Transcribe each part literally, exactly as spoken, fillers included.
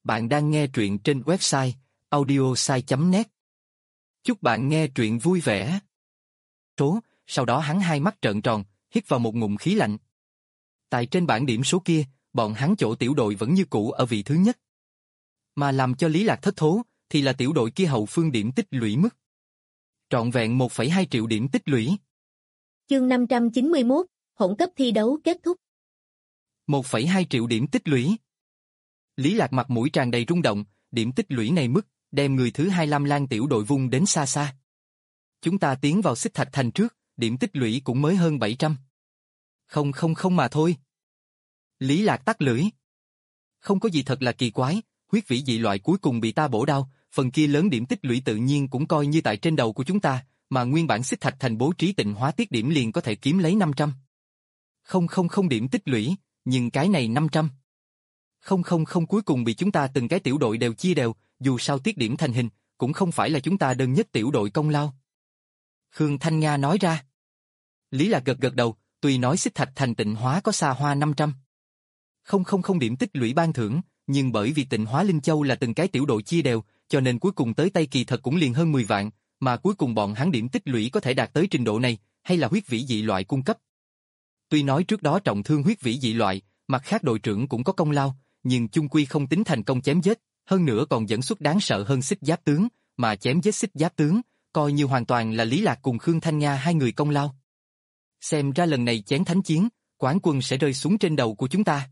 Bạn đang nghe truyện trên website audiosai chấm net. Chúc bạn nghe truyện vui vẻ. Số, sau đó hắn hai mắt trợn tròn, hít vào một ngụm khí lạnh. Tại trên bảng điểm số kia, bọn hắn chỗ tiểu đội vẫn như cũ ở vị thứ nhất. Mà làm cho Lý Lạc thất thố, thì là tiểu đội kia hậu phương điểm tích lũy mức. Trọn vẹn một phẩy hai triệu điểm tích lũy. Chương năm trăm chín mươi mốt, hỗn cấp thi đấu kết thúc. một phẩy hai triệu điểm tích lũy. Lý Lạc mặt mũi tràn đầy rung động, điểm tích lũy này mức, đem người thứ hai Lam Lan tiểu đội vung đến xa xa. Chúng ta tiến vào Xích Thạch Thành trước, điểm tích lũy cũng mới hơn bảy trăm. Không không không mà thôi. Lý Lạc tắt lưỡi. Không có gì thật là kỳ quái, huyết vĩ dị loại cuối cùng bị ta bổ đao, phần kia lớn điểm tích lũy tự nhiên cũng coi như tại trên đầu của chúng ta, mà nguyên bản Xích Thạch Thành bố trí tịnh hóa tiết điểm liền có thể kiếm lấy năm trăm. Không không không điểm tích lũy, nhưng cái này năm trăm. Không không không cuối cùng bị chúng ta từng cái tiểu đội đều chia đều, dù sao tiết điểm thành hình, cũng không phải là chúng ta đơn nhất tiểu đội công lao. Khương Thanh Nga nói ra. Lý Lạc gật gật đầu, tuy nói Xích Thạch Thành tịnh hóa có xa hoa năm trăm. Không không không điểm tích lũy ban thưởng, nhưng bởi vì tịnh hóa Linh Châu là từng cái tiểu đội chia đều, cho nên cuối cùng tới tay kỳ thật cũng liền hơn mười vạn, mà cuối cùng bọn hắn điểm tích lũy có thể đạt tới trình độ này, hay là huyết vĩ dị loại cung cấp. Tuy nói trước đó trọng thương huyết vĩ dị loại, mặt khác đội trưởng cũng có công lao, nhưng chung quy không tính thành công chém giết, hơn nữa còn dẫn xuất đáng sợ hơn Xích Giáp tướng, mà chém giết Xích Giáp tướng, coi như hoàn toàn là Lý Lạc cùng Khương Thanh Nga hai người công lao. Xem ra lần này chén thánh chiến, quán quân sẽ rơi xuống trên đầu của chúng ta.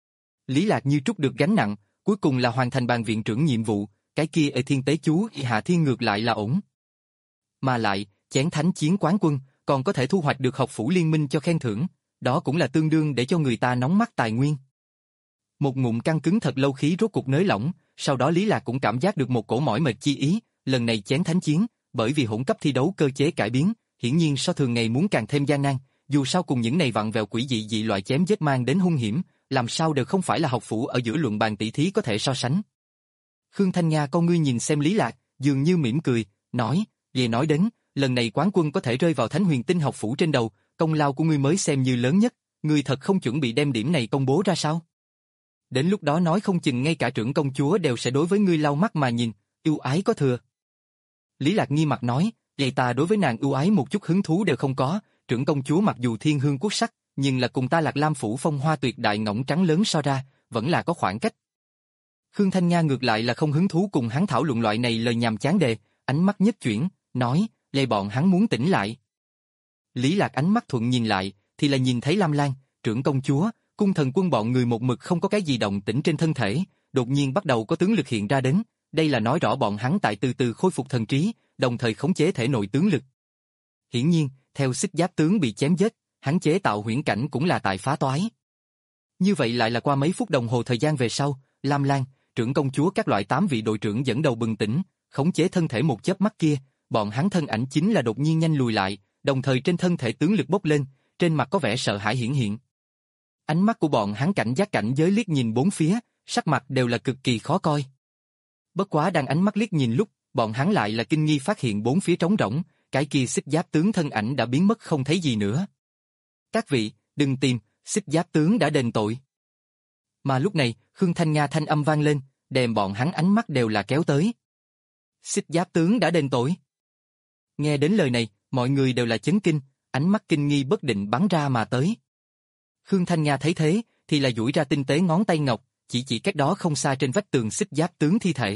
Lý Lạc như trút được gánh nặng, cuối cùng là hoàn thành bàn viện trưởng nhiệm vụ, cái kia ở thiên tế chú Hạ Thiên ngược lại là ổn. Mà lại, chén thánh chiến quán quân, còn có thể thu hoạch được học phủ liên minh cho khen thưởng, đó cũng là tương đương để cho người ta nóng mắt tài nguyên. Một ngụm căng cứng thật lâu khí rốt cục nới lỏng, sau đó Lý Lạc cũng cảm giác được một cổ mỏi mệt chi ý, lần này chén thánh chiến, bởi vì hỗn cấp thi đấu cơ chế cải biến, hiển nhiên so thường ngày muốn càng thêm gian nan, dù sao cùng những này vặn vẹo quỷ dị dị loại chém giết mang đến hung hiểm, làm sao đều không phải là học phủ ở giữa luận bàn tỷ thí có thể so sánh. Khương Thanh Nga con ngươi nhìn xem Lý Lạc, dường như mỉm cười, nói, về nói đến, lần này quán quân có thể rơi vào Thánh Huyền Tinh học phủ trên đầu, công lao của ngươi mới xem như lớn nhất, ngươi thật không chuẩn bị đem điểm này công bố ra sao? Đến lúc đó nói không chừng ngay cả trưởng công chúa đều sẽ đối với ngươi lau mắt mà nhìn, ưu ái có thừa. Lý Lạc nghi mặt nói, vậy ta đối với nàng ưu ái một chút hứng thú đều không có, trưởng công chúa mặc dù thiên hương quốc sắc, nhưng là cùng ta Lạc Lam phủ phong hoa tuyệt đại ngỗng trắng lớn so ra, vẫn là có khoảng cách. Khương Thanh Nga ngược lại là không hứng thú cùng hắn thảo luận loại này lời nhàm chán đề, ánh mắt nhất chuyển, nói, lê bọn hắn muốn tỉnh lại. Lý Lạc ánh mắt thuận nhìn lại, thì là nhìn thấy Lam Lan, trưởng công chúa, cung thần quân bọn người một mực không có cái gì động tĩnh trên thân thể, đột nhiên bắt đầu có tướng lực hiện ra đến, đây là nói rõ bọn hắn tại từ từ khôi phục thần trí, đồng thời khống chế thể nội tướng lực. Hiển nhiên, theo Xích Giáp tướng bị chém giết, hắn chế tạo huyễn cảnh cũng là tại phá toái. Như vậy lại là qua mấy phút đồng hồ thời gian về sau, Lam Lan, trưởng công chúa các loại tám vị đội trưởng dẫn đầu bừng tỉnh, khống chế thân thể một chớp mắt kia, bọn hắn thân ảnh chính là đột nhiên nhanh lùi lại, đồng thời trên thân thể tướng lực bốc lên, trên mặt có vẻ sợ hãi hiển hiện. Ánh mắt của bọn hắn cảnh giác cảnh giới liếc nhìn bốn phía, sắc mặt đều là cực kỳ khó coi. Bất quá đang ánh mắt liếc nhìn lúc, bọn hắn lại là kinh nghi phát hiện bốn phía trống rỗng, cái kia Xích Giáp tướng thân ảnh đã biến mất không thấy gì nữa. Các vị, đừng tìm, Xích Giáp tướng đã đền tội. Mà lúc này, Khương Thanh Nga thanh âm vang lên, đem bọn hắn ánh mắt đều là kéo tới. Xích Giáp tướng đã đền tội. Nghe đến lời này, mọi người đều là chấn kinh, ánh mắt kinh nghi bất định bắn ra mà tới. Khương Thanh Nga thấy thế, thì là duỗi ra tinh tế ngón tay ngọc, chỉ chỉ cách đó không xa trên vách tường Xích Giáp tướng thi thể.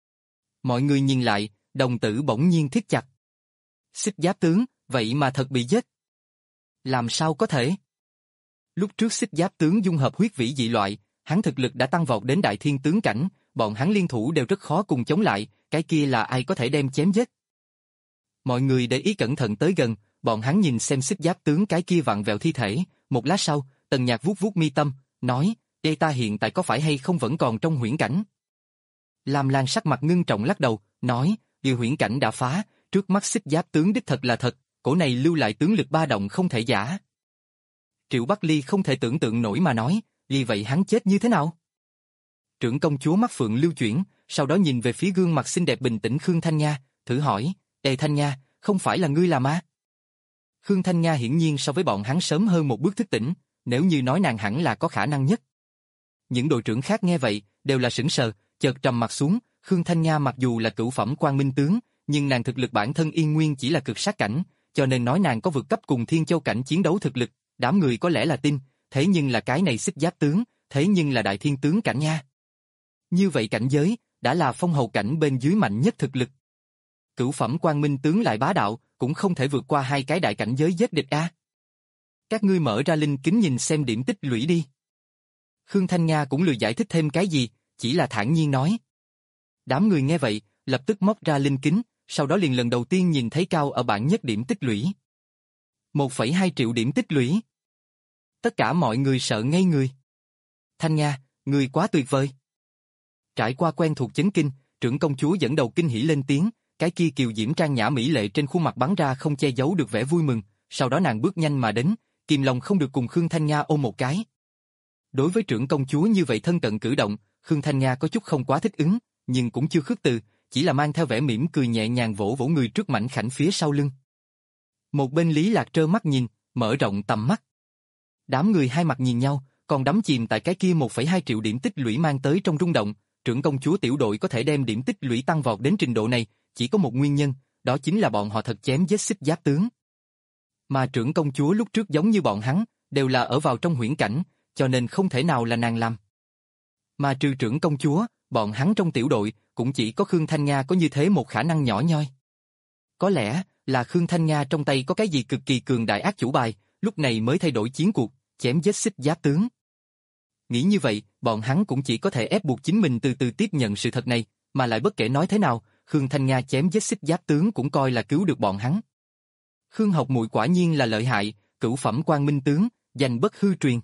Mọi người nhìn lại, đồng tử bỗng nhiên thiết chặt. Xích Giáp tướng, vậy mà thật bị giết. Làm sao có thể? Lúc trước Xích Giáp tướng dung hợp huyết vĩ dị loại, hắn thực lực đã tăng vọt đến đại thiên tướng cảnh, bọn hắn liên thủ đều rất khó cùng chống lại, cái kia là ai có thể đem chém giết. Mọi người để ý cẩn thận tới gần, bọn hắn nhìn xem Xích Giáp tướng cái kia vặn vẹo thi thể, một lát sau, Tần Nhạc vuốt vuốt mi tâm, nói, đây ta hiện tại có phải hay không vẫn còn trong huyễn cảnh? Lam Lan sắc mặt ngưng trọng lắc đầu, nói, điều huyễn cảnh đã phá, trước mắt Xích Giáp tướng đích thật là thật, cổ này lưu lại tướng lực ba động không thể giả. Triệu Bắc Ly không thể tưởng tượng nổi mà nói, vì vậy hắn chết như thế nào? Trưởng công chúa mắt phượng lưu chuyển, sau đó nhìn về phía gương mặt xinh đẹp bình tĩnh Khương Thanh Nga, thử hỏi, Ê Thanh Nga, không phải là ngươi làm á? Khương Thanh Nga hiển nhiên so với bọn hắn sớm hơn một bước thức tỉnh, nếu như nói nàng hẳn là có khả năng nhất. Những đội trưởng khác nghe vậy, đều là sững sờ, chợt trầm mặt xuống. Khương Thanh Nga mặc dù là cửu phẩm Quang Minh tướng, nhưng nàng thực lực bản thân Yên Nguyên chỉ là cực sát cảnh, cho nên nói nàng có vượt cấp cùng Thiên Châu cảnh chiến đấu thực lực, đám người có lẽ là tin, thế nhưng là cái này xích giáp tướng, thế nhưng là đại thiên tướng cảnh nha. Như vậy cảnh giới, đã là phong hầu cảnh bên dưới mạnh nhất thực lực. Cửu phẩm Quang Minh tướng lại bá đạo, cũng không thể vượt qua hai cái đại cảnh giới giết địch a. Các ngươi mở ra linh kính nhìn xem điểm tích lũy đi. Khương Thanh Nga cũng lười giải thích thêm cái gì, chỉ là thản nhiên nói. Đám người nghe vậy, lập tức móc ra linh kính, sau đó liền lần đầu tiên nhìn thấy cao ở bảng nhất điểm tích lũy. một phẩy hai triệu điểm tích lũy. Tất cả mọi người sợ ngây người. Thanh Nga, người quá tuyệt vời. Trải qua quen thuộc chấn kinh, trưởng công chúa dẫn đầu kinh hỉ lên tiếng, cái kia kiều diễm trang nhã mỹ lệ trên khuôn mặt bắn ra không che giấu được vẻ vui mừng, sau đó nàng bước nhanh mà đến, kìm lòng không được cùng Khương Thanh Nga ôm một cái. Đối với trưởng công chúa như vậy thân cận cử động, Khương Thanh Nga có chút không quá thích ứng, nhưng cũng chưa khước từ, chỉ là mang theo vẻ mỉm cười nhẹ nhàng vỗ vỗ người trước mảnh khảnh phía sau lưng. Một bên Lý Lạc trơ mắt nhìn, mở rộng tầm mắt. Đám người hai mặt nhìn nhau, còn đắm chìm tại cái kia một phẩy hai triệu điểm tích lũy mang tới trong rung động, trưởng công chúa tiểu đội có thể đem điểm tích lũy tăng vọt đến trình độ này, chỉ có một nguyên nhân, đó chính là bọn họ thật chém giết xích giáp tướng. Mà trưởng công chúa lúc trước giống như bọn hắn, đều là ở vào trong huyễn cảnh, cho nên không thể nào là nàng làm. Mà trừ trưởng công chúa, bọn hắn trong tiểu đội, cũng chỉ có Khương Thanh Nga có như thế một khả năng nhỏ nhoi. Có lẽ là Khương Thanh Nga trong tay có cái gì cực kỳ cường đại ác chủ bài, lúc này mới thay đổi chiến cuộc, chém giết xích giáp tướng. Nghĩ như vậy, bọn hắn cũng chỉ có thể ép buộc chính mình từ từ tiếp nhận sự thật này, mà lại bất kể nói thế nào, Khương Thanh Nga chém giết xích giáp tướng cũng coi là cứu được bọn hắn. Khương học muội quả nhiên là lợi hại, cửu phẩm Quang Minh tướng, danh bất hư truyền.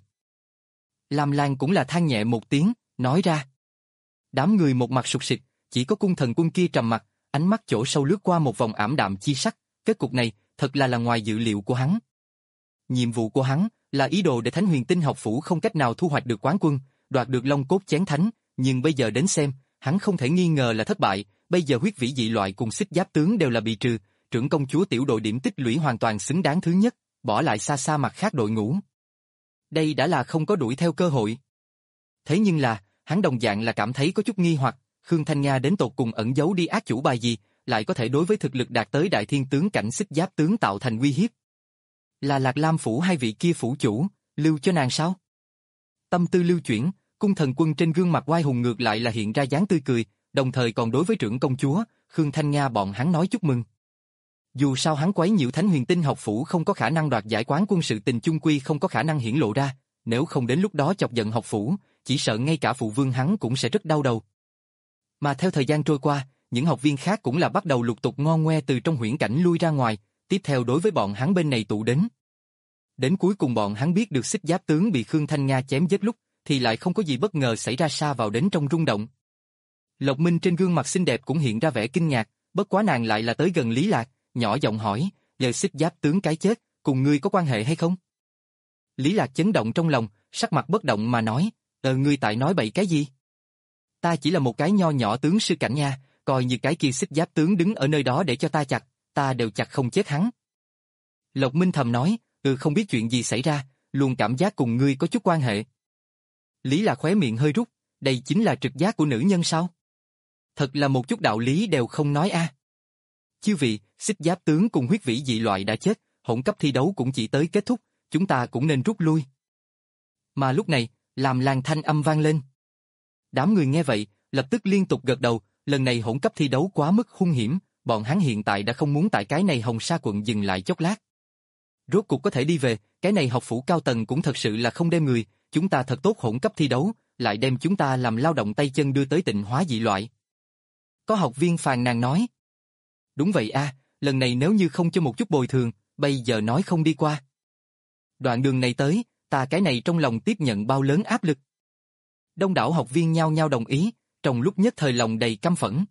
Lam Lan cũng là than nhẹ một tiếng, nói ra. Đám người một mặt sụt sịt, chỉ có cung thần quân kia trầm mặt, ánh mắt chỗ sâu lướt qua một vòng ảm đạm chi sắc, kết cục này thật là là ngoài dự liệu của hắn. Nhiệm vụ của hắn là ý đồ để Thánh Huyền Tinh học phủ không cách nào thu hoạch được quán quân, đoạt được Long Cốt chén thánh, nhưng bây giờ đến xem, hắn không thể nghi ngờ là thất bại, bây giờ huyết vĩ dị loại cùng xích giáp tướng đều là bị trừ, trưởng công chúa tiểu đội điểm tích lũy hoàn toàn xứng đáng thứ nhất, bỏ lại xa xa mặt khác đội ngũ. Đây đã là không có đuổi theo cơ hội. Thế nhưng là, hắn đồng dạng là cảm thấy có chút nghi hoặc, Khương Thanh Nga đến tột cùng ẩn giấu đi ác chủ bài gì, lại có thể đối với thực lực đạt tới đại thiên tướng cảnh xích giáp tướng tạo thành uy hiếp. Là Lạc Lam phủ hai vị kia phủ chủ, lưu cho nàng sao? Tâm tư lưu chuyển, cung thần quân trên gương mặt oai hùng ngược lại là hiện ra dáng tươi cười, đồng thời còn đối với trưởng công chúa, Khương Thanh Nga bọn hắn nói chúc mừng. Dù sao hắn quấy nhiễu Thánh Huyền Tinh học phủ không có khả năng đoạt giải quán quân sự tình chung quy không có khả năng hiển lộ ra, nếu không đến lúc đó chọc giận học phủ, chỉ sợ ngay cả phụ vương hắn cũng sẽ rất đau đầu. Mà theo thời gian trôi qua, những học viên khác cũng là bắt đầu lục tục ngon ngoe từ trong huyễn cảnh lui ra ngoài, tiếp theo đối với bọn hắn bên này tụ đến. Đến cuối cùng bọn hắn biết được xích giáp tướng bị Khương Thanh Nga chém giết lúc, thì lại không có gì bất ngờ xảy ra xa vào đến trong rung động. Lộc Minh trên gương mặt xinh đẹp cũng hiện ra vẻ kinh ngạc, bất quá nàng lại là tới gần Lý Lạc, nhỏ giọng hỏi, lời xích giáp tướng cái chết, cùng ngươi có quan hệ hay không? Lý Lạc chấn động trong lòng, sắc mặt bất động mà nói, ờ ngươi tại nói bậy cái gì? Ta chỉ là một cái nho nhỏ tướng sư cảnh nha, coi như cái kia xích giáp tướng đứng ở nơi đó để cho ta chặt, ta đều chặt không chết hắn. Lộc Minh thầm nói, ừ không biết chuyện gì xảy ra, luôn cảm giác cùng ngươi có chút quan hệ. Lý Lạc khóe miệng hơi rút, đây chính là trực giác của nữ nhân sao? Thật là một chút đạo lý đều không nói a. À. Chư vị, xích giáp tướng cùng huyết vĩ dị loại đã chết, hỗn cấp thi đấu cũng chỉ tới kết thúc, chúng ta cũng nên rút lui. Mà lúc này, làm làng thanh âm vang lên. Đám người nghe vậy, lập tức liên tục gật đầu, lần này hỗn cấp thi đấu quá mức hung hiểm, bọn hắn hiện tại đã không muốn tại cái này Hồng Sa quận dừng lại chốc lát. Rốt cuộc có thể đi về, cái này học phủ cao tầng cũng thật sự là không đem người, chúng ta thật tốt hỗn cấp thi đấu, lại đem chúng ta làm lao động tay chân đưa tới tịnh hóa dị loại. Có học viên phàn nàn nói. Đúng vậy a, lần này nếu như không cho một chút bồi thường, bây giờ nói không đi qua. Đoạn đường này tới, ta cái này trong lòng tiếp nhận bao lớn áp lực. Đông đảo học viên nhao nhao đồng ý, trong lúc nhất thời lòng đầy căm phẫn.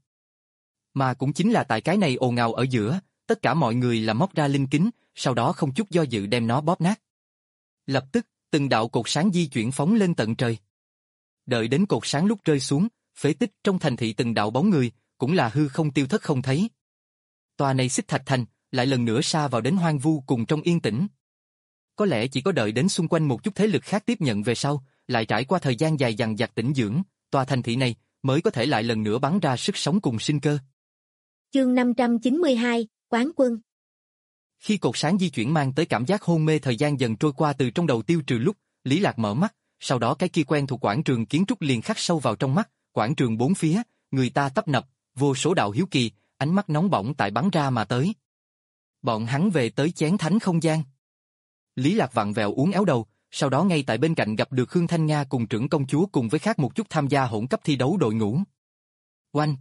Mà cũng chính là tại cái này ồn ào ở giữa, tất cả mọi người là móc ra linh kính, sau đó không chút do dự đem nó bóp nát. Lập tức, từng đạo cột sáng di chuyển phóng lên tận trời. Đợi đến cột sáng lúc rơi xuống, phế tích trong thành thị từng đạo bóng người, cũng là hư không tiêu thất không thấy. Tòa này Xích Thạch Thành, lại lần nữa sa vào đến hoang vu cùng trong yên tĩnh. Có lẽ chỉ có đợi đến xung quanh một chút thế lực khác tiếp nhận về sau, lại trải qua thời gian dài dằng dặc tĩnh dưỡng, tòa thành thị này mới có thể lại lần nữa bắn ra sức sống cùng sinh cơ. Chương năm trăm chín mươi hai, Quán quân. Khi cột sáng di chuyển mang tới cảm giác hôn mê thời gian dần trôi qua từ trong đầu tiêu trừ lúc, Lý Lạc mở mắt, sau đó cái kia quen thuộc quảng trường kiến trúc liền khắc sâu vào trong mắt, quảng trường bốn phía, người ta tấp nập, vô số đạo hiếu kỳ, ánh mắt nóng bỏng tại bắn ra mà tới. Bọn hắn về tới chén thánh không gian. Lý Lạc vặn vẹo uốn éo đầu, sau đó ngay tại bên cạnh gặp được Khương Thanh Nga cùng trưởng công chúa cùng với khác một chút tham gia hỗn cấp thi đấu đội ngũ. Oanh!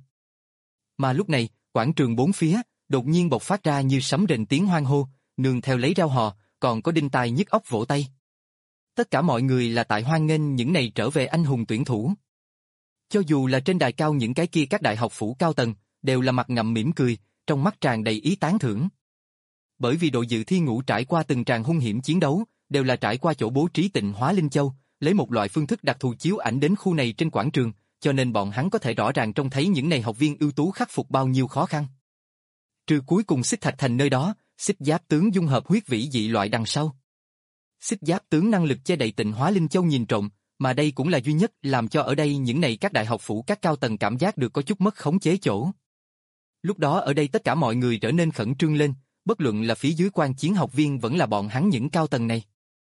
Mà lúc này, quảng trường bốn phía, đột nhiên bộc phát ra như sấm rền tiếng hoan hô, nương theo lấy reo hò, còn có đinh tai nhức óc vỗ tay. Tất cả mọi người là tại hoan nghênh những này trở về anh hùng tuyển thủ. Cho dù là trên đài cao những cái kia các đại học phủ cao tầng, đều là mặt ngậm mỉm cười, trong mắt tràn đầy ý tán thưởng. Bởi vì đội dự thi ngũ trải qua từng tràng hung hiểm chiến đấu, đều là trải qua chỗ bố trí Tịnh Hóa Linh Châu, lấy một loại phương thức đặc thù chiếu ảnh đến khu này trên quảng trường, cho nên bọn hắn có thể rõ ràng trông thấy những này học viên ưu tú khắc phục bao nhiêu khó khăn. Trừ cuối cùng Xích Thạch Thành nơi đó, Xích Giáp tướng dung hợp huyết vĩ dị loại đằng sau. Xích Giáp tướng năng lực che đậy Tịnh Hóa Linh Châu nhìn trộm, mà đây cũng là duy nhất làm cho ở đây những này các đại học phủ các cao tầng cảm giác được có chút mất khống chế chỗ. Lúc đó ở đây tất cả mọi người trở nên khẩn trương lên, bất luận là phía dưới quan chiến học viên vẫn là bọn hắn những cao tầng này.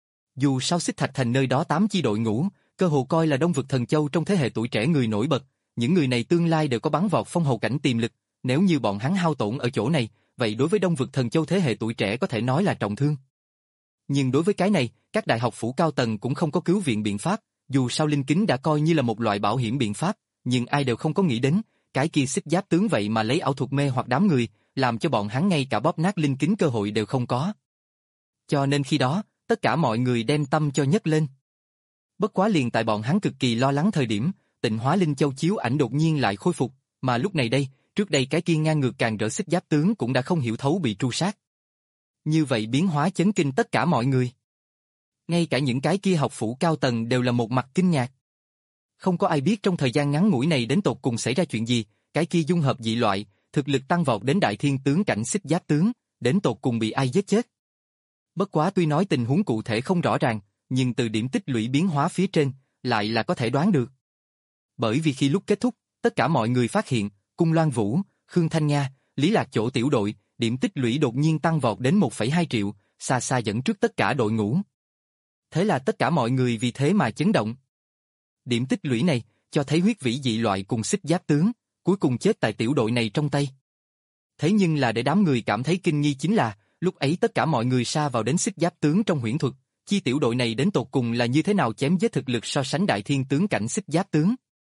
Dù sao Xích Thạch Thành nơi đó tám chi đội ngũ, cơ hồ coi là Đông Vực Thần Châu trong thế hệ tuổi trẻ người nổi bật, những người này tương lai đều có bắn vọt phong hầu cảnh tiềm lực, nếu như bọn hắn hao tổn ở chỗ này, vậy đối với Đông Vực Thần Châu thế hệ tuổi trẻ có thể nói là trọng thương. Nhưng đối với cái này, các đại học phủ cao tầng cũng không có cứu viện biện pháp, dù sao linh kính đã coi như là một loại bảo hiểm biện pháp, nhưng ai đều không có nghĩ đến, cái kia Xích Giáp tướng vậy mà lấy ảo thuật mê hoặc đám người, làm cho bọn hắn ngay cả bóp nát linh kính cơ hội đều không có. Cho nên khi đó, tất cả mọi người đem tâm cho nhấc lên. Bất quá liền tại bọn hắn cực kỳ lo lắng thời điểm, Tịnh Hóa Linh Châu chiếu ảnh đột nhiên lại khôi phục, mà lúc này đây, trước đây cái kia ngang ngược càng rỡ Xích Giáp tướng cũng đã không hiểu thấu bị tru sát. Như vậy biến hóa chấn kinh tất cả mọi người. Ngay cả những cái kia học phủ cao tầng đều là một mặt kinh ngạc. Không có ai biết trong thời gian ngắn ngủi này đến tột cùng xảy ra chuyện gì, cái kia dung hợp dị loại, thực lực tăng vọt đến đại thiên tướng cảnh Xích Giáp tướng, đến tột cùng bị ai giết chết. Bất quá tuy nói tình huống cụ thể không rõ ràng, nhưng từ điểm tích lũy biến hóa phía trên, lại là có thể đoán được. Bởi vì khi lúc kết thúc, tất cả mọi người phát hiện, Cung Loan Vũ, Khương Thanh Nga, Lý Lạc chỗ tiểu đội, điểm tích lũy đột nhiên tăng vọt đến một phẩy hai triệu, xa xa dẫn trước tất cả đội ngũ. Thế là tất cả mọi người vì thế mà chấn động. Điểm tích lũy này, cho thấy huyết vĩ dị loại cùng Xích Giáp tướng, cuối cùng chết tại tiểu đội này trong tay. Thế nhưng là để đám người cảm thấy kinh nghi chính là, lúc ấy tất cả mọi người sa vào đến Xích Giáp tướng trong huyễn thuật, chi tiểu đội này đến tột cùng là như thế nào chém giết thực lực so sánh đại thiên tướng cảnh Xích Giáp tướng.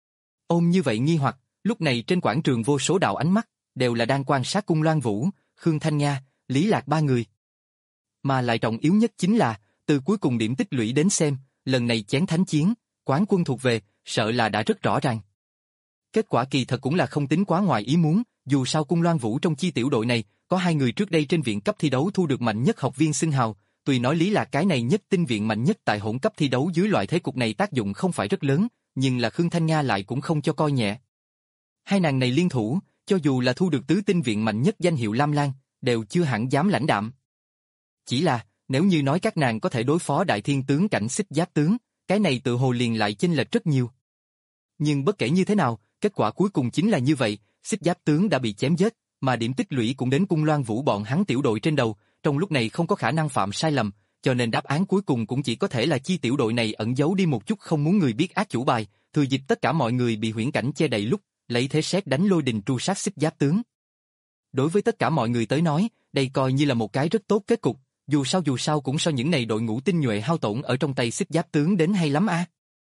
Ôm như vậy nghi hoặc, lúc này trên quảng trường vô số đạo ánh mắt, đều là đang quan sát Cung Loan Vũ, Khương Thanh Nga, Lý Lạc ba người. Mà lại trọng yếu nhất chính là, từ cuối cùng điểm tích lũy đến xem, lần này chén thánh chiến, quán quân thuộc về, sợ là đã rất rõ ràng. Kết quả kỳ thật cũng là không tính quá ngoài ý muốn, dù sao Cung Loan Vũ trong chi tiểu đội này, có hai người trước đây trên viện cấp thi đấu thu được mạnh nhất học viên xưng hào, tuy nói Lý Lạc cái này nhất tinh viện mạnh nhất tại hỗn cấp thi đấu dưới loại thế cục này tác dụng không phải rất lớn, nhưng là Khương Thanh Nga lại cũng không cho coi nhẹ. Hai nàng này liên thủ, cho dù là thu được tứ tinh viện mạnh nhất danh hiệu Lam Lan, đều chưa hẳn dám lãnh đạm. Chỉ là, nếu như nói các nàng có thể đối phó đại thiên tướng cảnh Xích Giáp tướng, cái này tự hồ liền lại chênh lệch rất nhiều. Nhưng bất kể như thế nào, kết quả cuối cùng chính là như vậy, Xích Giáp tướng đã bị chém giết, mà điểm tích lũy cũng đến Cung Loan Vũ bọn hắn tiểu đội trên đầu, trong lúc này không có khả năng phạm sai lầm, cho nên đáp án cuối cùng cũng chỉ có thể là chi tiểu đội này ẩn giấu đi một chút không muốn người biết ác chủ bài, thừa dịp tất cả mọi người bị huyễn cảnh che đậy lúc, lấy thế sét đánh lôi đình tru sát Xích Giáp tướng. Đối với tất cả mọi người tới nói, đây coi như là một cái rất tốt kết cục, dù sao dù sao cũng so những này đội ngũ tinh nhuệ hao tổn ở trong tay Xích Giáp tướng đến hay lắm a. À.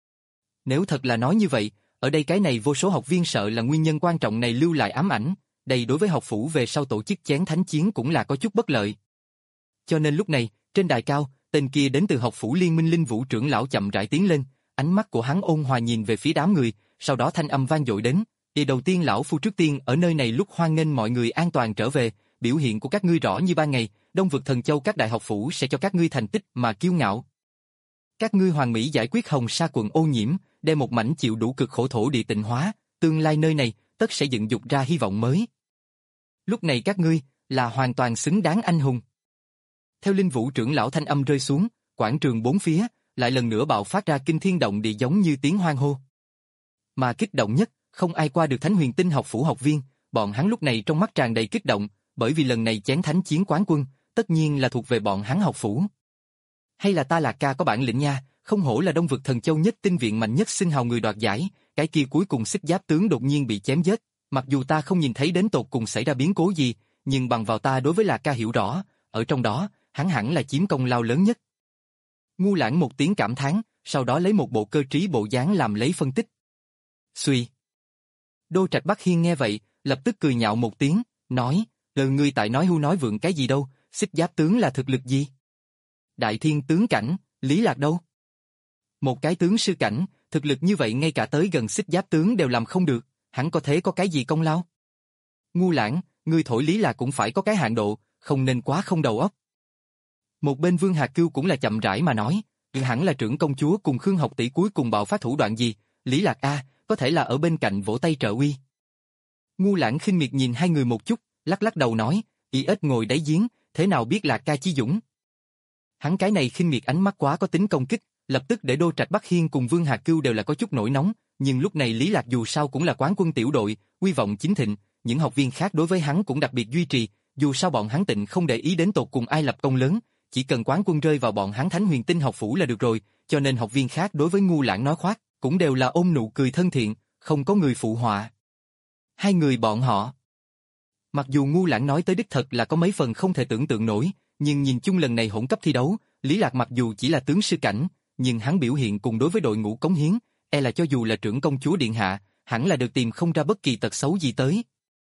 Nếu thật là nói như vậy, ở đây cái này vô số học viên sợ là nguyên nhân quan trọng này lưu lại ám ảnh, đây đối với học phủ về sau tổ chức chén thánh chiến cũng là có chút bất lợi. Cho nên lúc này, trên đài cao, tên kia đến từ học phủ Liên Minh Linh Vũ trưởng lão chậm rãi tiến lên, ánh mắt của hắn ôn hòa nhìn về phía đám người, sau đó thanh âm vang dội đến, "Thì đầu tiên lão phu trước tiên ở nơi này lúc hoan nghênh mọi người an toàn trở về, biểu hiện của các ngươi rõ như ban ngày, Đông Vực Thần Châu các đại học phủ sẽ cho các ngươi thành tích mà kiêu ngạo. Các ngươi hoàn mỹ giải quyết Hồng Sa quận ô nhiễm, đem một mảnh chịu đủ cực khổ thổ địa tịnh hóa, tương lai nơi này tất sẽ dựng dục ra hy vọng mới. Lúc này các ngươi là hoàn toàn xứng đáng anh hùng." Theo Linh Vũ trưởng lão thanh âm rơi xuống, quảng trường bốn phía lại lần nữa bạo phát ra kinh thiên động địa giống như tiếng hoan hô. Mà kích động nhất không ai qua được Thánh Huyền Tinh học phủ học viên, bọn hắn lúc này trong mắt tràn đầy kích động, bởi vì lần này chén thánh chiến quán quân, tất nhiên là thuộc về bọn hắn học phủ. Hay là ta Lạc ca có bản lĩnh nha, không hổ là Đông vực Thần Châu nhất tinh viện mạnh nhất xưng hào người đoạt giải, cái kia cuối cùng Xích Giáp tướng đột nhiên bị chém giết, mặc dù ta không nhìn thấy đến tột cùng xảy ra biến cố gì, nhưng bằng vào ta đối với Lạc ca hiểu rõ, ở trong đó, hắn hẳn là chiếm công lao lớn nhất. Ngu Lãng một tiếng cảm thán, sau đó lấy một bộ cơ trí bộ dáng làm lấy phân tích. Xuy. Đô Trạch Bắc Hiên nghe vậy, lập tức cười nhạo một tiếng, nói, lời ngươi tại nói hưu nói vượng cái gì đâu, Xích Giáp tướng là thực lực gì? Đại Thiên tướng cảnh, Lý Lạc đâu? Một cái tướng sư cảnh, thực lực như vậy ngay cả tới gần Xích Giáp tướng đều làm không được, hắn có thể có cái gì công lao? Ngu Lãng, ngươi thổi Lý Lạc cũng phải có cái hạn độ, không nên quá không đầu óc. Một bên Vương Hà Cưu cũng là chậm rãi mà nói, hẳn là trưởng công chúa cùng Khương học tỷ cuối cùng bạo phát thủ đoạn gì, Lý Lạc a, có thể là ở bên cạnh vỗ tay trợ uy. Ngu Lãng khinh miệt nhìn hai người một chút, lắc lắc đầu nói, y ếch ngồi đáy giếng, thế nào biết Lạc ca chi dũng. Hắn cái này khinh miệt ánh mắt quá có tính công kích, lập tức để Đô Trạch Bắc Hiên cùng Vương Hà Cưu đều là có chút nổi nóng, nhưng lúc này Lý Lạc dù sao cũng là quán quân tiểu đội, uy vọng chính thịnh, những học viên khác đối với hắn cũng đặc biệt duy trì, dù sao bọn hắn tịnh không để ý đến tột cùng ai lập công lớn, chỉ cần quán quân rơi vào bọn hắn Thánh Huyền Tinh học phủ là được rồi, cho nên học viên khác đối với Ngu Lãng nói khoác, cũng đều là ôm nụ cười thân thiện, không có người phụ họa. Hai người bọn họ. Mặc dù Ngu Lãng nói tới đích thật là có mấy phần không thể tưởng tượng nổi, nhưng nhìn chung lần này hỗn cấp thi đấu, Lý Lạc mặc dù chỉ là tướng sư cảnh, nhưng hắn biểu hiện cùng đối với đội ngũ cống hiến, e là cho dù là trưởng công chúa điện hạ, hẳn là được tìm không ra bất kỳ tật xấu gì tới.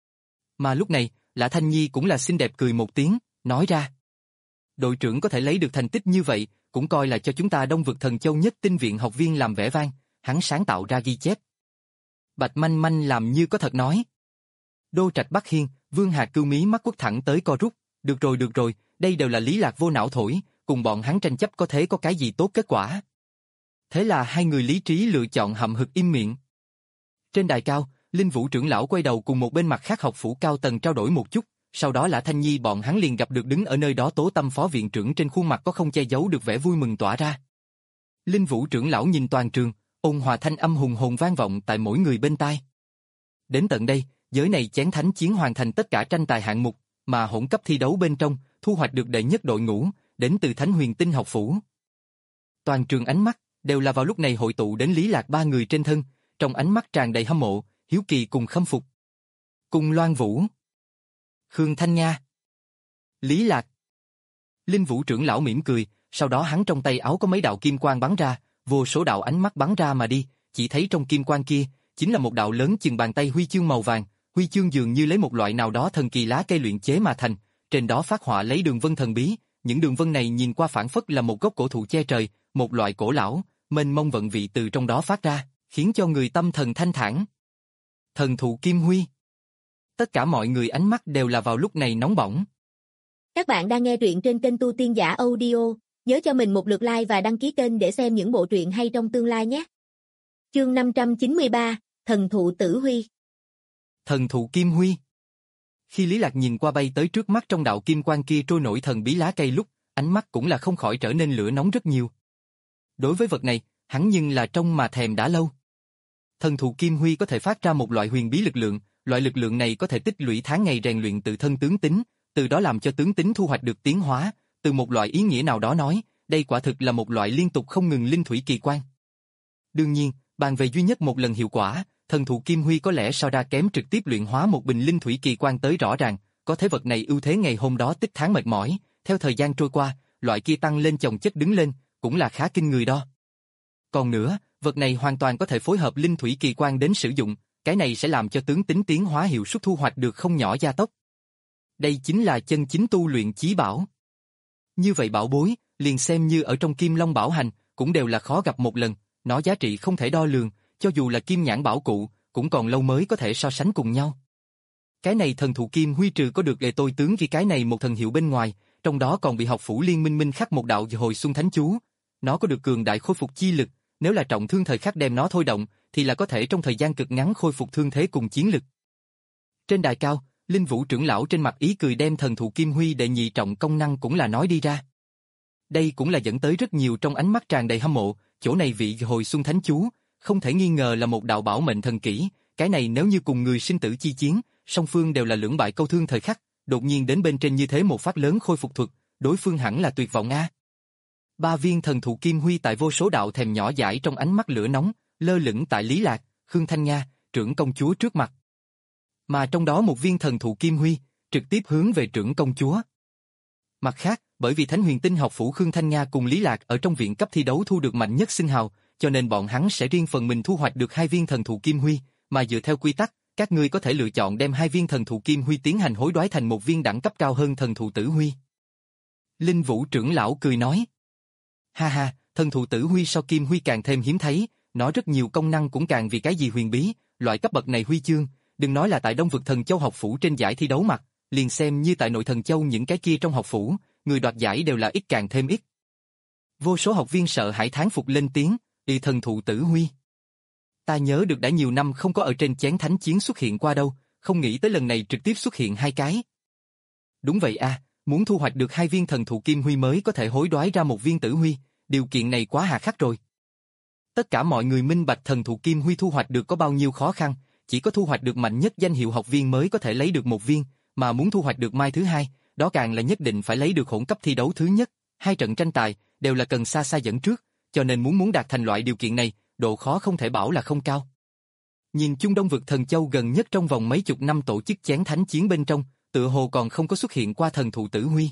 Mà lúc này, Lã Thanh Nhi cũng là xinh đẹp cười một tiếng, nói ra. Đội trưởng có thể lấy được thành tích như vậy, cũng coi là cho chúng ta Đông vực Thần Châu nhất tinh viện học viên làm vẻ vang, hắn sáng tạo ra ghi chép. Bạch Manh Manh làm như có thật nói. Đô Trạch Bắc Hiên, Vương Hà Cưu mí mắt quất thẳng tới co rút, được rồi được rồi, đây đều là Lý Lạc vô não thổi, cùng bọn hắn tranh chấp có thể có cái gì tốt kết quả. Thế là hai người lý trí lựa chọn hậm hực im miệng. Trên đài cao, Linh Vũ trưởng lão quay đầu cùng một bên mặt khác học phủ cao tầng trao đổi một chút, sau đó Lã Thanh Nhi bọn hắn liền gặp được đứng ở nơi đó Tố Tâm phó viện trưởng trên khuôn mặt có không che giấu được vẻ vui mừng tỏa ra. Linh Vũ trưởng lão nhìn toàn trường, ôn hòa thanh âm hùng hồn vang vọng tại mỗi người bên tai. Đến tận đây, giới này chén thánh chiến hoàn thành tất cả tranh tài hạng mục, mà hỗn cấp thi đấu bên trong, thu hoạch được đệ nhất đội ngũ, đến từ Thánh Huyền Tinh học phủ. Toàn trường ánh mắt, đều là vào lúc này hội tụ đến Lý Lạc ba người trên thân, trong ánh mắt tràn đầy hâm mộ, hiếu kỳ cùng khâm phục. Cùng Loan Vũ, Khương Thanh Nga, Lý Lạc. Linh Vũ trưởng lão mỉm cười, sau đó hắn trong tay áo có mấy đạo kim quang bắn ra, vô số đạo ánh mắt bắn ra mà đi, chỉ thấy trong kim quang kia, chính là một đạo lớn chừng bàn tay huy chương màu vàng, huy chương dường như lấy một loại nào đó thần kỳ lá cây luyện chế mà thành, trên đó phác họa lấy đường vân thần bí, những đường vân này nhìn qua phảng phất là một gốc cổ thụ che trời, một loại cổ lão, mênh mông vận vị từ trong đó phát ra, khiến cho người tâm thần thanh thản. Thần thụ Kim Huy. Tất cả mọi người ánh mắt đều là vào lúc này nóng bỏng. Các bạn đang nghe truyện trên kênh Tu Tiên Giả Audio, nhớ cho mình một lượt like và đăng ký kênh để xem những bộ truyện hay trong tương lai nhé. Chương năm trăm chín mươi ba, Thần thụ Tử Huy. Thần thụ Kim Huy. Khi Lý Lạc nhìn qua bay tới trước mắt trong đạo kim quang kia trôi nổi thần bí lá cây lúc, ánh mắt cũng là không khỏi trở nên lửa nóng rất nhiều. Đối với vật này, hắn nhưng là trông mà thèm đã lâu. Thần thụ Kim Huy có thể phát ra một loại huyền bí lực lượng, loại lực lượng này có thể tích lũy tháng ngày rèn luyện tự thân tướng tính, từ đó làm cho tướng tính thu hoạch được tiến hóa, từ một loại ý nghĩa nào đó nói, đây quả thực là một loại liên tục không ngừng linh thủy kỳ quan. Đương nhiên, bàn về duy nhất một lần hiệu quả, thần thụ Kim Huy có lẽ so ra kém trực tiếp luyện hóa một bình linh thủy kỳ quan tới rõ ràng, có thế vật này ưu thế ngày hôm đó tích tháng mệt mỏi, theo thời gian trôi qua, loại kia tăng lên chồng chất đứng lên, cũng là khá kinh người đó. Còn nữa, vật này hoàn toàn có thể phối hợp linh thủy kỳ quan đến sử dụng, cái này sẽ làm cho tướng tính tiến hóa hiệu suất thu hoạch được không nhỏ gia tốc. Đây chính là chân chính tu luyện chí bảo. Như vậy bảo bối, liền xem như ở trong Kim Long Bảo Hành, cũng đều là khó gặp một lần, nó giá trị không thể đo lường, cho dù là Kim Nhãn Bảo Cụ, cũng còn lâu mới có thể so sánh cùng nhau. Cái này thần thụ Kim Huy trừ có được lệ tôi tướng vì cái này một thần hiệu bên ngoài, trong đó còn bị học phủ liên minh minh khắc một đạo hồi xuân thánh chú. Nó có được cường đại khôi phục chi lực, nếu là trọng thương thời khắc đem nó thôi động, thì là có thể trong thời gian cực ngắn khôi phục thương thế cùng chiến lực. Trên đài cao, Linh Vũ trưởng lão trên mặt ý cười đem thần thụ Kim Huy đệ nhị trọng công năng cũng là nói đi ra. Đây cũng là dẫn tới rất nhiều trong ánh mắt tràn đầy hâm mộ, chỗ này vị hồi xuân thánh chú, không thể nghi ngờ là một đạo bảo mệnh thần kỹ, cái này nếu như cùng người sinh tử chi chiến, song phương đều là lưỡng bại câu thương thời khắc, đột nhiên đến bên trên như thế một phát lớn khôi phục thuật, đối phương hẳn là tuyệt vọng a. Ba viên thần thụ kim huy tại vô số đạo thèm nhỏ dãi trong ánh mắt lửa nóng, lơ lửng tại Lý Lạc, Khương Thanh Nga, trưởng công chúa trước mặt. Mà trong đó một viên thần thụ kim huy, trực tiếp hướng về trưởng công chúa. Mặt khác, bởi vì Thánh Huyền Tinh học phủ Khương Thanh Nga cùng Lý Lạc ở trong viện cấp thi đấu thu được mạnh nhất sinh hào, cho nên bọn hắn sẽ riêng phần mình thu hoạch được hai viên thần thụ kim huy, mà dựa theo quy tắc, các ngươi có thể lựa chọn đem hai viên thần thụ kim huy tiến hành hối đoái thành một viên đẳng cấp cao hơn thần thụ tử huy. Linh Vũ trưởng lão cười nói. Ha ha, thần thụ tử huy so kim huy càng thêm hiếm thấy, nó rất nhiều công năng cũng càng vì cái gì huyền bí, loại cấp bậc này huy chương, đừng nói là tại Đông Vực Thần Châu học phủ trên giải thi đấu mặt, liền xem như tại Nội Thần Châu những cái kia trong học phủ, người đoạt giải đều là ít càng thêm ít. Vô số học viên sợ hãi thán phục lên tiếng, y thần thụ tử huy. Ta nhớ được đã nhiều năm không có ở trên chén thánh chiến xuất hiện qua đâu, không nghĩ tới lần này trực tiếp xuất hiện hai cái. Đúng vậy a, muốn thu hoạch được hai viên thần thụ kim huy mới có thể hối đoái ra một viên tử huy, điều kiện này quá hà khắc rồi. Tất cả mọi người minh bạch thần thụ kim huy thu hoạch được có bao nhiêu khó khăn, chỉ có thu hoạch được mạnh nhất danh hiệu học viên mới có thể lấy được một viên, mà muốn thu hoạch được mai thứ hai, đó càng là nhất định phải lấy được hỗn cấp thi đấu thứ nhất, hai trận tranh tài đều là cần xa xa dẫn trước, cho nên muốn muốn đạt thành loại điều kiện này, độ khó không thể bảo là không cao. Nhìn chung Đông Vực Thần Châu gần nhất trong vòng mấy chục năm tổ chức chén thánh chiến bên trong, tựa hồ còn không có xuất hiện qua thần thụ tử huy.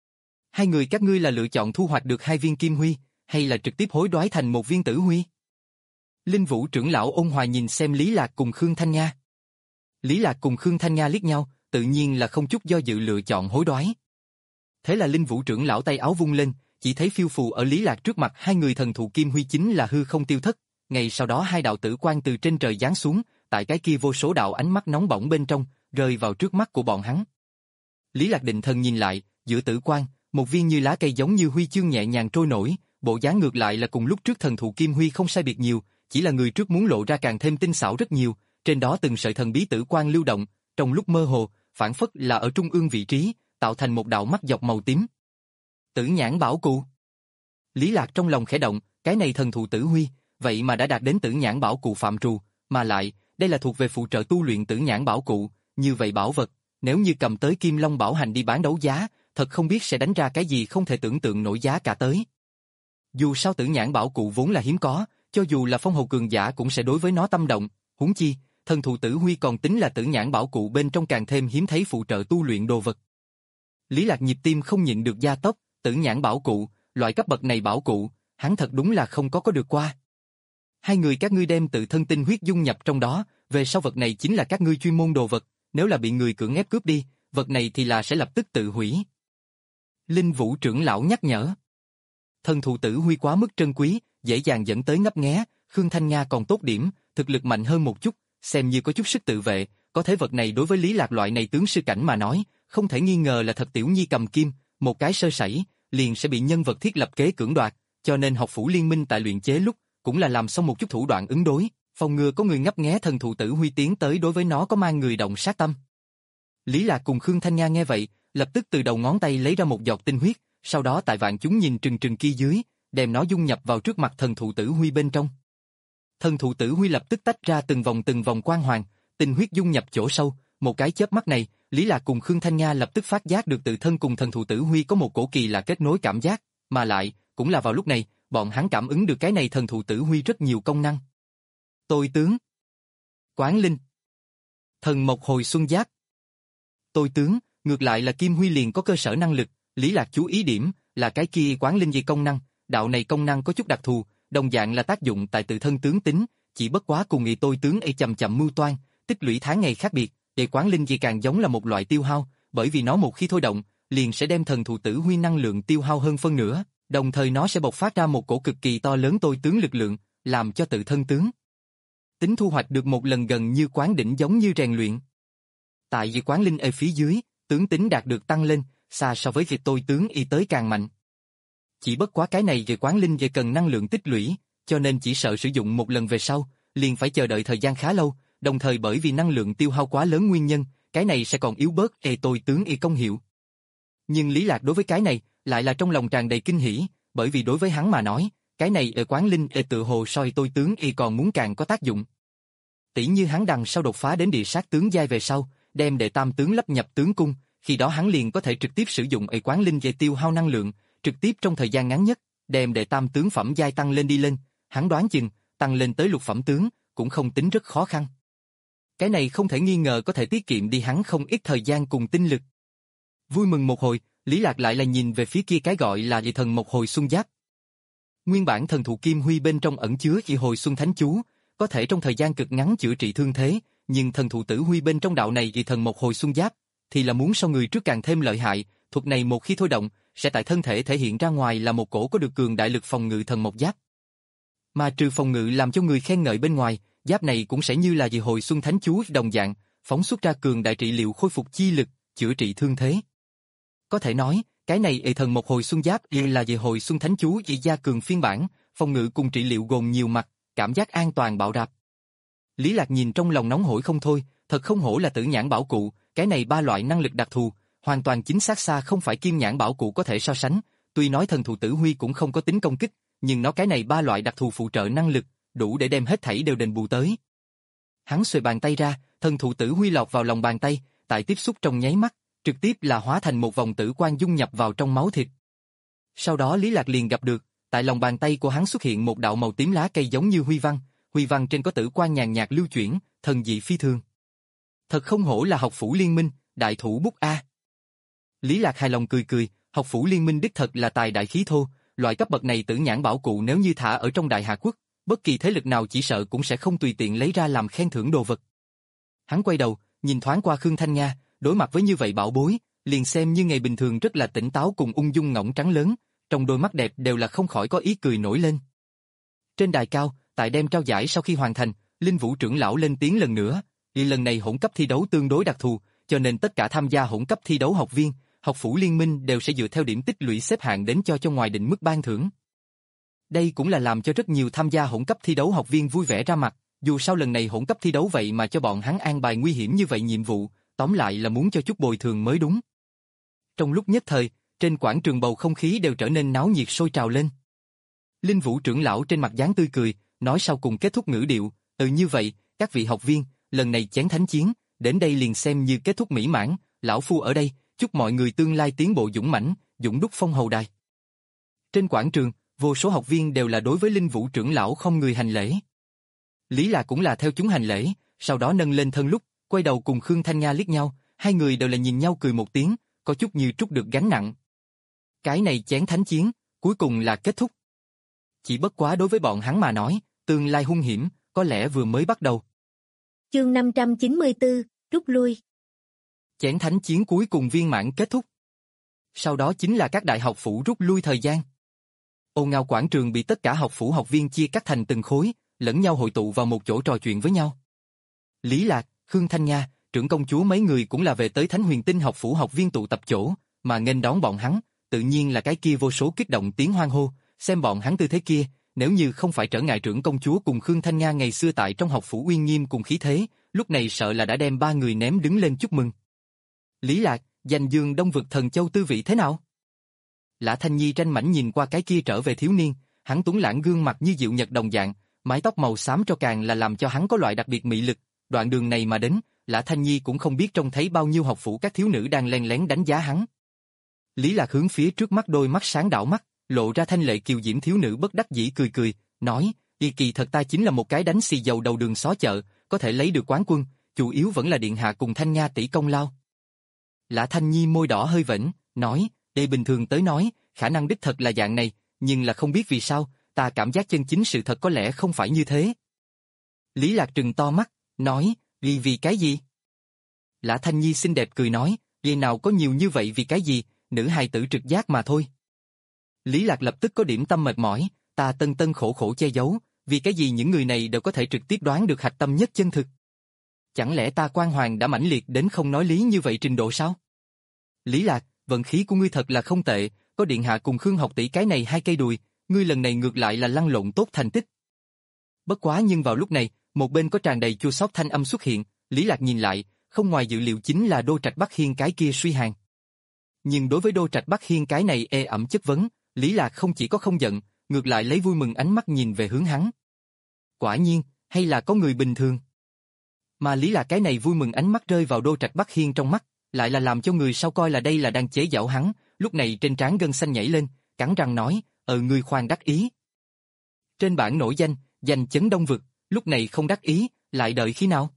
Hai người các ngươi là lựa chọn thu hoạch được hai viên kim huy, hay là trực tiếp hối đoái thành một viên tử huy? Linh Vũ trưởng lão ôn hòa nhìn xem Lý Lạc cùng Khương Thanh Nga. Lý Lạc cùng Khương Thanh Nga liếc nhau, tự nhiên là không chút do dự lựa chọn hối đoái. Thế là Linh Vũ trưởng lão tay áo vung lên, chỉ thấy phiêu phù ở Lý Lạc trước mặt hai người thần thụ kim huy chính là hư không tiêu thất. Ngay sau đó hai đạo tử quang từ trên trời giáng xuống, tại cái kia vô số đạo ánh mắt nóng bỏng bên trong, rơi vào trước mắt của bọn hắn. Lý Lạc định thần nhìn lại, giữa tử quang, một viên như lá cây giống như huy chương nhẹ nhàng trôi nổi, bộ dáng ngược lại là cùng lúc trước thần thụ kim huy không sai biệt nhiều, chỉ là người trước muốn lộ ra càng thêm tinh xảo rất nhiều, trên đó từng sợi thần bí tử quang lưu động, trong lúc mơ hồ, phản phất là ở trung ương vị trí, tạo thành một đạo mắt dọc màu tím. Tử nhãn bảo cụ. Lý Lạc trong lòng khẽ động, cái này thần thụ tử huy, vậy mà đã đạt đến tử nhãn bảo cụ phạm trù, mà lại, đây là thuộc về phụ trợ tu luyện tử nhãn bảo cụ, như vậy bảo vật, nếu như cầm tới Kim Long Bảo Hành đi bán đấu giá, thật không biết sẽ đánh ra cái gì không thể tưởng tượng nổi giá cả tới. Dù sao tử nhãn bảo cụ vốn là hiếm có, cho dù là phong hầu cường giả cũng sẽ đối với nó tâm động, huống chi, thần thụ tử huy còn tính là tử nhãn bảo cụ bên trong càng thêm hiếm thấy phụ trợ tu luyện đồ vật. Lý Lạc nhịp tim không nhịn được gia tốc, tử nhãn bảo cụ, loại cấp bậc này bảo cụ, hắn thật đúng là không có có được qua. Hai người các ngươi đem tự thân tinh huyết dung nhập trong đó, về sau vật này chính là các ngươi chuyên môn đồ vật, nếu là bị người cưỡng ép cướp đi, vật này thì là sẽ lập tức tự hủy. Linh Vũ trưởng lão nhắc nhở. Thần thụ tử huy quá mức trân quý, dễ dàng dẫn tới ngấp nghé, Khương Thanh Nga còn tốt điểm, thực lực mạnh hơn một chút, xem như có chút sức tự vệ, có thể vật này đối với Lý Lạc loại này tướng sư cảnh mà nói, không thể nghi ngờ là thật tiểu nhi cầm kim, một cái sơ sẩy, liền sẽ bị nhân vật thiết lập kế cưỡng đoạt, cho nên học phủ liên minh tại luyện chế lúc, cũng là làm xong một chút thủ đoạn ứng đối, phòng ngừa có người ngấp nghé thần thụ tử huy tiến tới đối với nó có mang người động sát tâm. Lý Lạc cùng Khương Thanh Nga nghe vậy, lập tức từ đầu ngón tay lấy ra một giọt tinh huyết, sau đó tại vạn chúng nhìn trừng trừng kia dưới, đem nó dung nhập vào trước mặt thần thụ tử huy bên trong. Thần thụ tử huy lập tức tách ra từng vòng từng vòng quang hoàng, tinh huyết dung nhập chỗ sâu, một cái chớp mắt này, Lý Lạc cùng Khương Thanh Nga lập tức phát giác được tự thân cùng thần thụ tử huy có một cổ kỳ lạ kết nối cảm giác, mà lại, cũng là vào lúc này, bọn hắn cảm ứng được cái này thần thụ tử huy rất nhiều công năng. Tôi tướng, Quán Linh, Thần Mộc Hồi Xuân Giáp. Tôi tướng, ngược lại là Kim Huy liền có cơ sở năng lực, Lý Lạc chú ý điểm là cái kia Quán Linh gì công năng, đạo này công năng có chút đặc thù, đồng dạng là tác dụng tại tự thân tướng tính, chỉ bất quá cùng nghị tôi tướng ấy chậm chậm mưu toan, tích lũy tháng ngày khác biệt, để Quán Linh gì càng giống là một loại tiêu hao, bởi vì nó một khi thôi động, liền sẽ đem thần thụ tử huy năng lượng tiêu hao hơn phân nửa, đồng thời nó sẽ bộc phát ra một cổ cực kỳ to lớn tôi tướng lực lượng, làm cho tự thân tướng tính thu hoạch được một lần gần như quán đỉnh giống như rèn luyện. Tại vì Quán Linh ở phía dưới, tướng tính đạt được tăng lên, xa so với việc tôi tướng y tới càng mạnh. Chỉ bất quá cái này về Quán Linh về cần năng lượng tích lũy, cho nên chỉ sợ sử dụng một lần về sau, liền phải chờ đợi thời gian khá lâu, đồng thời bởi vì năng lượng tiêu hao quá lớn nguyên nhân, cái này sẽ còn yếu bớt ê tôi tướng y công hiệu. Nhưng Lý Lạc đối với cái này, lại là trong lòng tràn đầy kinh hỉ, bởi vì đối với hắn mà nói, cái này ở Quán Linh ê tự hồ soi tôi tướng y còn muốn càng có tác dụng. Tỷ như hắn đằng sau đột phá đến địa sát tướng giai về sau, đem đệ tam tướng lắp nhập tướng cung, khi đó hắn liền có thể trực tiếp sử dụng ấy quán linh dây tiêu hao năng lượng, trực tiếp trong thời gian ngắn nhất, đem đệ tam tướng phẩm giai tăng lên đi lên, hắn đoán chừng, tăng lên tới lục phẩm tướng, cũng không tính rất khó khăn. Cái này không thể nghi ngờ có thể tiết kiệm đi hắn không ít thời gian cùng tinh lực. Vui mừng một hồi, Lý Lạc lại là nhìn về phía kia cái gọi là dị thần một hồi xuân giáp. Nguyên bản thần thụ kim huy bên trong ẩn chứa dị hồi xuân thánh chú, có thể trong thời gian cực ngắn chữa trị thương thế, nhưng thần thụ tử huy bên trong đạo này dị thần một hồi xuân giáp, thì là muốn sau người trước càng thêm lợi hại, thuật này một khi thôi động, sẽ tại thân thể thể hiện ra ngoài là một cổ có được cường đại lực phòng ngự thần một giáp. Mà trừ phòng ngự làm cho người khen ngợi bên ngoài, giáp này cũng sẽ như là dị hồi xuân thánh chú đồng dạng, phóng xuất ra cường đại trị liệu khôi phục chi lực, chữa trị thương thế. Có thể nói, cái này ệ thần một hồi xuân giáp là dị hồi xuân thánh chú dị gia cường phiên bản, phòng ngự cùng trị liệu gồm nhiều mặt, cảm giác an toàn bạo đạp. Lý Lạc nhìn trong lòng nóng hổi không thôi, thật không hổ là tử nhãn bảo cụ, cái này ba loại năng lực đặc thù, hoàn toàn chính xác xa không phải kim nhãn bảo cụ có thể so sánh, tuy nói thần thụ tử huy cũng không có tính công kích, nhưng nó cái này ba loại đặc thù phụ trợ năng lực, đủ để đem hết thảy đều đền bù tới. Hắn xuề bàn tay ra, thần thụ tử huy lọt vào lòng bàn tay, tại tiếp xúc trong nháy mắt, trực tiếp là hóa thành một vòng tử quang dung nhập vào trong máu thịt. Sau đó Lý Lạc liền gặp được, tại lòng bàn tay của hắn xuất hiện một đạo màu tím lá cây giống như huy văn, huy văn trên có tử quang nhàn nhạt lưu chuyển, thần dị phi thường. Thật không hổ là học phủ liên minh, đại thủ bút A. Lý Lạc hài lòng cười cười, học phủ liên minh đích thật là tài đại khí thô, loại cấp bậc này tử nhãn bảo cụ nếu như thả ở trong Đại Hà Quốc, bất kỳ thế lực nào chỉ sợ cũng sẽ không tùy tiện lấy ra làm khen thưởng đồ vật. Hắn quay đầu, nhìn thoáng qua Khương Thanh Nga, đối mặt với như vậy bảo bối, liền xem như ngày bình thường rất là tỉnh táo cùng ung dung ngỗng trắng lớn, trong đôi mắt đẹp đều là không khỏi có ý cười nổi lên. Trên đài cao, tại đêm trao giải sau khi hoàn thành, Linh Vũ trưởng lão lên tiếng lần nữa, vì lần này hỗn cấp thi đấu tương đối đặc thù, cho nên tất cả tham gia hỗn cấp thi đấu học viên, học phủ liên minh đều sẽ dựa theo điểm tích lũy xếp hạng đến cho cho ngoài định mức ban thưởng. Đây cũng là làm cho rất nhiều tham gia hỗn cấp thi đấu học viên vui vẻ ra mặt, dù sao lần này hỗn cấp thi đấu vậy mà cho bọn hắn an bài nguy hiểm như vậy nhiệm vụ, tóm lại là muốn cho chút bồi thường mới đúng. Trong lúc nhất thời, trên quảng trường bầu không khí đều trở nên náo nhiệt sôi trào lên. Linh Vũ trưởng lão trên mặt dáng tươi cười, nói sau cùng kết thúc ngữ điệu, ừ như vậy, các vị học viên, lần này chén thánh chiến, đến đây liền xem như kết thúc mỹ mãn, lão phu ở đây, chúc mọi người tương lai tiến bộ dũng mãnh, dũng đúc phong hầu đài. Trên quảng trường, vô số học viên đều là đối với Linh Vũ trưởng lão không người hành lễ. Lý Lạc cũng là theo chúng hành lễ, sau đó nâng lên thân lúc, quay đầu cùng Khương Thanh Nga liếc nhau, hai người đều là nhìn nhau cười một tiếng, có chút như trút được gánh nặng. Cái này chén thánh chiến, cuối cùng là kết thúc. Chỉ bất quá đối với bọn hắn mà nói, tương lai hung hiểm, có lẽ vừa mới bắt đầu. Chương năm trăm chín mươi tư, rút lui. Chén thánh chiến cuối cùng viên mãn kết thúc. Sau đó chính là các đại học phủ rút lui thời gian. Ồn ào quảng trường bị tất cả học phủ học viên chia cắt thành từng khối, lẫn nhau hội tụ vào một chỗ trò chuyện với nhau. Lý Lạc, Khương Thanh Nga, trưởng công chúa mấy người cũng là về tới Thánh Huyền Tinh học phủ học viên tụ tập chỗ, mà nghênh đón bọn hắn, tự nhiên là cái kia vô số kích động tiếng hoan hô, xem bọn hắn tư thế kia, nếu như không phải trở ngại trưởng công chúa cùng Khương Thanh Nga ngày xưa tại trong học phủ uy nghiêm cùng khí thế, lúc này sợ là đã đem ba người ném đứng lên chúc mừng. Lý Lạc, giành dương Đông vực Thần Châu tư vị thế nào? Lã Thanh Nhi tranh mảnh nhìn qua cái kia trở về thiếu niên, hắn tuấn lãng gương mặt như diệu nhật đồng dạng, mái tóc màu xám cho càng là làm cho hắn có loại đặc biệt mị lực, đoạn đường này mà đến, Lã Thanh Nhi cũng không biết trông thấy bao nhiêu học phủ các thiếu nữ đang len lén đánh giá hắn. Lý Lạc hướng phía trước mắt đôi mắt sáng đảo mắt, lộ ra thanh lệ kiều diễm thiếu nữ bất đắc dĩ cười cười, nói, y kỳ thật ta chính là một cái đánh xì dầu đầu đường xó chợ, có thể lấy được quán quân, chủ yếu vẫn là điện hạ cùng Thanh Nga tỷ công lao. Lã Thanh Nhi môi đỏ hơi vểnh, nói, đây bình thường tới nói, khả năng đích thật là dạng này, nhưng là không biết vì sao, ta cảm giác chân chính sự thật có lẽ không phải như thế. Lý Lạc trừng to mắt, nói, vì vì cái gì? Lã Thanh Nhi xinh đẹp cười nói, vì nào có nhiều như vậy vì cái gì, nữ hài tử trực giác mà thôi. Lý Lạc lập tức có điểm tâm mệt mỏi, ta tân tân khổ khổ che giấu, vì cái gì những người này đều có thể trực tiếp đoán được hạch tâm nhất chân thực. Chẳng lẽ ta quan hoàng đã mãnh liệt đến không nói lý như vậy trình độ sao? Lý Lạc, vận khí của ngươi thật là không tệ, có điện hạ cùng Khương học tỷ cái này hai cây đùi, ngươi lần này ngược lại là lăn lộn tốt thành tích. Bất quá nhưng vào lúc này, một bên có tràn đầy chua xót thanh âm xuất hiện, Lý Lạc nhìn lại, không ngoài dự liệu chính là Đô Trạch Bắc Hiên cái kia suy hàn. Nhưng đối với Đô Trạch Bắc Hiên cái này ê ẩm chất vấn, Lý Lạc không chỉ có không giận, ngược lại lấy vui mừng ánh mắt nhìn về hướng hắn. Quả nhiên, hay là có người bình thường. Mà Lý Lạc cái này vui mừng ánh mắt rơi vào Đô Trạch Bắc Hiên trong mắt, lại là làm cho người sau coi là đây là đang chế giễu hắn, lúc này trên trán gân xanh nhảy lên, cắn răng nói, ờ ngươi khoan đắc ý. Trên bảng nổi danh, danh chấn Đông Vực, lúc này không đắc ý, lại đợi khi nào?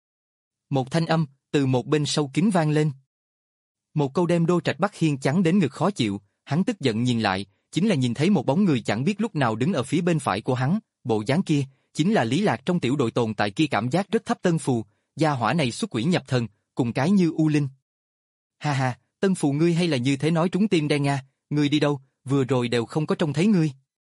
Một thanh âm, từ một bên sâu kín vang lên. Một câu đem Đô Trạch Bắc Hiên chắn đến ngực khó chịu, hắn tức giận nhìn lại, chính là nhìn thấy một bóng người chẳng biết lúc nào đứng ở phía bên phải của hắn, bộ dáng kia, chính là Lý Lạc trong tiểu đội tồn tại kia cảm giác rất thấp. Tân Phù, gia hỏa này xuất quỷ nhập thần, cùng cái như U Linh. Ha ha, Tân Phù ngươi hay là như thế nói trúng tim đen nga, ngươi đi đâu, vừa rồi đều không có trông thấy ngươi.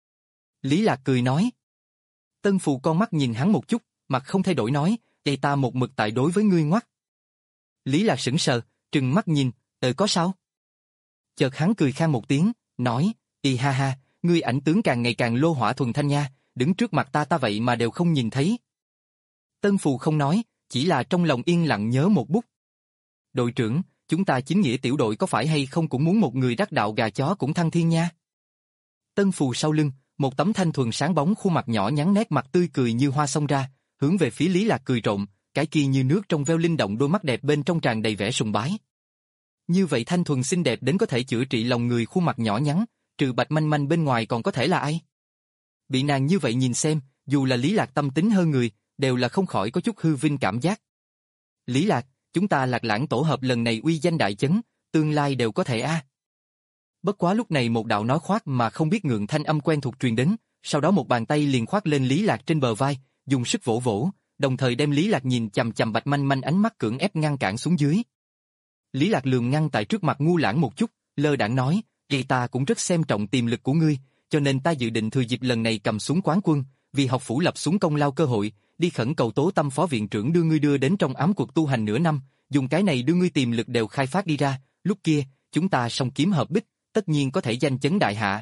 Lý Lạc cười nói. Tân Phù con mắt nhìn hắn một chút, mặt không thay đổi nói, vậy ta một mực tại đối với ngươi ngoắt. Lý Lạc sững sờ, trừng mắt nhìn, ờ có sao? Chợt hắn cười khan một tiếng, nói, y ha ha, ngươi ảnh tướng càng ngày càng lô hỏa thuần thanh nha, đứng trước mặt ta ta vậy mà đều không nhìn thấy. Tân Phù không nói, chỉ là trong lòng yên lặng nhớ một bút. Đội trưởng, chúng ta chính nghĩa tiểu đội có phải hay không cũng muốn một người đắc đạo gà chó cũng thăng thiên nha. Tân Phù sau lưng, một tấm thanh thuần sáng bóng khuôn mặt nhỏ nhắn nét mặt tươi cười như hoa xông ra, hướng về phía Lý Lạc cười rộn, cái kia như nước trong veo linh động đôi mắt đẹp bên trong tràn đầy vẻ sùng bái. Như vậy thanh thuần xinh đẹp đến có thể chữa trị lòng người khuôn mặt nhỏ nhắn, trừ Bạch Manh Manh bên ngoài còn có thể là ai? Bị nàng như vậy nhìn xem, dù là Lý Lạc tâm tính hơn người, đều là không khỏi có chút hư vinh cảm giác. Lý Lạc, chúng ta Lạc Lãng tổ hợp lần này uy danh đại chấn, tương lai đều có thể a. Bất quá lúc này một đạo nói khoác mà không biết ngượng thanh âm quen thuộc truyền đến, sau đó một bàn tay liền khoác lên Lý Lạc trên bờ vai, dùng sức vỗ vỗ, đồng thời đem Lý Lạc nhìn chằm chằm Bạch Manh Manh ánh mắt cưỡng ép ngăn cản xuống dưới. Lý Lạc lườm ngăn tại trước mặt Ngu Lãng một chút, lơ đãng nói, "Vậy ta cũng rất xem trọng tiềm lực của ngươi, cho nên ta dự định thừa dịp lần này cầm xuống quán quân, vì học phủ lập xuống công lao cơ hội, đi khẩn cầu Tố Tâm phó viện trưởng đưa ngươi đưa đến trong ám cuộc tu hành nửa năm, dùng cái này đưa ngươi tiềm lực đều khai phát đi ra, lúc kia, chúng ta song kiếm hợp bích, tất nhiên có thể danh chấn đại hạ."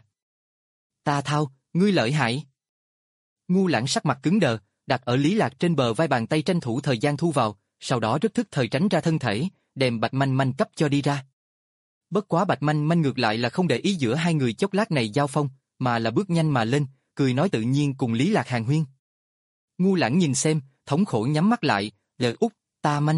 Ta thao, ngươi lợi hại. Ngu Lãng sắc mặt cứng đờ, đặt ở Lý Lạc trên bờ vai bàn tay tranh thủ thời gian thu vào, sau đó rất thức thời tránh ra thân thể, đem Bạch Manh Manh cấp cho đi ra. Bất quá Bạch Manh Manh ngược lại là không để ý giữa hai người chốc lát này giao phong, mà là bước nhanh mà lên, cười nói tự nhiên cùng Lý Lạc hàn huyên. Ngu Lãng nhìn xem, thống khổ nhắm mắt lại, lời út, ta manh.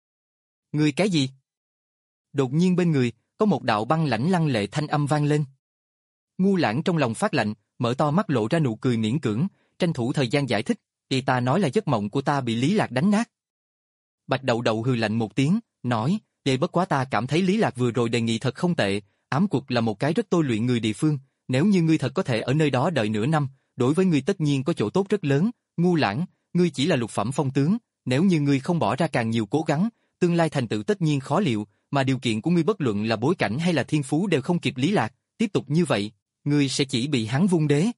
Ngươi cái gì? Đột nhiên bên người, có một đạo băng lãnh lăng lệ thanh âm vang lên. Ngu Lãng trong lòng phát lạnh, mở to mắt lộ ra nụ cười miễn cưỡng, tranh thủ thời gian giải thích, thì ta nói là giấc mộng của ta bị Lý Lạc đánh nát. Bạch Đậu Đậu hừ lạnh một tiếng, nói, để bất quá ta cảm thấy Lý Lạc vừa rồi đề nghị thật không tệ, ám cuộc là một cái rất tôi luyện người địa phương, nếu như ngươi thật có thể ở nơi đó đợi nửa năm, đối với ngươi tất nhiên có chỗ tốt rất lớn. Ngu Lãng, ngươi chỉ là lục phẩm phong tướng, nếu như ngươi không bỏ ra càng nhiều cố gắng, tương lai thành tựu tất nhiên khó liệu, mà điều kiện của ngươi bất luận là bối cảnh hay là thiên phú đều không kịp Lý Lạc, tiếp tục như vậy, ngươi sẽ chỉ bị hắn vung đế.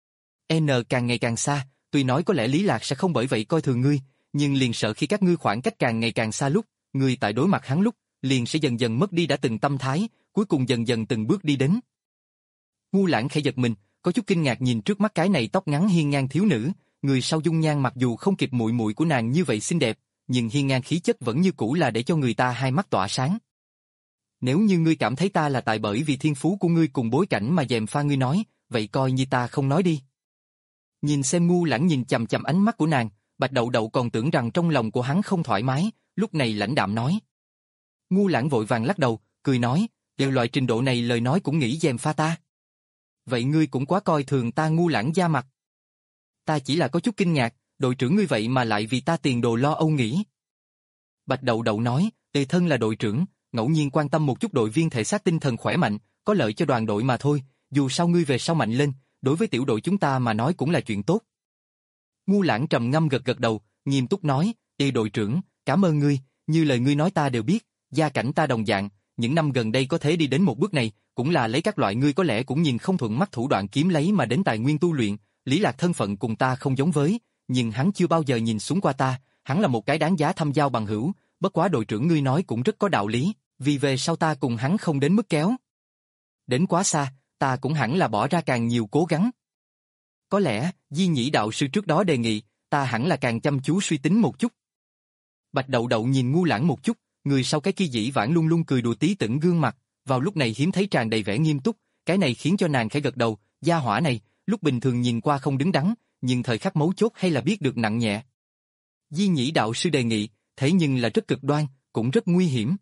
N càng ngày càng xa, tuy nói có lẽ Lý Lạc sẽ không bởi vậy coi thường ngươi, nhưng liền sợ khi các ngươi khoảng cách càng ngày càng xa lúc, ngươi tại đối mặt hắn lúc, liền sẽ dần dần mất đi đã từng tâm thái, cuối cùng dần dần từng bước đi đến. Ngu Lãng khẽ giật mình, có chút kinh ngạc nhìn trước mắt cái này tóc ngắn hiên ngang thiếu nữ, người sau dung nhan mặc dù không kịp muội muội của nàng như vậy xinh đẹp, nhưng hiên ngang khí chất vẫn như cũ là để cho người ta hai mắt tỏa sáng. Nếu như ngươi cảm thấy ta là tại bởi vì thiên phú của ngươi cùng bối cảnh mà dèm pha ngươi nói, vậy coi như ta không nói đi. Nhìn xem Ngu Lãng nhìn chằm chằm ánh mắt của nàng, Bạch Đậu Đậu còn tưởng rằng trong lòng của hắn không thoải mái, lúc này lãnh đạm nói. Ngu Lãng vội vàng lắc đầu, cười nói, đều loại trình độ này lời nói cũng nghĩ dèm pha ta. Vậy ngươi cũng quá coi thường ta. Ngu Lãng da mặt. Ta chỉ là có chút kinh ngạc, đội trưởng ngươi vậy mà lại vì ta tiền đồ lo âu nghĩ. Bạch Đậu Đậu nói, tề thân là đội trưởng, ngẫu nhiên quan tâm một chút đội viên thể xác tinh thần khỏe mạnh, có lợi cho đoàn đội mà thôi, dù sao ngươi về sau mạnh lên, đối với tiểu đội chúng ta mà nói cũng là chuyện tốt. Ngu Lãng trầm ngâm gật gật đầu, nghiêm túc nói, ê đội trưởng, cảm ơn ngươi, như lời ngươi nói ta đều biết, gia cảnh ta đồng dạng, những năm gần đây có thể đi đến một bước này, cũng là lấy các loại ngươi có lẽ cũng nhìn không thuận mắt thủ đoạn kiếm lấy mà đến tài nguyên tu luyện. Lý Lạc thân phận cùng ta không giống với, nhưng hắn chưa bao giờ nhìn xuống qua ta, hắn là một cái đáng giá thăm giao bằng hữu, bất quá đội trưởng ngươi nói cũng rất có đạo lý, vì về sau ta cùng hắn không đến mức kéo đến quá xa, ta cũng hẳn là bỏ ra càng nhiều cố gắng. Có lẽ, Di Nhĩ đạo sư trước đó đề nghị, ta hẳn là càng chăm chú suy tính một chút. Bạch Đậu Đậu nhìn Ngu Lãng một chút, người sau cái kia dĩ vãng luôn luôn cười đùa tí tửng gương mặt, vào lúc này hiếm thấy tràn đầy vẻ nghiêm túc, cái này khiến cho nàng khẽ gật đầu, gia hỏa này, lúc bình thường nhìn qua không đứng đắn, nhưng thời khắc mấu chốt hay là biết được nặng nhẹ. Di Nhĩ đạo sư đề nghị, thế nhưng là rất cực đoan, cũng rất nguy hiểm.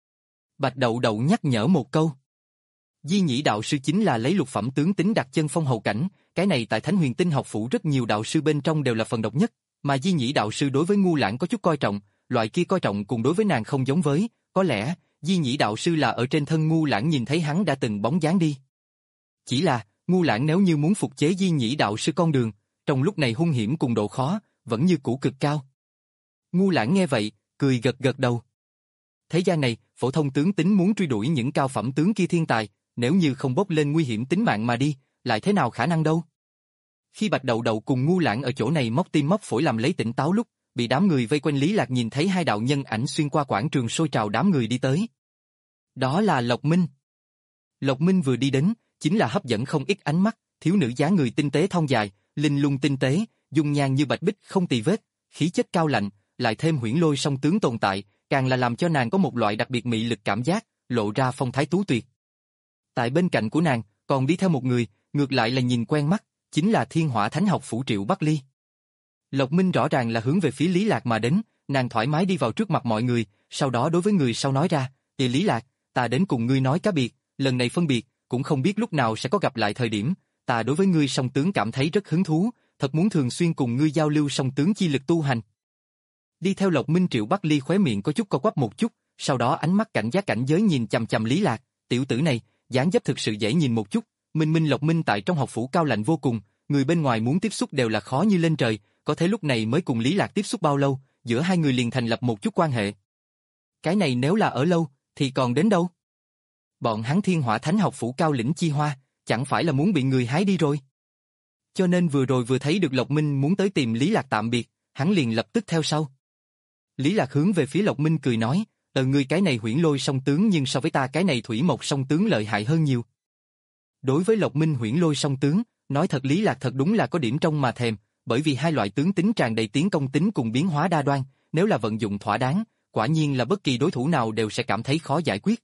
Bạch Đậu Đậu nhắc nhở một câu. Di Nhĩ đạo sư chính là lấy lục phẩm tướng tính đặt chân phong hầu cảnh, cái này tại Thánh Huyền Tinh học phủ rất nhiều đạo sư bên trong đều là phần độc nhất, mà Di Nhĩ đạo sư đối với Ngu Lãng có chút coi trọng, loại kia coi trọng cùng đối với nàng không giống với, có lẽ, Di Nhĩ đạo sư là ở trên thân Ngu Lãng nhìn thấy hắn đã từng bóng dáng đi. Chỉ là, Ngu Lãng nếu như muốn phục chế Di Nhĩ đạo sư con đường, trong lúc này hung hiểm cùng độ khó, vẫn như cũ cực cao. Ngu Lãng nghe vậy, cười gật gật đầu. Thế gian này, phổ thông tướng tính muốn truy đuổi những cao phẩm tướng kia thiên tài, nếu như không bốc lên nguy hiểm tính mạng mà đi, lại thế nào khả năng đâu. Khi Bạch Đậu Đậu cùng Ngu Lãng ở chỗ này móc tim móc phổi làm lấy tỉnh táo lúc, bị đám người vây quanh Lý Lạc nhìn thấy hai đạo nhân ảnh xuyên qua quảng trường sôi trào đám người đi tới. Đó là Lộc Minh. Lộc Minh vừa đi đến, chính là hấp dẫn không ít ánh mắt, thiếu nữ dáng người tinh tế thon dài, linh lung tinh tế, dung nhan như bạch bích không tì vết, khí chất cao lạnh, lại thêm huyễn lôi song tướng tồn tại, càng là làm cho nàng có một loại đặc biệt mị lực cảm giác, lộ ra phong thái tú tuyệt. Tại bên cạnh của nàng, còn đi theo một người, ngược lại là nhìn quen mắt, chính là Thiên Hỏa Thánh học phủ Triệu Bắc Ly. Lộc Minh rõ ràng là hướng về phía Lý Lạc mà đến, nàng thoải mái đi vào trước mặt mọi người, sau đó đối với người sau nói ra, "Ê Lý Lạc, ta đến cùng ngươi nói cá biệt, lần này phân biệt, cũng không biết lúc nào sẽ có gặp lại thời điểm, ta đối với ngươi song tướng cảm thấy rất hứng thú, thật muốn thường xuyên cùng ngươi giao lưu song tướng chi lực tu hành." Đi theo Lộc Minh Triệu Bắc Ly khóe miệng có chút co quắp một chút, sau đó ánh mắt cảnh giác cảnh giới nhìn chằm chằm Lý Lạc, tiểu tử này, dáng dấp thực sự dễ nhìn một chút, minh minh Lộc Minh tại trong học phủ cao lạnh vô cùng, người bên ngoài muốn tiếp xúc đều là khó như lên trời, có thể lúc này mới cùng Lý Lạc tiếp xúc bao lâu, giữa hai người liền thành lập một chút quan hệ. Cái này nếu là ở lâu, thì còn đến đâu? Bọn hắn Thiên Hỏa Thánh học phủ cao lĩnh chi hoa, chẳng phải là muốn bị người hái đi rồi. Cho nên vừa rồi vừa thấy được Lộc Minh muốn tới tìm Lý Lạc tạm biệt, hắn liền lập tức theo sau. Lý Lạc hướng về phía Lộc Minh cười nói, "Ờ ngươi cái này huyễn lôi song tướng nhưng so với ta cái này thủy mộc song tướng lợi hại hơn nhiều." Đối với Lộc Minh huyễn lôi song tướng, nói thật Lý Lạc thật đúng là có điểm trong mà thèm, bởi vì hai loại tướng tính tràn đầy tiến công tính cùng biến hóa đa đoan, nếu là vận dụng thỏa đáng, quả nhiên là bất kỳ đối thủ nào đều sẽ cảm thấy khó giải quyết.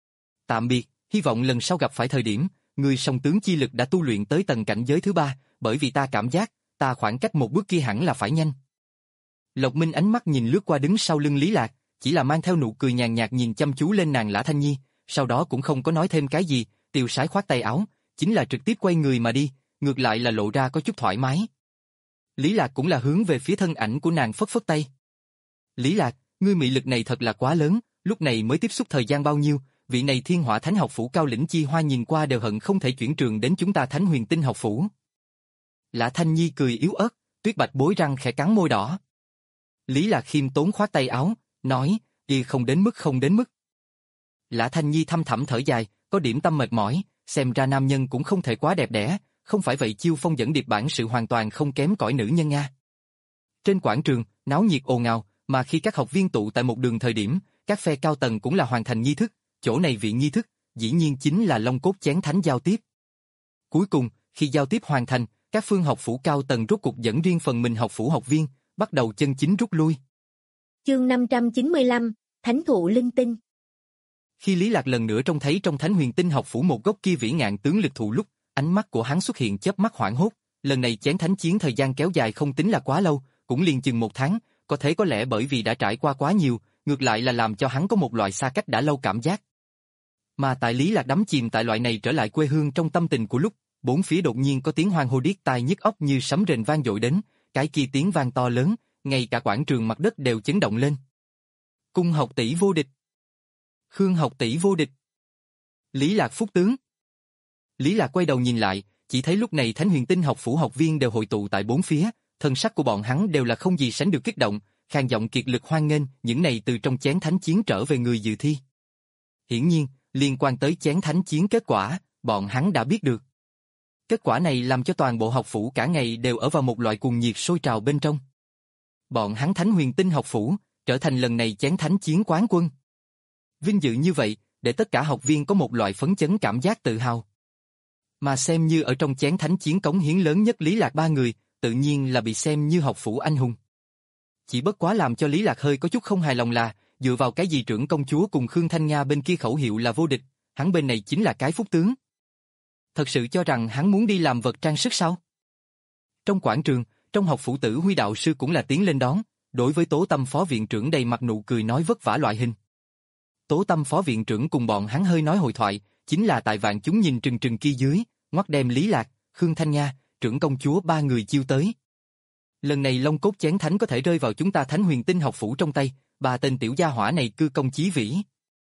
Tạm biệt, hy vọng lần sau gặp phải thời điểm, người song tướng chi lực đã tu luyện tới tầng cảnh giới thứ ba, bởi vì ta cảm giác, ta khoảng cách một bước kia hẳn là phải nhanh. Lộc Minh ánh mắt nhìn lướt qua đứng sau lưng Lý Lạc, chỉ là mang theo nụ cười nhàn nhạt nhìn chăm chú lên nàng Lã Thanh Nhi, sau đó cũng không có nói thêm cái gì, tiêu sái khoát tay áo, chính là trực tiếp quay người mà đi, ngược lại là lộ ra có chút thoải mái. Lý Lạc cũng là hướng về phía thân ảnh của nàng phất phất tay. "Lý Lạc, ngươi mị lực này thật là quá lớn, lúc này mới tiếp xúc thời gian bao nhiêu, vị này Thiên Hỏa Thánh học phủ cao lĩnh chi hoa nhìn qua đều hận không thể chuyển trường đến chúng ta Thánh Huyền Tinh học phủ." Lã Thanh Nhi cười yếu ớt, Tuyết Bạch bối răng khẽ cắn môi đỏ. Lý Lạc khiêm tốn khoát tay áo, nói, "Y không đến mức không đến mức." Lã Thanh Nhi thâm thẳm thở dài, có điểm tâm mệt mỏi, xem ra nam nhân cũng không thể quá đẹp đẽ, không phải vậy chiêu phong dẫn điệp bản sự hoàn toàn không kém cỏi nữ nhân nga. Trên quảng trường, náo nhiệt ồn ào, mà khi các học viên tụ tại một đường thời điểm, các phe cao tầng cũng là hoàn thành nghi thức, chỗ này vị nghi thức, dĩ nhiên chính là Long Cốt Chén Thánh giao tiếp. Cuối cùng, khi giao tiếp hoàn thành, các phương học phủ cao tầng rốt cục dẫn riêng phần mình học phủ học viên, bắt đầu chân chính rút lui. Chương năm trăm chín mươi lăm, Thánh thụ linh tinh. Khi Lý Lạc lần nữa trông thấy trong Thánh Huyền Tinh học phủ một gốc kia vĩ ngạn tướng lực thụ lúc, ánh mắt của hắn xuất hiện chớp mắt hoảng hốt, lần này chén thánh chiến thời gian kéo dài không tính là quá lâu, cũng liền chừng một tháng, có thể có lẽ bởi vì đã trải qua quá nhiều, ngược lại là làm cho hắn có một loại xa cách đã lâu cảm giác. Mà tại Lý Lạc đắm chìm tại loại này trở lại quê hương trong tâm tình của lúc, bốn phía đột nhiên có tiếng hoan hô điếc tai nhức óc như sấm rền vang dội đến, cái kia tiếng vang to lớn, ngay cả quảng trường mặt đất đều chấn động lên. Cung học tỷ vô địch. Khương học tỷ vô địch. Lý Lạc phúc tướng. Lý Lạc quay đầu nhìn lại, chỉ thấy lúc này Thánh Huyền Tinh học phủ học viên đều hội tụ tại bốn phía, thân sắc của bọn hắn đều là không gì sánh được kích động, khàn giọng kiệt lực hoan nghênh những này từ trong chén thánh chiến trở về người dự thi. Hiển nhiên, liên quan tới chén thánh chiến kết quả, bọn hắn đã biết được. Kết quả này làm cho toàn bộ học phủ cả ngày đều ở vào một loại cuồng nhiệt sôi trào bên trong. Bọn hắn Thánh Huyền Tinh học phủ trở thành lần này chén thánh chiến quán quân. Vinh dự như vậy, để tất cả học viên có một loại phấn chấn cảm giác tự hào. Mà xem như ở trong chén thánh chiến cống hiến lớn nhất Lý Lạc ba người, tự nhiên là bị xem như học phủ anh hùng. Chỉ bất quá làm cho Lý Lạc hơi có chút không hài lòng là, dựa vào cái gì trưởng công chúa cùng Khương Thanh Nga bên kia khẩu hiệu là vô địch, hắn bên này chính là cái phúc tướng. Thật sự cho rằng hắn muốn đi làm vật trang sức sao? Trong quảng trường, trong học phủ Tử Huy đạo sư cũng là tiến lên đón, đối với Tố Tâm phó viện trưởng đầy mặt nụ cười nói vất vả loại hình. Tố Tâm phó viện trưởng cùng bọn hắn hơi nói hội thoại, chính là tại vạn chúng nhìn trừng trừng kia dưới, ngoắt đem Lý Lạc, Khương Thanh Nha, trưởng công chúa ba người chiêu tới. Lần này Long Cốt Chén Thánh có thể rơi vào chúng ta Thánh Huyền Tinh học phủ trong tay, ba tên tiểu gia hỏa này cư công chí vĩ.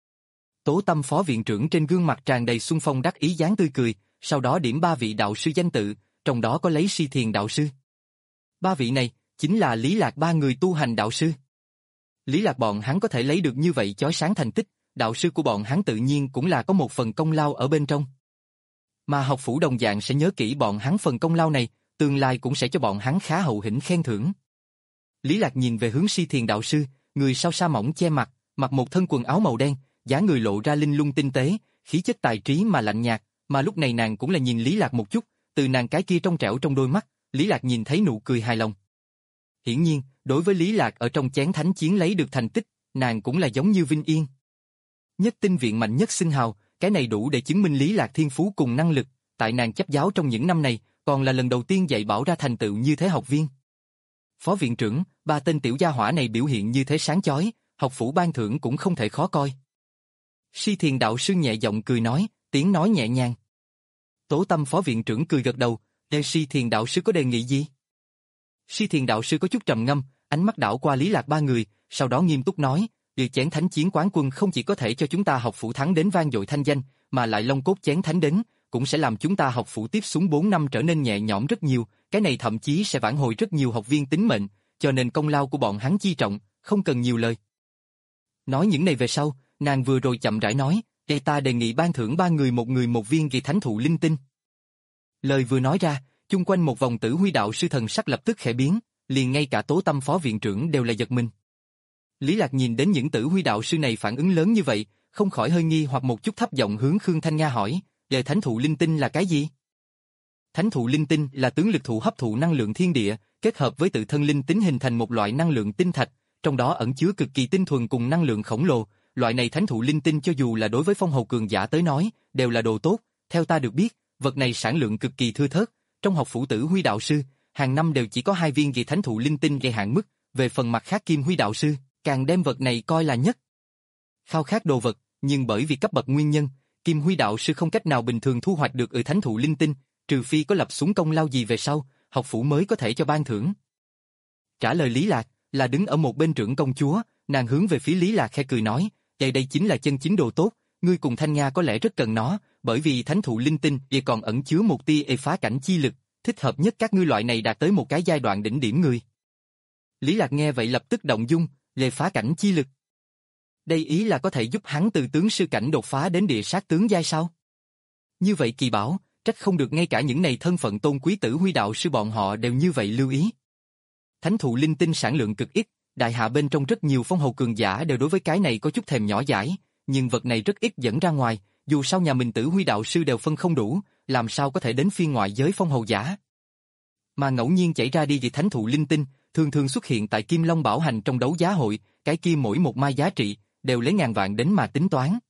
Tố Tâm phó viện trưởng trên gương mặt tràn đầy xuân phong đắc ý dáng tươi cười, sau đó điểm ba vị đạo sư danh tự, trong đó có lấy Si Thiền đạo sư. Ba vị này chính là Lý Lạc ba người tu hành đạo sư. Lý Lạc bọn hắn có thể lấy được như vậy chói sáng thành tích, đạo sư của bọn hắn tự nhiên cũng là có một phần công lao ở bên trong. Mà học phủ đồng dạng sẽ nhớ kỹ bọn hắn phần công lao này, tương lai cũng sẽ cho bọn hắn khá hậu hĩnh khen thưởng. Lý Lạc nhìn về hướng Si Thiền đạo sư, người sau sa mỏng che mặt, mặc một thân quần áo màu đen, dáng người lộ ra linh lung tinh tế, khí chất tài trí mà lạnh nhạt, mà lúc này nàng cũng là nhìn Lý Lạc một chút, từ nàng cái kia trong trẻo trong đôi mắt, Lý Lạc nhìn thấy nụ cười hài lòng. Hiển nhiên, đối với Lý Lạc ở trong chén thánh chiến lấy được thành tích, nàng cũng là giống như Vinh Yên. Nhất tinh viện mạnh nhất xưng hào, cái này đủ để chứng minh Lý Lạc thiên phú cùng năng lực, tại nàng chấp giáo trong những năm này, còn là lần đầu tiên dạy bảo ra thành tựu như thế học viên. Phó viện trưởng, ba tên tiểu gia hỏa này biểu hiện như thế sáng chói, học phủ ban thưởng cũng không thể khó coi. Si Thiền đạo sư nhẹ giọng cười nói, tiếng nói nhẹ nhàng. Tố Tâm phó viện trưởng cười gật đầu, để Si Thiền đạo sư có đề nghị gì? Si Thiền đạo sư có chút trầm ngâm, ánh mắt đảo qua Lý Lạc ba người, sau đó nghiêm túc nói, Địa Chén Thánh chiến quán quân không chỉ có thể cho chúng ta học phủ thắng đến vang dội thanh danh, mà lại Long Cốt Chén Thánh đến, cũng sẽ làm chúng ta học phủ tiếp xuống bốn năm trở nên nhẹ nhõm rất nhiều, cái này thậm chí sẽ vãn hồi rất nhiều học viên tính mệnh, cho nên công lao của bọn hắn chi trọng, không cần nhiều lời. Nói những này về sau, nàng vừa rồi chậm rãi nói, để ta đề nghị ban thưởng ba người một người một viên kỳ thánh thụ linh tinh. Lời vừa nói ra, chung quanh một vòng Tử Huy đạo sư thần sắc lập tức khẽ biến, liền ngay cả Tố Tâm phó viện trưởng đều là giật mình. Lý Lạc nhìn đến những Tử Huy đạo sư này phản ứng lớn như vậy, không khỏi hơi nghi hoặc một chút thấp giọng hướng Khương Thanh Nga hỏi, đề thánh thụ linh tinh là cái gì? Thánh thụ linh tinh là tướng lực thụ hấp thụ năng lượng thiên địa, kết hợp với tự thân linh tính hình thành một loại năng lượng tinh thạch, trong đó ẩn chứa cực kỳ tinh thuần cùng năng lượng khổng lồ. Loại này thánh thụ linh tinh cho dù là đối với phong hầu cường giả tới nói, đều là đồ tốt. Theo ta được biết, vật này sản lượng cực kỳ thưa thớt. Trong học phủ Tử Huy đạo sư, hàng năm đều chỉ có hai viên kỳ thánh thụ linh tinh gây hạn mức. Về phần mặt khác Kim Huy đạo sư, càng đem vật này coi là nhất khao khát đồ vật, nhưng bởi vì cấp bậc nguyên nhân, Kim Huy đạo sư không cách nào bình thường thu hoạch được ở thánh thụ linh tinh, trừ phi có lập xuống công lao gì về sau, học phủ mới có thể cho ban thưởng. Trả lời Lý Lạc là đứng ở một bên trưởng công chúa, nàng hướng về phía Lý Lạc khẽ cười nói, đây đây chính là chân chính đồ tốt, ngươi cùng Thanh Nga có lẽ rất cần nó, bởi vì thánh thụ linh tinh也còn ẩn chứa một tia ê phá cảnh chi lực, thích hợp nhất các ngươi loại này đạt tới một cái giai đoạn đỉnh điểm người. Lý Lạc nghe vậy lập tức động dung, lê phá cảnh chi lực. Đây ý là có thể giúp hắn từ tướng sư cảnh đột phá đến địa sát tướng giai sao? Như vậy kỳ bảo, trách không được ngay cả những này thân phận tôn quý Tử Huy đạo sư bọn họ đều như vậy lưu ý. Thánh thụ linh tinh sản lượng cực ít, đại hạ bên trong rất nhiều phong hầu cường giả đều đối với cái này có chút thèm nhỏ dãi, nhưng vật này rất ít dẫn ra ngoài, dù sao nhà mình Tử Huy đạo sư đều phân không đủ, làm sao có thể đến phiên ngoại giới phong hầu giả. Mà ngẫu nhiên chảy ra đi vì thánh thụ linh tinh, thường thường xuất hiện tại Kim Long Bảo Hành trong đấu giá hội, cái kia mỗi một mai giá trị, đều lấy ngàn vạn đến mà tính toán.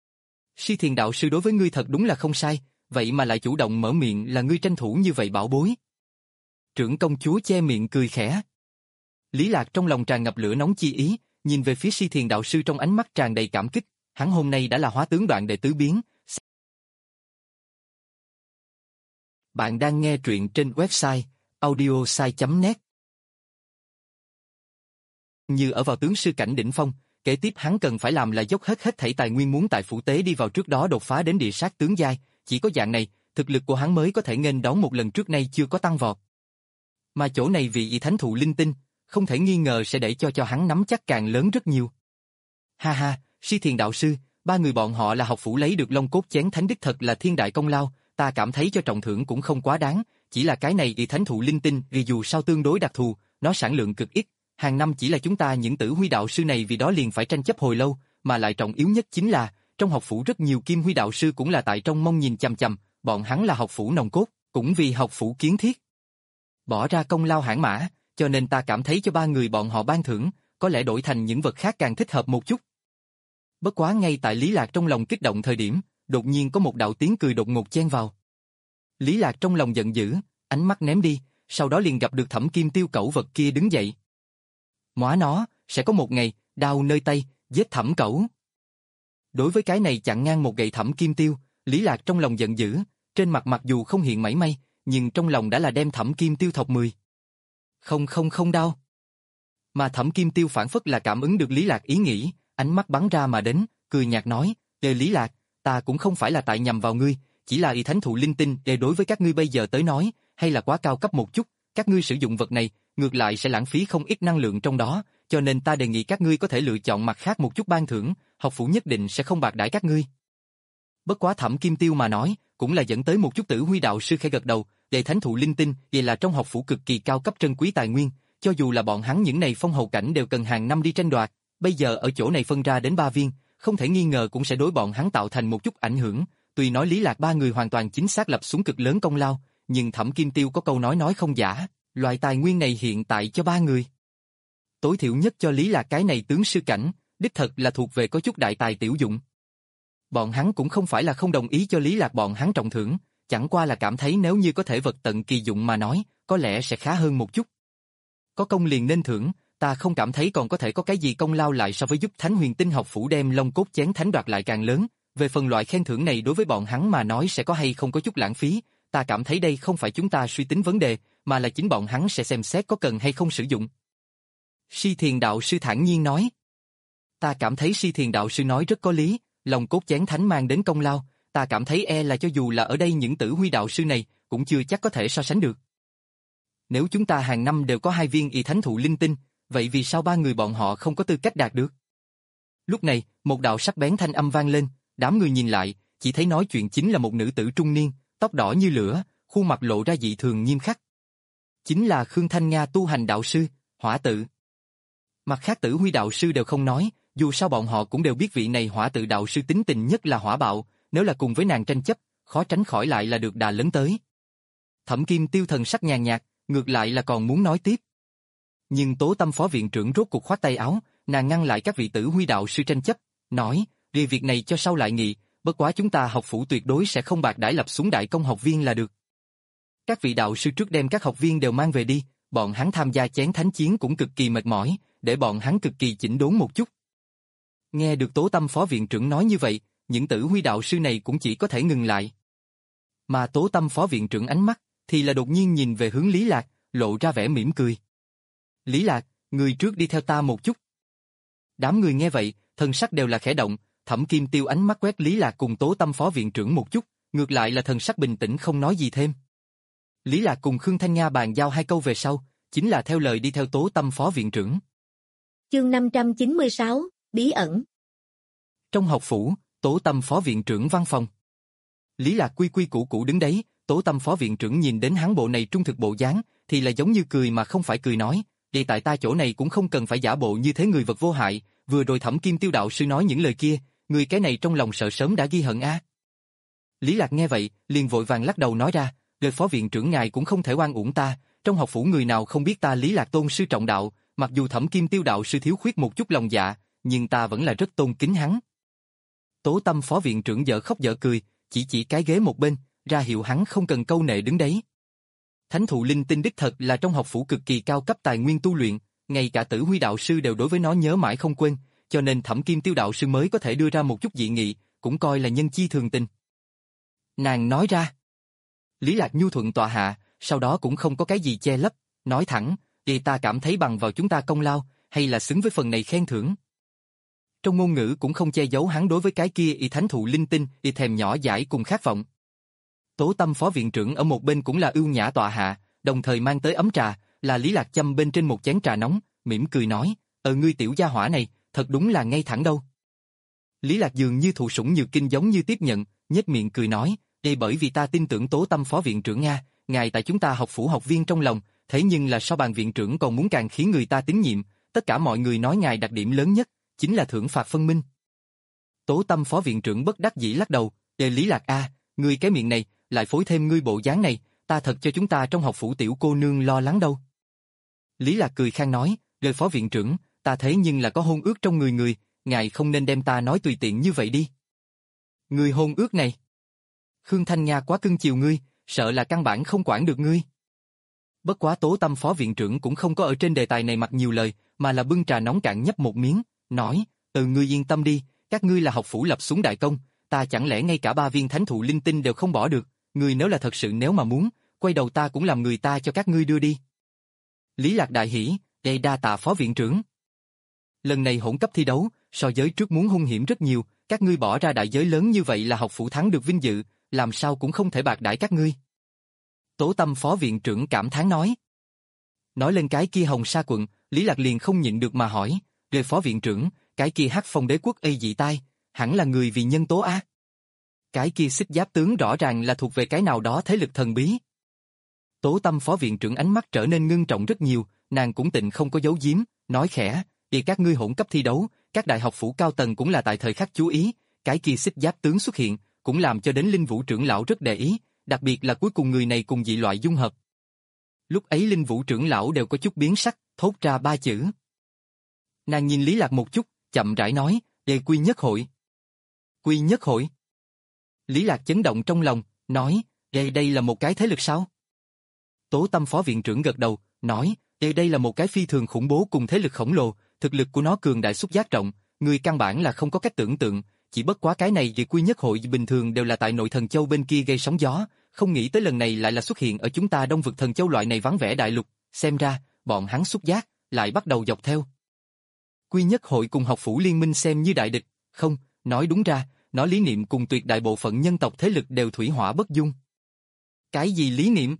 Si Thiền đạo sư đối với ngươi thật đúng là không sai, vậy mà lại chủ động mở miệng là ngươi tranh thủ như vậy bảo bối. Trưởng công chúa che miệng cười khẽ. Lý Lạc trong lòng tràn ngập lửa nóng chi ý, nhìn về phía Si Thiền đạo sư trong ánh mắt tràn đầy cảm kích, hắn hôm nay đã là hóa tướng đoạn đệ tứ biến. Bạn đang nghe truyện trên website audiosai chấm net. Như ở vào tướng sư cảnh đỉnh phong, kế tiếp hắn cần phải làm là dốc hết hết thảy tài nguyên muốn tại phủ tế đi vào trước đó đột phá đến địa sát tướng giai, chỉ có dạng này, thực lực của hắn mới có thể nghênh đón một lần trước nay chưa có tăng vọt. Mà chỗ này vì y thánh thụ linh tinh, không thể nghi ngờ sẽ để cho cho hắn nắm chắc càng lớn rất nhiều. Ha ha, Si Thiền đạo sư, ba người bọn họ là học phủ lấy được Long Cốt Chén Thánh đích thật là thiên đại công lao, ta cảm thấy cho trọng thưởng cũng không quá đáng, chỉ là cái này y thánh thụ linh tinh vì dù sao tương đối đặc thù, nó sản lượng cực ít, hàng năm chỉ là chúng ta những Tử Huy đạo sư này vì đó liền phải tranh chấp hồi lâu, mà lại trọng yếu nhất chính là, trong học phủ rất nhiều Kim Huy đạo sư cũng là tại trong mong nhìn chằm chằm, bọn hắn là học phủ nòng cốt, cũng vì học phủ kiến thiết bỏ ra công lao hãn mã, cho nên ta cảm thấy cho ba người bọn họ ban thưởng, có lẽ đổi thành những vật khác càng thích hợp một chút. Bất quá ngay tại Lý Lạc trong lòng kích động thời điểm, đột nhiên có một đạo tiếng cười đột ngột chen vào. Lý Lạc trong lòng giận dữ, ánh mắt ném đi, sau đó liền gặp được Thẩm Kim Tiêu cẩu vật kia đứng dậy. Móa nó, sẽ có một ngày, đao nơi tay, giết Thẩm Cẩu. Đối với cái này chặn ngang một gậy Thẩm Kim Tiêu, Lý Lạc trong lòng giận dữ, trên mặt mặc dù không hiện mảy may, nhưng trong lòng đã là đem Thẩm Kim Tiêu thọc mười. Không không không đau. Mà Thẩm Kim Tiêu phản phất là cảm ứng được Lý Lạc ý nghĩ, ánh mắt bắn ra mà đến, cười nhạt nói, "Ê Lý Lạc, ta cũng không phải là tại nhằm vào ngươi, chỉ là y thánh thụ linh tinh, để đối với các ngươi bây giờ tới nói, hay là quá cao cấp một chút, các ngươi sử dụng vật này, ngược lại sẽ lãng phí không ít năng lượng trong đó, cho nên ta đề nghị các ngươi có thể lựa chọn mặt khác một chút ban thưởng, học phủ nhất định sẽ không bạc đãi các ngươi." Bất quá Thẩm Kim Tiêu mà nói, cũng là dẫn tới một chút Tử Huy đạo sư khẽ gật đầu, để thánh thụ linh tinh, vậy là trong học phủ cực kỳ cao cấp trân quý tài nguyên, cho dù là bọn hắn những này phong hầu cảnh đều cần hàng năm đi tranh đoạt, bây giờ ở chỗ này phân ra đến ba viên, không thể nghi ngờ cũng sẽ đối bọn hắn tạo thành một chút ảnh hưởng. Tuy nói Lý Lạc ba người hoàn toàn chính xác lập xuống cực lớn công lao, nhưng Thẩm Kim Tiêu có câu nói nói không giả, loại tài nguyên này hiện tại cho ba người. Tối thiểu nhất cho Lý Lạc cái này tướng sư cảnh, đích thật là thuộc về có chút đại tài tiểu dụng. Bọn hắn cũng không phải là không đồng ý cho Lý Lạc bọn hắn trọng thưởng, chẳng qua là cảm thấy nếu như có thể vật tận kỳ dụng mà nói, có lẽ sẽ khá hơn một chút. Có công liền nên thưởng, ta không cảm thấy còn có thể có cái gì công lao lại so với giúp Thánh Huyền Tinh học phủ đem Long Cốt Chén Thánh đoạt lại càng lớn. Về phần loại khen thưởng này đối với bọn hắn mà nói sẽ có hay không có chút lãng phí, ta cảm thấy đây không phải chúng ta suy tính vấn đề, mà là chính bọn hắn sẽ xem xét có cần hay không sử dụng. Si Thiền đạo sư thản nhiên nói. Ta cảm thấy Si Thiền đạo sư nói rất có lý, Long Cốt Chén Thánh mang đến công lao, ta cảm thấy e là cho dù là ở đây những Tử Huy đạo sư này, cũng chưa chắc có thể so sánh được. Nếu chúng ta hàng năm đều có hai viên y thánh thụ linh tinh, vậy vì sao ba người bọn họ không có tư cách đạt được? Lúc này, một đạo sắc bén thanh âm vang lên, đám người nhìn lại, chỉ thấy nói chuyện chính là một nữ tử trung niên, tóc đỏ như lửa, khuôn mặt lộ ra dị thường nghiêm khắc. Chính là Khương Thanh Nga tu hành đạo sư, Hỏa Tự. Mặt khác Tử Huy đạo sư đều không nói, dù sao bọn họ cũng đều biết vị này Hỏa Tự đạo sư tính tình nhất là hỏa bạo, nếu là cùng với nàng tranh chấp, khó tránh khỏi lại là được đà lớn tới. Thẩm Kim Tiêu thần sắc nhàn nhạt, ngược lại là còn muốn nói tiếp. Nhưng Tố Tâm phó viện trưởng rốt cuộc khoát tay áo, nàng ngăn lại các vị Tử Huy đạo sư tranh chấp, nói, vì việc này cho sau lại nghị, bất quá chúng ta học phủ tuyệt đối sẽ không bạc đãi lập xuống đại công học viên là được. Các vị đạo sư trước đem các học viên đều mang về đi, bọn hắn tham gia chén thánh chiến cũng cực kỳ mệt mỏi, để bọn hắn cực kỳ chỉnh đốn một chút. Nghe được Tố Tâm phó viện trưởng nói như vậy, những Tử Huy đạo sư này cũng chỉ có thể ngừng lại. Mà Tố Tâm phó viện trưởng ánh mắt, thì là đột nhiên nhìn về hướng Lý Lạc, lộ ra vẻ mỉm cười. Lý Lạc, người trước đi theo ta một chút. Đám người nghe vậy, thân sắc đều là khẽ động, Thẩm Kim Tiêu ánh mắt quét Lý Lạc cùng Tố Tâm phó viện trưởng một chút, ngược lại là thần sắc bình tĩnh không nói gì thêm. Lý Lạc cùng Khương Thanh Nga bàn giao hai câu về sau, chính là theo lời đi theo Tố Tâm phó viện trưởng. Chương năm trăm chín mươi sáu, Bí ẩn. Trong học phủ, Tố Tâm phó viện trưởng văn phòng. Lý Lạc quy quy củ củ đứng đấy, Tố Tâm phó viện trưởng nhìn đến hắn bộ này trung thực bộ dáng, thì là giống như cười mà không phải cười nói, vậy tại ta chỗ này cũng không cần phải giả bộ như thế người vật vô hại, vừa rồi Thẩm Kim Tiêu đạo sư nói những lời kia, người cái này trong lòng sợ sớm đã ghi hận a. Lý Lạc nghe vậy, liền vội vàng lắc đầu nói ra, đời phó viện trưởng ngài cũng không thể oan uổng ta, trong học phủ người nào không biết ta Lý Lạc tôn sư trọng đạo, mặc dù Thẩm Kim Tiêu đạo sư thiếu khuyết một chút lòng dạ, nhưng ta vẫn là rất tôn kính hắn. Tố Tâm phó viện trưởng dở khóc dở cười, chỉ chỉ cái ghế một bên, ra hiệu hắn không cần câu nệ đứng đấy. Thánh thụ linh tinh đích thật là trong học phủ cực kỳ cao cấp tài nguyên tu luyện, ngay cả Tử Huy đạo sư đều đối với nó nhớ mãi không quên, cho nên Thẩm Kim Tiêu đạo sư mới có thể đưa ra một chút dị nghị, cũng coi là nhân chi thường tình. Nàng nói ra. Lý Lạc nhu thuận tọa hạ, sau đó cũng không có cái gì che lấp, nói thẳng, thì ta cảm thấy bằng vào chúng ta công lao, hay là xứng với phần này khen thưởng. Trong ngôn ngữ cũng không che giấu hắn đối với cái kia y thánh thụ linh tinh, y thèm nhỏ dãi cùng khát vọng. Tố Tâm phó viện trưởng ở một bên cũng là ưu nhã tọa hạ, đồng thời mang tới ấm trà, là Lý Lạc châm bên trên một chén trà nóng, mỉm cười nói, ờ ngươi tiểu gia hỏa này, thật đúng là ngay thẳng đâu. Lý Lạc dường như thụ sủng nhược kinh giống như tiếp nhận, nhếch miệng cười nói, đây bởi vì ta tin tưởng Tố Tâm phó viện trưởng Nga, ngài tại chúng ta học phủ học viên trong lòng, thế nhưng là so bàn viện trưởng còn muốn càng khiến người ta tín nhiệm, tất cả mọi người nói ngài đặc điểm lớn nhất, chính là thưởng phạt phân minh. Tố Tâm phó viện trưởng bất đắc dĩ lắc đầu, đề Lý Lạc a, ngươi cái miệng này, lại phối thêm ngươi bộ dáng này, ta thật cho chúng ta trong học phủ tiểu cô nương lo lắng đâu. Lý Lạc cười khang nói, đời phó viện trưởng, ta thấy nhưng là có hôn ước trong người người, ngài không nên đem ta nói tùy tiện như vậy đi. Người hôn ước này. Khương Thanh Nga quá cưng chiều ngươi, sợ là căn bản không quản được ngươi. Bất quá Tố Tâm phó viện trưởng cũng không có ở trên đề tài này mặc nhiều lời, mà là bưng trà nóng cạn nhấp một miếng, nói, ừ ngươi yên tâm đi, các ngươi là học phủ lập xuống đại công, ta chẳng lẽ ngay cả ba viên thánh thụ linh tinh đều không bỏ được, ngươi nếu là thật sự nếu mà muốn, quay đầu ta cũng làm người ta cho các ngươi đưa đi. Lý Lạc đại hỉ, đây đa tạ phó viện trưởng. Lần này hỗn cấp thi đấu, so với trước muốn hung hiểm rất nhiều, các ngươi bỏ ra đại giới lớn như vậy là học phủ thắng được vinh dự, làm sao cũng không thể bạc đãi các ngươi. Tố Tâm phó viện trưởng cảm thán nói. Nói lên cái kia Hồng Sa quận, Lý Lạc liền không nhịn được mà hỏi, rồi phó viện trưởng, cái kia Hắc Phong đế quốc ây dị tai, hẳn là người vì nhân tố á. Cái kia Xích Giáp tướng rõ ràng là thuộc về cái nào đó thế lực thần bí. Tố Tâm phó viện trưởng ánh mắt trở nên ngưng trọng rất nhiều, nàng cũng tịnh không có giấu giếm, nói khẽ, vì các ngươi hỗn cấp thi đấu, các đại học phủ cao tầng cũng là tại thời khắc chú ý, cái kia Xích Giáp tướng xuất hiện, cũng làm cho đến Linh Vũ trưởng lão rất để ý, đặc biệt là cuối cùng người này cùng dị loại dung hợp. Lúc ấy Linh Vũ trưởng lão đều có chút biến sắc, thốt ra ba chữ. Nàng nhìn Lý Lạc một chút, chậm rãi nói, đề quy nhất hội. Quy nhất hội. Lý Lạc chấn động trong lòng, nói, đây đây là một cái thế lực sao? Tố Tâm phó viện trưởng gật đầu, nói, đây đây là một cái phi thường khủng bố cùng thế lực khổng lồ, thực lực của nó cường đại xúc giác rộng, người căn bản là không có cách tưởng tượng, chỉ bất quá cái này vì quy nhất hội bình thường đều là tại nội thần châu bên kia gây sóng gió, không nghĩ tới lần này lại là xuất hiện ở chúng ta đông vực thần châu loại này vắng vẻ đại lục, xem ra, bọn hắn xúc giác, lại bắt đầu dọc theo. Quy nhất hội cùng học phủ liên minh xem như đại địch, không, nói đúng ra, nó lý niệm cùng tuyệt đại bộ phận nhân tộc thế lực đều thủy hỏa bất dung. Cái gì lý niệm?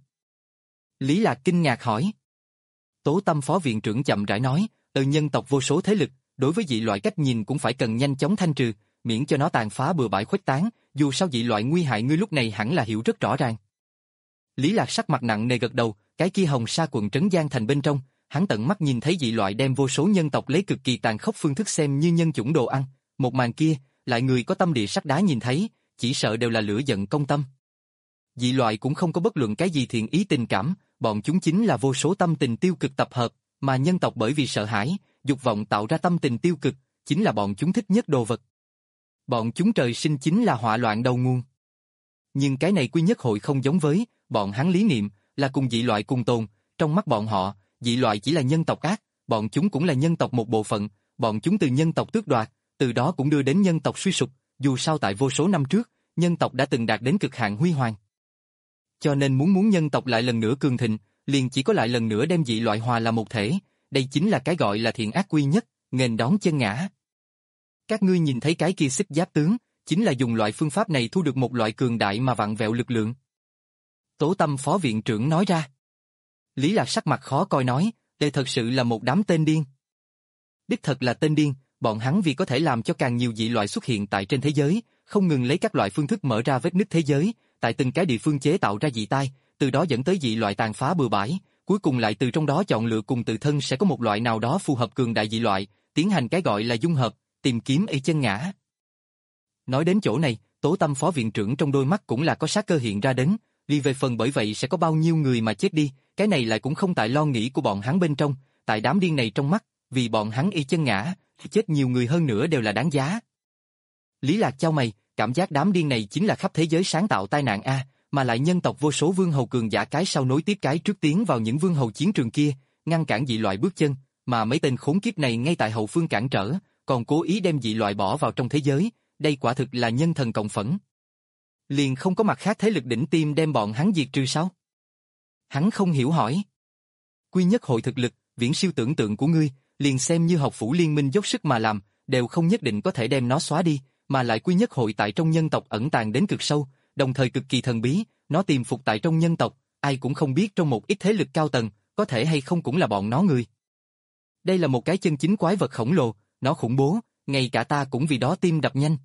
Lý Lạc kinh ngạc hỏi. Tố Tâm phó viện trưởng chậm rãi nói, từ nhân tộc vô số thế lực, đối với dị loại cách nhìn cũng phải cần nhanh chóng thanh trừ, miễn cho nó tàn phá bừa bãi khuếch tán, dù sao dị loại nguy hại ngươi lúc này hẳn là hiểu rất rõ ràng. Lý Lạc sắc mặt nặng nề gật đầu, cái kia Hồng Sa quận trấn Giang thành bên trong, hắn tận mắt nhìn thấy dị loại đem vô số nhân tộc lấy cực kỳ tàn khốc phương thức xem như nhân chủng đồ ăn, một màn kia, lại người có tâm địa sắt đá nhìn thấy, chỉ sợ đều là lửa giận công tâm. Dị loại cũng không có bất luận cái gì thiện ý tình cảm, bọn chúng chính là vô số tâm tình tiêu cực tập hợp, mà nhân tộc bởi vì sợ hãi, dục vọng tạo ra tâm tình tiêu cực, chính là bọn chúng thích nhất đồ vật. Bọn chúng trời sinh chính là họa loạn đầu nguồn. Nhưng cái này quy nhất hội không giống với, bọn hắn lý niệm, là cùng dị loại cùng tồn, trong mắt bọn họ, dị loại chỉ là nhân tộc ác, bọn chúng cũng là nhân tộc một bộ phận, bọn chúng từ nhân tộc tước đoạt, từ đó cũng đưa đến nhân tộc suy sụp, dù sao tại vô số năm trước, nhân tộc đã từng đạt đến cực hạn huy hoàng. Cho nên muốn muốn nhân tộc lại lần nữa cường thịnh, liền chỉ có lại lần nữa đem dị loại hòa là một thể, đây chính là cái gọi là thiện ác quy nhất, nghênh đón chân ngã. Các ngươi nhìn thấy cái kia Xích Giáp tướng, chính là dùng loại phương pháp này thu được một loại cường đại mà vặn vẹo lực lượng. Tố Tâm phó viện trưởng nói ra. Lý Lạc sắc mặt khó coi nói, đây thật sự là một đám tên điên. Đích thật là tên điên, bọn hắn vì có thể làm cho càng nhiều dị loại xuất hiện tại trên thế giới, không ngừng lấy các loại phương thức mở ra vết nứt thế giới, tại từng cái địa phương chế tạo ra dị tai, từ đó dẫn tới dị loại tàn phá bừa bãi, cuối cùng lại từ trong đó chọn lựa cùng tự thân sẽ có một loại nào đó phù hợp cường đại dị loại, tiến hành cái gọi là dung hợp, tìm kiếm ấy chân ngã. Nói đến chỗ này, Tố Tâm phó viện trưởng trong đôi mắt cũng là có sát cơ hiện ra đến, vì về phần bởi vậy sẽ có bao nhiêu người mà chết đi, cái này lại cũng không tại lo nghĩ của bọn hắn bên trong, tại đám điên này trong mắt, vì bọn hắn y chân ngã, chết nhiều người hơn nữa đều là đáng giá. Lý Lạc chau mày, cảm giác đám điên này chính là khắp thế giới sáng tạo tai nạn a, mà lại nhân tộc vô số vương hầu cường giả cái sau nối tiếp cái trước tiến vào những vương hầu chiến trường kia, ngăn cản dị loại bước chân, mà mấy tên khốn kiếp này ngay tại hậu phương cản trở, còn cố ý đem dị loại bỏ vào trong thế giới, đây quả thực là nhân thần cộng phẫn. Liền không có mặt khác thế lực đỉnh tiêm đem bọn hắn diệt trừ sao? Hắn không hiểu hỏi. Quy nhất hội thực lực, viễn siêu tưởng tượng của ngươi, liền xem như học phủ liên minh dốc sức mà làm, đều không nhất định có thể đem nó xóa đi, mà lại quy nhất hội tại trong nhân tộc ẩn tàng đến cực sâu, đồng thời cực kỳ thần bí, nó tiềm phục tại trong nhân tộc, ai cũng không biết trong một ít thế lực cao tầng, có thể hay không cũng là bọn nó người. Đây là một cái chân chính quái vật khổng lồ, nó khủng bố, ngay cả ta cũng vì đó tim đập nhanh.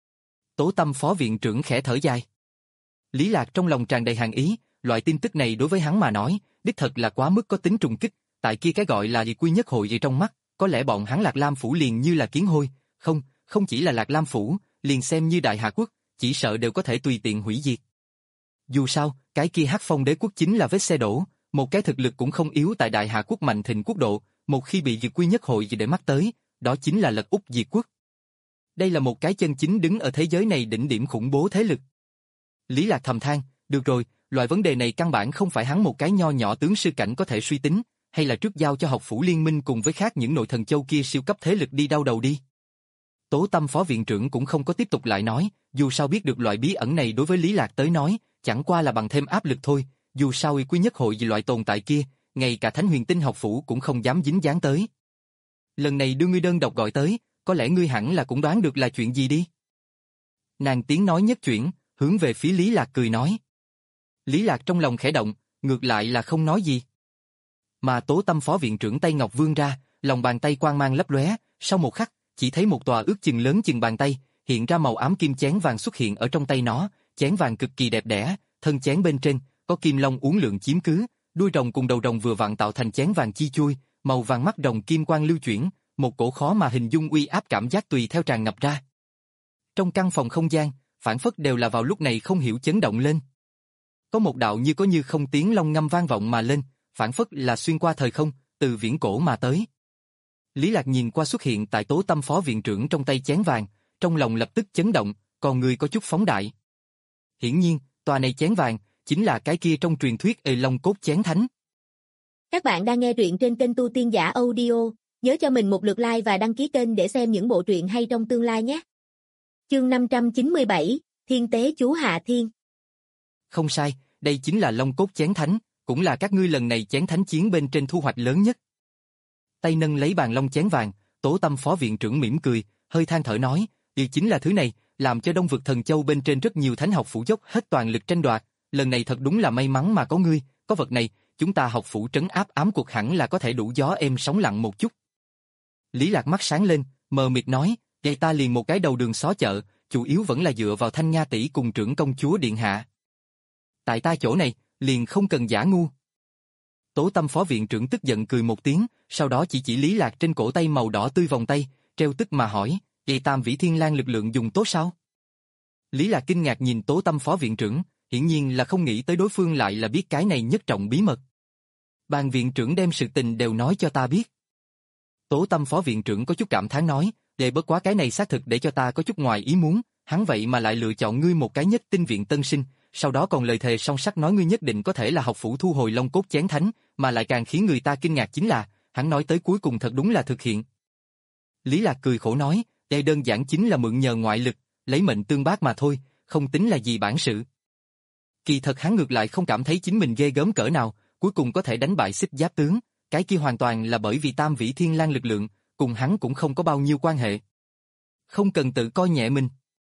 Tố Tâm phó viện trưởng khẽ thở dài. Lý Lạc trong lòng tràn đầy hàn ý, loại tin tức này đối với hắn mà nói, đích thật là quá mức có tính trùng kích, tại kia cái gọi là gì quy nhất hội gì trong mắt, có lẽ bọn hắn Lạc Lam phủ liền như là kiến hôi, không, không chỉ là Lạc Lam phủ, liền xem như Đại Hà quốc, chỉ sợ đều có thể tùy tiện hủy diệt. Dù sao, cái kia Hắc Phong đế quốc chính là vết xe đổ, một cái thực lực cũng không yếu tại Đại Hà quốc mạnh thịnh quốc độ, một khi bị diệt quy nhất hội gì để mắt tới, đó chính là lật úp diệt quốc. Đây là một cái chân chính đứng ở thế giới này đỉnh điểm khủng bố thế lực. Lý Lạc thầm than, được rồi, loại vấn đề này căn bản không phải hắn một cái nho nhỏ tướng sư cảnh có thể suy tính, hay là trước giao cho học phủ liên minh cùng với khác những nội thần châu kia siêu cấp thế lực đi đau đầu đi. Tố Tâm phó viện trưởng cũng không có tiếp tục lại nói, dù sao biết được loại bí ẩn này đối với Lý Lạc tới nói, chẳng qua là bằng thêm áp lực thôi, dù sao uy quý nhất hội vì loại tồn tại kia, ngay cả Thánh Huyền Tinh học phủ cũng không dám dính dáng tới. Lần này đưa ngươi đơn độc gọi tới, có lẽ ngươi hẳn là cũng đoán được là chuyện gì đi. Nàng tiếng nói nhất chuyển, hướng về phía Lý Lạc cười nói. Lý Lạc trong lòng khẽ động, ngược lại là không nói gì. Mà Tố Tâm phó viện trưởng tay ngọc vươn ra, lòng bàn tay quang mang lấp lóe, sau một khắc, chỉ thấy một tòa ước chừng lớn chừng bàn tay, hiện ra màu ám kim chén vàng xuất hiện ở trong tay nó, chén vàng cực kỳ đẹp đẽ, thân chén bên trên có kim long uốn lượn chiếm cứ, đuôi rồng cùng đầu rồng vừa vặn tạo thành chén vàng chi chui, màu vàng mắt rồng kim quang lưu chuyển, một cổ khó mà hình dung uy áp cảm giác tùy theo tràn ngập ra. Trong căn phòng không gian, phản phất đều là vào lúc này không hiểu chấn động lên. Có một đạo như có như không tiếng long ngâm vang vọng mà lên, phản phất là xuyên qua thời không, từ viễn cổ mà tới. Lý Lạc nhìn qua xuất hiện tại Tố Tâm phó viện trưởng trong tay chén vàng, trong lòng lập tức chấn động, còn người có chút phóng đại. Hiển nhiên, tòa này chén vàng chính là cái kia trong truyền thuyết Ê Long cốt chén thánh. Các bạn đang nghe truyện trên kênh Tu Tiên Giả Audio, nhớ cho mình một lượt like và đăng ký kênh để xem những bộ truyện hay trong tương lai nhé. Chương năm trăm chín mươi bảy, Thiên Tế Chú Hạ Thiên. Không sai, đây chính là Long cốt chén thánh, cũng là các ngươi lần này chén thánh chiến bên trên thu hoạch lớn nhất. Tay nâng lấy bàn long chén vàng, Tố Tâm phó viện trưởng mỉm cười, hơi than thở nói, điều chính là thứ này, làm cho Đông Vực Thần Châu bên trên rất nhiều thánh học phủ dốc hết toàn lực tranh đoạt, lần này thật đúng là may mắn mà có ngươi, có vật này, chúng ta học phủ trấn áp ám cuộc hẳn là có thể đủ gió êm sóng lặng một chút. Lý Lạc mắt sáng lên, mờ mịt nói, vậy ta liền một cái đầu đường xó chợ, chủ yếu vẫn là dựa vào Thanh Nha tỷ cùng trưởng công chúa điện hạ. Tại ta chỗ này, liền không cần giả ngu. Tố Tâm phó viện trưởng tức giận cười một tiếng, sau đó chỉ chỉ Lý Lạc trên cổ tay màu đỏ tươi vòng tay, treo tức mà hỏi, vậy Tam Vĩ Thiên Lang lực lượng dùng tốt sao? Lý Lạc kinh ngạc nhìn Tố Tâm phó viện trưởng, hiển nhiên là không nghĩ tới đối phương lại là biết cái này nhất trọng bí mật. Ban viện trưởng đem sự tình đều nói cho ta biết. Tố Tâm phó viện trưởng có chút cảm thán nói, để bất quá cái này xác thực để cho ta có chút ngoài ý muốn, hắn vậy mà lại lựa chọn ngươi một cái nhất tinh viện tân sinh, sau đó còn lời thề song sắt nói ngươi nhất định có thể là học phủ thu hồi Long cốt chén thánh, mà lại càng khiến người ta kinh ngạc chính là, hắn nói tới cuối cùng thật đúng là thực hiện. Lý Lạc cười khổ nói, đây đơn giản chính là mượn nhờ ngoại lực, lấy mệnh tương bác mà thôi, không tính là gì bản sự. Kỳ thật hắn ngược lại không cảm thấy chính mình ghê gớm cỡ nào, cuối cùng có thể đánh bại Xích Giáp tướng, cái kia hoàn toàn là bởi vì Tam Vĩ Thiên Lang lực lượng, cùng hắn cũng không có bao nhiêu quan hệ. Không cần tự coi nhẹ mình.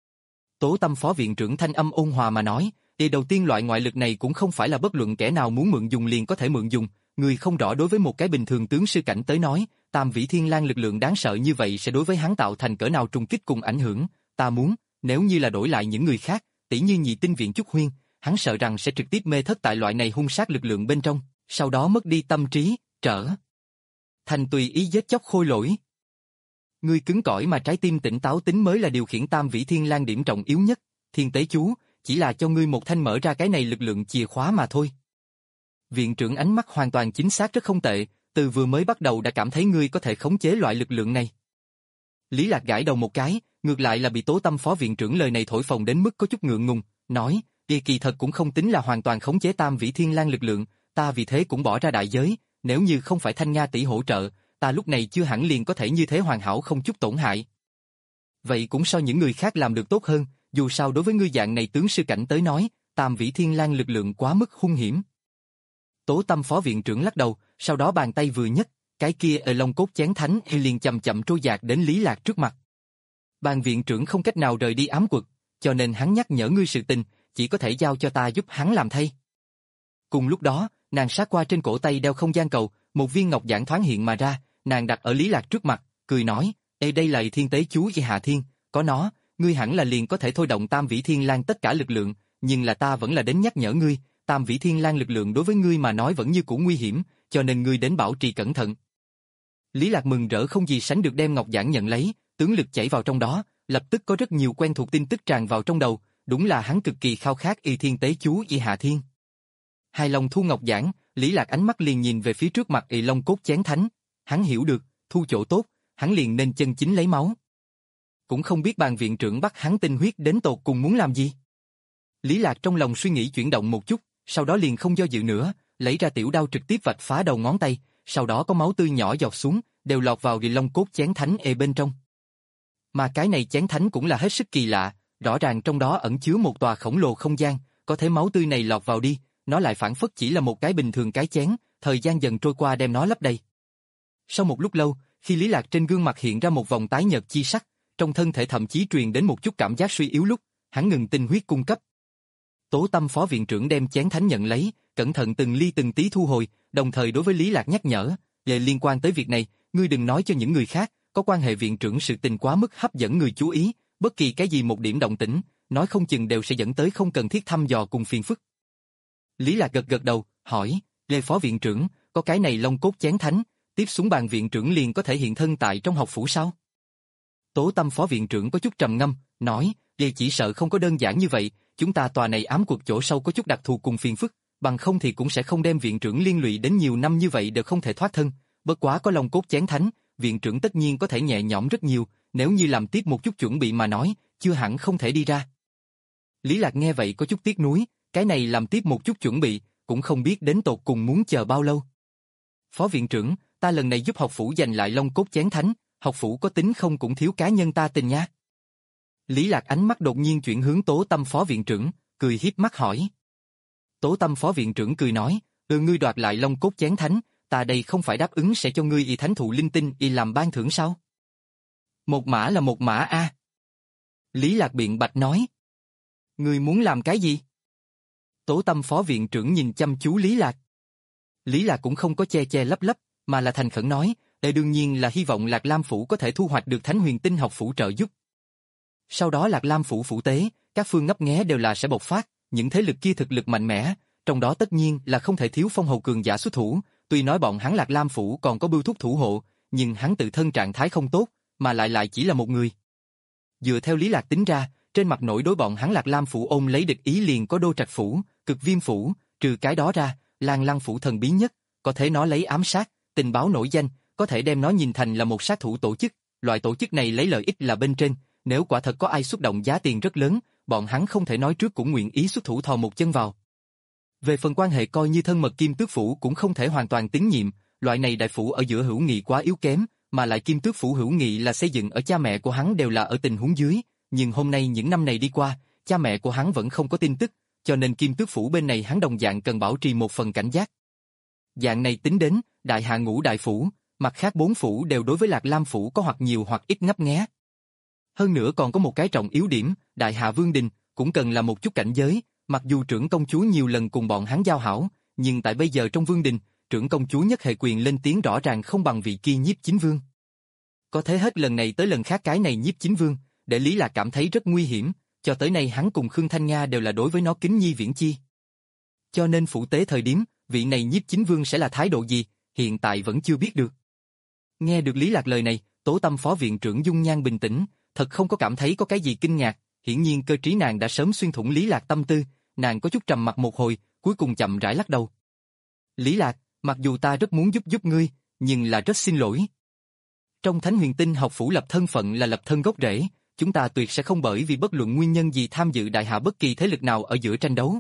Tố Tâm phó viện trưởng thanh âm ôn hòa mà nói, thì đầu tiên loại ngoại lực này cũng không phải là bất luận kẻ nào muốn mượn dùng liền có thể mượn dùng, người không rõ đối với một cái bình thường tướng sư cảnh tới nói, Tam Vĩ Thiên Lang lực lượng đáng sợ như vậy sẽ đối với hắn tạo thành cỡ nào trùng kích cùng ảnh hưởng, ta muốn, nếu như là đổi lại những người khác, tỉ như nhị tinh viện Trúc Huyên, hắn sợ rằng sẽ trực tiếp mê thất tại loại này hung sát lực lượng bên trong, sau đó mất đi tâm trí, trở thành tùy ý giết chóc khôi lỗi. Ngươi cứng cỏi mà trái tim tỉnh táo tính mới là điều khiển Tam Vĩ Thiên Lang điểm trọng yếu nhất, Thiên Tế Chú chỉ là cho ngươi một thanh mở ra cái này lực lượng chìa khóa mà thôi. Viện trưởng ánh mắt hoàn toàn chính xác rất không tệ, từ vừa mới bắt đầu đã cảm thấy ngươi có thể khống chế loại lực lượng này. Lý Lạc gãi đầu một cái, ngược lại là bị Tố Tâm phó viện trưởng lời này thổi phồng đến mức có chút ngượng ngùng, nói, kỳ kỳ thật cũng không tính là hoàn toàn khống chế Tam Vĩ Thiên Lang lực lượng, ta vì thế cũng bỏ ra đại giới, nếu như không phải Thanh Nha tỷ hỗ trợ, ta lúc này chưa hẳn liền có thể như thế hoàn hảo không chút tổn hại. Vậy cũng so những người khác làm được tốt hơn, dù sao đối với ngươi dạng này tướng sư cảnh tới nói, Tam Vĩ Thiên Lang lực lượng quá mức hung hiểm. Tố Tâm phó viện trưởng lắc đầu, sau đó bàn tay vừa nhấc, cái kia ở Long cốt chén thánh liền chậm chậm trôi dạt đến Lý Lạc trước mặt. Ban viện trưởng không cách nào rời đi ám quật, cho nên hắn nhắc nhở ngươi sự tình, chỉ có thể giao cho ta giúp hắn làm thay. Cùng lúc đó, nàng sát qua trên cổ tay đeo không gian cầu, một viên ngọc giản thoáng hiện mà ra, nàng đặt ở Lý Lạc trước mặt, cười nói, Ê đây là Thiên Tế Chú Hạ Thiên, có nó, ngươi hẳn là liền có thể thôi động Tam Vĩ Thiên Lang tất cả lực lượng, nhưng là ta vẫn là đến nhắc nhở ngươi, Tam Vĩ Thiên Lang lực lượng đối với ngươi mà nói vẫn như cũ nguy hiểm, cho nên ngươi đến bảo trì cẩn thận. Lý Lạc mừng rỡ không gì sánh được đem ngọc giản nhận lấy, tướng lực chảy vào trong đó, lập tức có rất nhiều quen thuộc tin tức tràn vào trong đầu, đúng là hắn cực kỳ khao khát y Thiên Tế Chú y Hạ Thiên. Hài lòng thu ngọc giản, Lý Lạc ánh mắt liền nhìn về phía trước mặt y Long cốt chén thánh, hắn hiểu được, thu chỗ tốt, hắn liền nên chân chính lấy máu. Cũng không biết Ban viện trưởng bắt hắn tinh huyết đến tột cùng muốn làm gì. Lý Lạc trong lòng suy nghĩ chuyển động một chút, sau đó liền không do dự nữa, lấy ra tiểu đao trực tiếp vạch phá đầu ngón tay, sau đó có máu tươi nhỏ giọt xuống, đều lọt vào long cốt chén thánh ê bên trong. Mà cái này chén thánh cũng là hết sức kỳ lạ, rõ ràng trong đó ẩn chứa một tòa khổng lồ không gian, có thể máu tươi này lọt vào đi, nó lại phản phất chỉ là một cái bình thường cái chén, thời gian dần trôi qua đem nó lấp đầy. Sau một lúc lâu, khi Lý Lạc trên gương mặt hiện ra một vòng tái nhợt chi sắc, trong thân thể thậm chí truyền đến một chút cảm giác suy yếu lúc, hắn ngừng tinh huyết cung cấp. Tố Tâm phó viện trưởng đem chén thánh nhận lấy, cẩn thận từng ly từng tí thu hồi, đồng thời đối với Lý Lạc nhắc nhở, về liên quan tới việc này, ngươi đừng nói cho những người khác, có quan hệ viện trưởng sự tình quá mức hấp dẫn người chú ý, bất kỳ cái gì một điểm động tĩnh, nói không chừng đều sẽ dẫn tới không cần thiết thăm dò cùng phiền phức. Lý Lạc gật gật đầu, hỏi, Lê phó viện trưởng, có cái này long cốt chén thánh, tiếp xuống bàn viện trưởng liền có thể hiện thân tại trong học phủ sao? Tố Tâm phó viện trưởng có chút trầm ngâm, nói, Lê chỉ sợ không có đơn giản như vậy, chúng ta tòa này ám cuộc chỗ sâu có chút đặc thù cùng phiền phức, bằng không thì cũng sẽ không đem viện trưởng liên lụy đến nhiều năm như vậy đều không thể thoát thân, bất quá có long cốt chén thánh, viện trưởng tất nhiên có thể nhẹ nhõm rất nhiều, nếu như làm tiếp một chút chuẩn bị mà nói, chưa hẳn không thể đi ra. Lý Lạc nghe vậy có chút tiếc nuối, cái này làm tiếp một chút chuẩn bị, cũng không biết đến tột cùng muốn chờ bao lâu. Phó viện trưởng, ta lần này giúp học phủ giành lại long cốt chén thánh, học phủ có tính không cũng thiếu cá nhân ta tình nha. Lý Lạc ánh mắt đột nhiên chuyển hướng Tố Tâm phó viện trưởng, cười hiếp mắt hỏi. Tố Tâm phó viện trưởng cười nói, ừ ngươi đoạt lại long cốt chén thánh, ta đây không phải đáp ứng sẽ cho ngươi y thánh thụ linh tinh y làm ban thưởng sao? Một mã là một mã a. Lý Lạc biện bạch nói. Ngươi muốn làm cái gì? Tố Tâm phó viện trưởng nhìn chăm chú Lý Lạc. Lý Lạc cũng không có che che lấp lấp, mà là thành khẩn nói, đây đương nhiên là hy vọng Lạc Lam phủ có thể thu hoạch được Thánh Huyền Tinh học phủ trợ giúp. Sau đó Lạc Lam phủ phủ tế, các phương ngấp nghé đều là sẽ bộc phát, những thế lực kia thực lực mạnh mẽ, trong đó tất nhiên là không thể thiếu phong hầu cường giả xuất thủ, tuy nói bọn hắn Lạc Lam phủ còn có bưu thúc thủ hộ, nhưng hắn tự thân trạng thái không tốt, mà lại lại chỉ là một người. Dựa theo Lý Lạc tính ra, trên mặt nổi đối bọn hắn Lạc Lam phủ ôm lấy địch ý liền có Đô Trạch phủ, Cực Viêm phủ, trừ cái đó ra, Lan Lăng phủ thần bí nhất, có thể nó lấy ám sát, tình báo nổi danh, có thể đem nó nhìn thành là một sát thủ tổ chức, loại tổ chức này lấy lợi ích là bên trên, nếu quả thật có ai xuất động giá tiền rất lớn, bọn hắn không thể nói trước cũng nguyện ý xuất thủ thò một chân vào. Về phần quan hệ coi như thân mật Kim Tước phủ cũng không thể hoàn toàn tín nhiệm, loại này đại phủ ở giữa hữu nghị quá yếu kém, mà lại Kim Tước phủ hữu nghị là xây dựng ở cha mẹ của hắn đều là ở tình huống dưới, nhưng hôm nay những năm này đi qua, cha mẹ của hắn vẫn không có tin tức, cho nên Kim Tước phủ bên này hắn đồng dạng cần bảo trì một phần cảnh giác. Dạng này tính đến, đại hạ ngũ đại phủ, mặt khác bốn phủ đều đối với Lạc Lam phủ có hoặc nhiều hoặc ít ngấp nghé. Hơn nữa còn có một cái trọng yếu điểm, đại hạ Vương Đình cũng cần là một chút cảnh giới, mặc dù trưởng công chúa nhiều lần cùng bọn hắn giao hảo, nhưng tại bây giờ trong Vương Đình, trưởng công chúa nhất hệ quyền lên tiếng rõ ràng không bằng vị kia Nhiếp Chính Vương. Có thế hết lần này tới lần khác cái này Nhiếp Chính Vương, để Lý Lạc cảm thấy rất nguy hiểm, cho tới nay hắn cùng Khương Thanh Nga đều là đối với nó kính nhi viễn chi. Cho nên phủ tế thời điểm, vị này Nhiếp Chính Vương sẽ là thái độ gì, hiện tại vẫn chưa biết được. Nghe được Lý Lạc lời này, Tố Tâm phó viện trưởng dung nhan bình tĩnh, thật không có cảm thấy có cái gì kinh ngạc, hiển nhiên cơ trí nàng đã sớm xuyên thủng Lý Lạc tâm tư, nàng có chút trầm mặt một hồi, cuối cùng chậm rãi lắc đầu. Lý Lạc, mặc dù ta rất muốn giúp giúp ngươi, nhưng là rất xin lỗi. Trong Thánh Huyền Tinh học phủ lập thân phận là lập thân gốc rễ, chúng ta tuyệt sẽ không bởi vì bất luận nguyên nhân gì tham dự đại hạ bất kỳ thế lực nào ở giữa tranh đấu.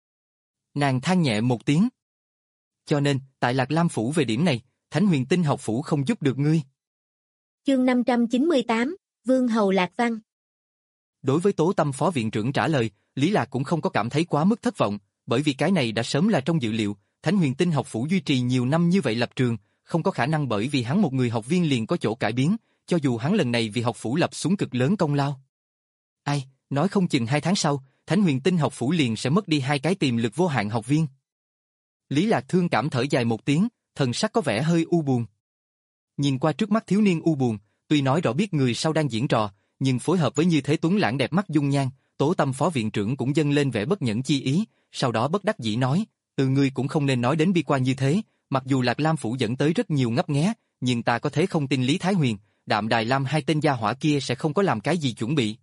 Nàng than nhẹ một tiếng. Cho nên, tại Lạc Lam phủ về điểm này, Thánh Huyền Tinh học phủ không giúp được ngươi. Chương năm trăm chín mươi tám, Vương Hầu Lạc Văn. Đối với Tố Tâm phó viện trưởng trả lời, Lý Lạc cũng không có cảm thấy quá mức thất vọng, bởi vì cái này đã sớm là trong dự liệu, Thánh Huyền Tinh học phủ duy trì nhiều năm như vậy lập trường, không có khả năng bởi vì hắn một người học viên liền có chỗ cải biến, cho dù hắn lần này vì học phủ lập xuống cực lớn công lao. Ai, nói không chừng hai tháng sau, Thánh Huyền Tinh học phủ liền sẽ mất đi hai cái tiềm lực vô hạn học viên. Lý Lạc thương cảm thở dài một tiếng, thần sắc có vẻ hơi u buồn. Nhìn qua trước mắt thiếu niên u buồn, tuy nói rõ biết người sau đang diễn trò, nhưng phối hợp với như thế tuấn lãng đẹp mắt dung nhan, Tố Tâm phó viện trưởng cũng dâng lên vẻ bất nhẫn chi ý, sau đó bất đắc dĩ nói, từ ngươi cũng không nên nói đến bi quan như thế, mặc dù Lạc Lam phủ dẫn tới rất nhiều ngấp nghé, nhưng ta có thế không tin Lý Thái Huyền, Đạm Đài Lam hai tên gia hỏa kia sẽ không có làm cái gì chuẩn bị.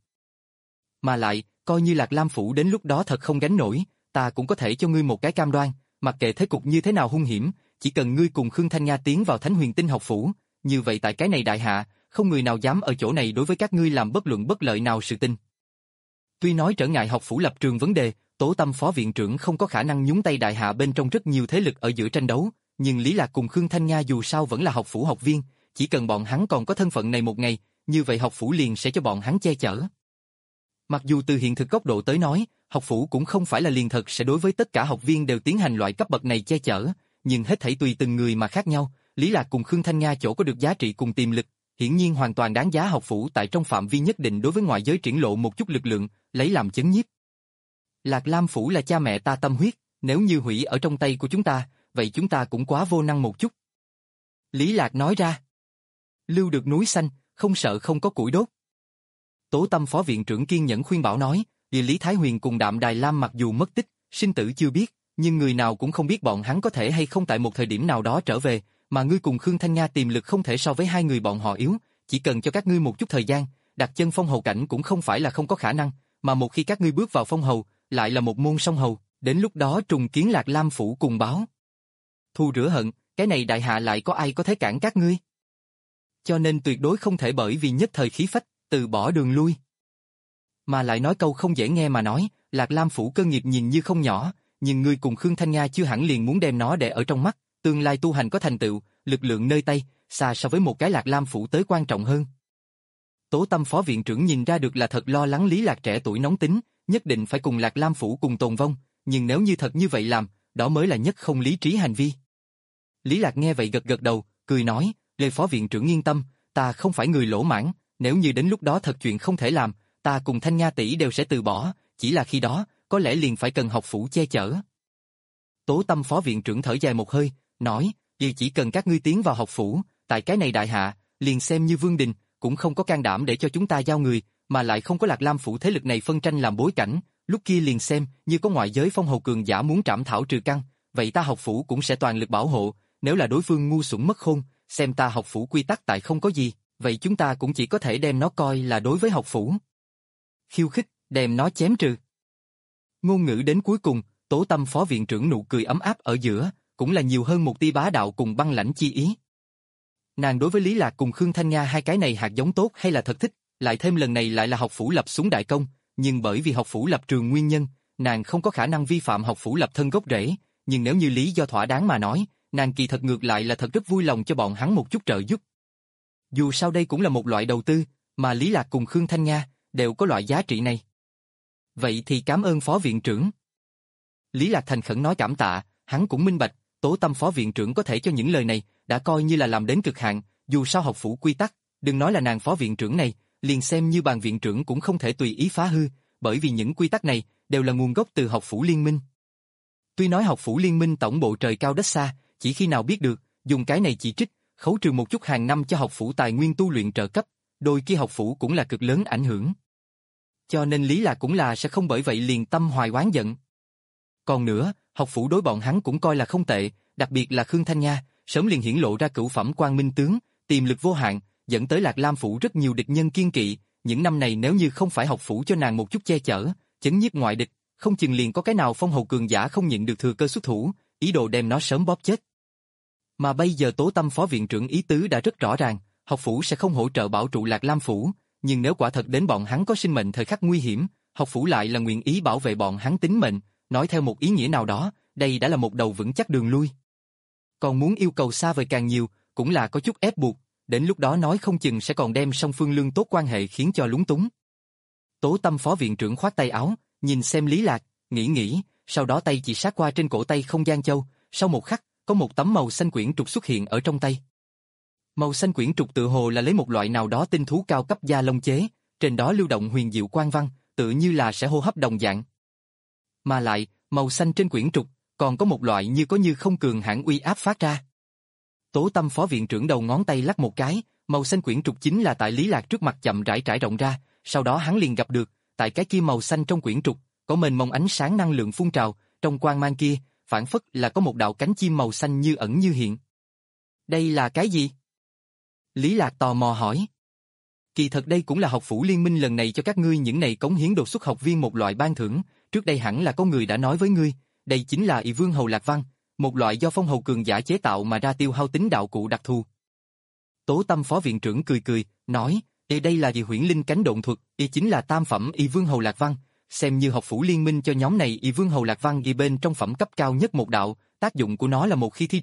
Mà lại, coi như Lạc Lam phủ đến lúc đó thật không gánh nổi, ta cũng có thể cho ngươi một cái cam đoan, mặc kệ thế cục như thế nào hung hiểm, chỉ cần ngươi cùng Khương Thanh Nga tiến vào Thánh Huyền Tinh học phủ, như vậy tại cái này đại hạ, không người nào dám ở chỗ này đối với các ngươi làm bất luận bất lợi nào sự tình. Tuy nói trở ngại học phủ lập trường vấn đề, Tố Tâm phó viện trưởng không có khả năng nhúng tay đại hạ bên trong rất nhiều thế lực ở giữa tranh đấu, nhưng Lý Lạc cùng Khương Thanh Nga dù sao vẫn là học phủ học viên, chỉ cần bọn hắn còn có thân phận này một ngày, như vậy học phủ liền sẽ cho bọn hắn che chở. Mặc dù từ hiện thực góc độ tới nói, học phủ cũng không phải là liền thật sẽ đối với tất cả học viên đều tiến hành loại cấp bậc này che chở, nhưng hết thảy tùy từng người mà khác nhau, Lý Lạc cùng Khương Thanh Nga chỗ có được giá trị cùng tiềm lực, hiển nhiên hoàn toàn đáng giá học phủ tại trong phạm vi nhất định đối với ngoại giới triển lộ một chút lực lượng, lấy làm chấn nhiếp. Lạc Lam phủ là cha mẹ ta tâm huyết, nếu như hủy ở trong tay của chúng ta, vậy chúng ta cũng quá vô năng một chút. Lý Lạc nói ra. Lưu được núi xanh, không sợ không có củi đốt. Tố Tâm phó viện trưởng kiên nhẫn khuyên bảo nói, vì Lý Thái Huyền cùng Đạm Đài Lam mặc dù mất tích, sinh tử chưa biết, nhưng người nào cũng không biết bọn hắn có thể hay không tại một thời điểm nào đó trở về, mà ngươi cùng Khương Thanh Nga tiềm lực không thể so với hai người bọn họ yếu, chỉ cần cho các ngươi một chút thời gian, đặt chân phong hầu cảnh cũng không phải là không có khả năng, mà một khi các ngươi bước vào phong hầu, lại là một môn song hầu, đến lúc đó trùng kiến Lạc Lam phủ cùng báo. Thù rửa hận, cái này đại hạ lại có ai có thể cản các ngươi? Cho nên tuyệt đối không thể bởi vì nhất thời khí phách, từ bỏ đường lui. Mà lại nói câu không dễ nghe mà nói, Lạc Lam phủ cơ nghiệp nhìn như không nhỏ, nhưng ngươi cùng Khương Thanh Nga chưa hẳn liền muốn đem nó để ở trong mắt, tương lai tu hành có thành tựu, lực lượng nơi tay, xa so với một cái Lạc Lam phủ tới quan trọng hơn. Tố Tâm phó viện trưởng nhìn ra được là thật lo lắng Lý Lạc trẻ tuổi nóng tính, nhất định phải cùng Lạc Lam phủ cùng tồn vong, nhưng nếu như thật như vậy làm, đó mới là nhất không lý trí hành vi. Lý Lạc nghe vậy gật gật đầu, cười nói, Lê phó viện trưởng yên tâm, ta không phải người lỗ mãng, nếu như đến lúc đó thật chuyện không thể làm, ta cùng Thanh Nga tỷ đều sẽ từ bỏ, chỉ là khi đó, có lẽ liền phải cần học phủ che chở. Tố Tâm phó viện trưởng thở dài một hơi, nói, vì chỉ cần các ngươi tiến vào học phủ, tại cái này đại hạ, liền xem như Vương Đình, cũng không có can đảm để cho chúng ta giao người, mà lại không có Lạc Lam phủ thế lực này phân tranh làm bối cảnh, lúc kia liền xem như có ngoại giới phong hầu cường giả muốn trảm thảo trừ căn, vậy ta học phủ cũng sẽ toàn lực bảo hộ, nếu là đối phương ngu xuẩn mất khôn, xem ta học phủ quy tắc tại không có gì, vậy chúng ta cũng chỉ có thể đem nó coi là đối với học phủ. Khiêu khích, đem nó chém trừ. Ngôn ngữ đến cuối cùng, Tố Tâm phó viện trưởng nụ cười ấm áp ở giữa, cũng là nhiều hơn một tia bá đạo cùng băng lãnh chi ý. Nàng đối với Lý Lạc cùng Khương Thanh Nga hai cái này hạt giống tốt hay là thật thích, lại thêm lần này lại là học phủ lập xuống đại công, nhưng bởi vì học phủ lập trường nguyên nhân, nàng không có khả năng vi phạm học phủ lập thân gốc rễ, nhưng nếu như lý do thỏa đáng mà nói, nàng kỳ thật ngược lại là thật rất vui lòng cho bọn hắn một chút trợ giúp. Dù sao đây cũng là một loại đầu tư, mà Lý Lạc cùng Khương Thanh Nga đều có loại giá trị này. Vậy thì cảm ơn phó viện trưởng. Lý Lạc thành khẩn nói cảm tạ, hắn cũng minh bạch, Tố Tâm phó viện trưởng có thể cho những lời này, đã coi như là làm đến cực hạn, dù sao học phủ quy tắc, đừng nói là nàng phó viện trưởng này, liền xem như bàn viện trưởng cũng không thể tùy ý phá hư, bởi vì những quy tắc này đều là nguồn gốc từ học phủ liên minh. Tuy nói học phủ liên minh tổng bộ trời cao đất xa, chỉ khi nào biết được, dùng cái này chỉ trích, khấu trừ một chút hàng năm cho học phủ tài nguyên tu luyện trợ cấp, đôi khi học phủ cũng là cực lớn ảnh hưởng. Cho nên Lý Lạc cũng là sẽ không bởi vậy liền tâm hoài oán giận. Còn nữa, học phủ đối bọn hắn cũng coi là không tệ, đặc biệt là Khương Thanh Nga, sớm liền hiển lộ ra cửu phẩm quang minh tướng, tiềm lực vô hạn, dẫn tới Lạc Lam phủ rất nhiều địch nhân kiên kỵ, những năm này nếu như không phải học phủ cho nàng một chút che chở, chấn nhiếp ngoại địch, không chừng liền có cái nào phong hầu cường giả không nhịn được thừa cơ xuất thủ, ý đồ đem nó sớm bóp chết. Mà bây giờ Tố Tâm phó viện trưởng ý tứ đã rất rõ ràng, học phủ sẽ không hỗ trợ bảo trụ Lạc Lam phủ, nhưng nếu quả thật đến bọn hắn có sinh mệnh thời khắc nguy hiểm, học phủ lại là nguyện ý bảo vệ bọn hắn tính mệnh, nói theo một ý nghĩa nào đó, đây đã là một đầu vững chắc đường lui. Còn muốn yêu cầu xa vời càng nhiều, cũng là có chút ép buộc, đến lúc đó nói không chừng sẽ còn đem song phương lương tốt quan hệ khiến cho lúng túng. Tố Tâm phó viện trưởng khoát tay áo, nhìn xem Lý Lạc, nghĩ nghĩ, sau đó tay chỉ sát qua trên cổ tay không gian châu, sau một khắc, có một tấm màu xanh quyển trục xuất hiện ở trong tay. Màu xanh quyển trục tự hồ là lấy một loại nào đó tinh thú cao cấp da lông chế, trên đó lưu động huyền diệu quang văn, tự như là sẽ hô hấp đồng dạng. Mà lại, màu xanh trên quyển trục, còn có một loại như có như không cường hãn uy áp phát ra. Tố Tâm phó viện trưởng đầu ngón tay lắc một cái, màu xanh quyển trục chính là tại Lý Lạc trước mặt chậm rãi trải rộng ra, sau đó hắn liền gặp được, tại cái kia màu xanh trong quyển trục, có mênh mông ánh sáng năng lượng phun trào, trong quang mang kia, phản phất là có một đạo cánh chim màu xanh như ẩn như hiện. Đây là cái gì? Lý Lạc tò mò hỏi. Kỳ thật đây cũng là học phủ liên minh lần này cho các ngươi những này cống hiến đột xuất học viên một loại ban thưởng, trước đây hẳn là có người đã nói với ngươi, đây chính là ỷ vương hầu lạc văn, một loại do phong hầu cường giả chế tạo mà ra tiêu hao tính đạo cụ đặc thù. Tố Tâm phó viện trưởng cười cười, nói, Ê đây là gì huyễn linh cánh độn thuật, y chính là tam phẩm ỷ vương hầu lạc văn, xem như học phủ liên minh cho nhóm này ỷ vương hầu lạc văn ghi bên trong phẩm cấp cao nhất một đạo, tác dụng của nó là một khi thi triển,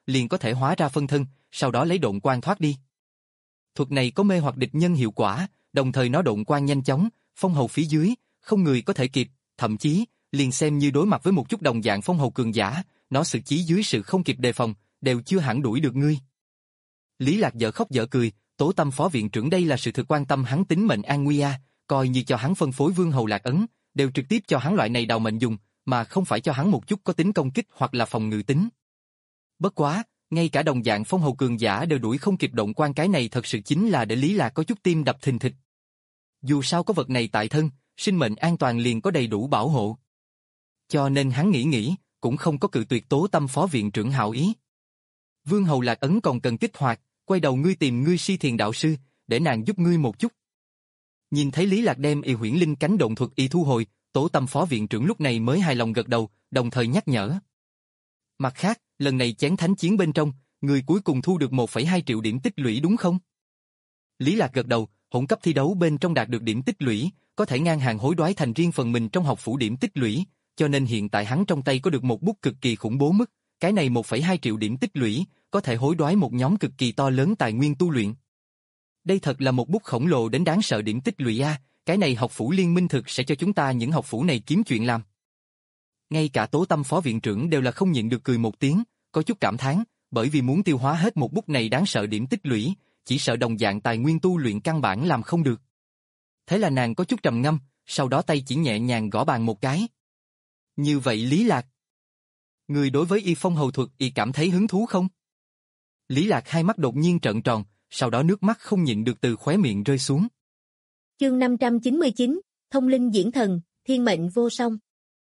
liền có thể hóa ra phân thân, sau đó lấy độn quang thoát đi. Thuật này có mê hoặc địch nhân hiệu quả, đồng thời nó độn quang nhanh chóng, phong hầu phía dưới, không người có thể kịp, thậm chí, liền xem như đối mặt với một chút đồng dạng phong hầu cường giả, nó xử trí dưới sự không kịp đề phòng, đều chưa hẳn đuổi được ngươi. Lý Lạc dở khóc dở cười, Tố Tâm phó viện trưởng đây là sự thực quan tâm hắn tính mệnh an nguy a, coi như cho hắn phân phối vương hầu lạc ấn, đều trực tiếp cho hắn loại này đào mệnh dùng, mà không phải cho hắn một chút có tính công kích hoặc là phòng ngự tính. Bất quá, ngay cả đồng dạng phong hầu cường giả đều đuổi không kịp động quan, cái này thật sự chính là để Lý Lạc có chút tim đập thình thịch. Dù sao có vật này tại thân, sinh mệnh an toàn liền có đầy đủ bảo hộ. Cho nên hắn nghĩ nghĩ, cũng không có cự tuyệt Tố Tâm phó viện trưởng hảo ý. Vương hầu lạc ấn còn cần kích hoạt, quay đầu ngươi tìm ngươi Si Thiền đạo sư, để nàng giúp ngươi một chút. Nhìn thấy Lý Lạc đem y huyễn linh cánh độn thuật y thu hồi, Tố Tâm phó viện trưởng lúc này mới hài lòng gật đầu, đồng thời nhắc nhở. Mặt khác, lần này chén thánh chiến bên trong, người cuối cùng thu được một phẩy hai triệu điểm tích lũy đúng không? Lý Lạc gật đầu, hỗn cấp thi đấu bên trong đạt được điểm tích lũy, có thể ngang hàng hối đoái thành riêng phần mình trong học phủ điểm tích lũy, cho nên hiện tại hắn trong tay có được một bút cực kỳ khủng bố mức, cái này một phẩy hai triệu điểm tích lũy, có thể hối đoái một nhóm cực kỳ to lớn tài nguyên tu luyện. Đây thật là một bút khổng lồ đến đáng sợ điểm tích lũy a, cái này học phủ liên minh thực sẽ cho chúng ta những học phủ này kiếm chuyện làm. Ngay cả Tố Tâm phó viện trưởng đều là không nhịn được cười một tiếng, có chút cảm thán, bởi vì muốn tiêu hóa hết một bút này đáng sợ điểm tích lũy, chỉ sợ đồng dạng tài nguyên tu luyện căn bản làm không được. Thế là nàng có chút trầm ngâm, sau đó tay chỉ nhẹ nhàng gõ bàn một cái. Như vậy Lý Lạc, người đối với y phong hầu thuật y cảm thấy hứng thú không? Lý Lạc hai mắt đột nhiên trợn tròn, sau đó nước mắt không nhịn được từ khóe miệng rơi xuống. Chương năm trăm chín mươi chín, Thông linh diễn thần, thiên mệnh vô song.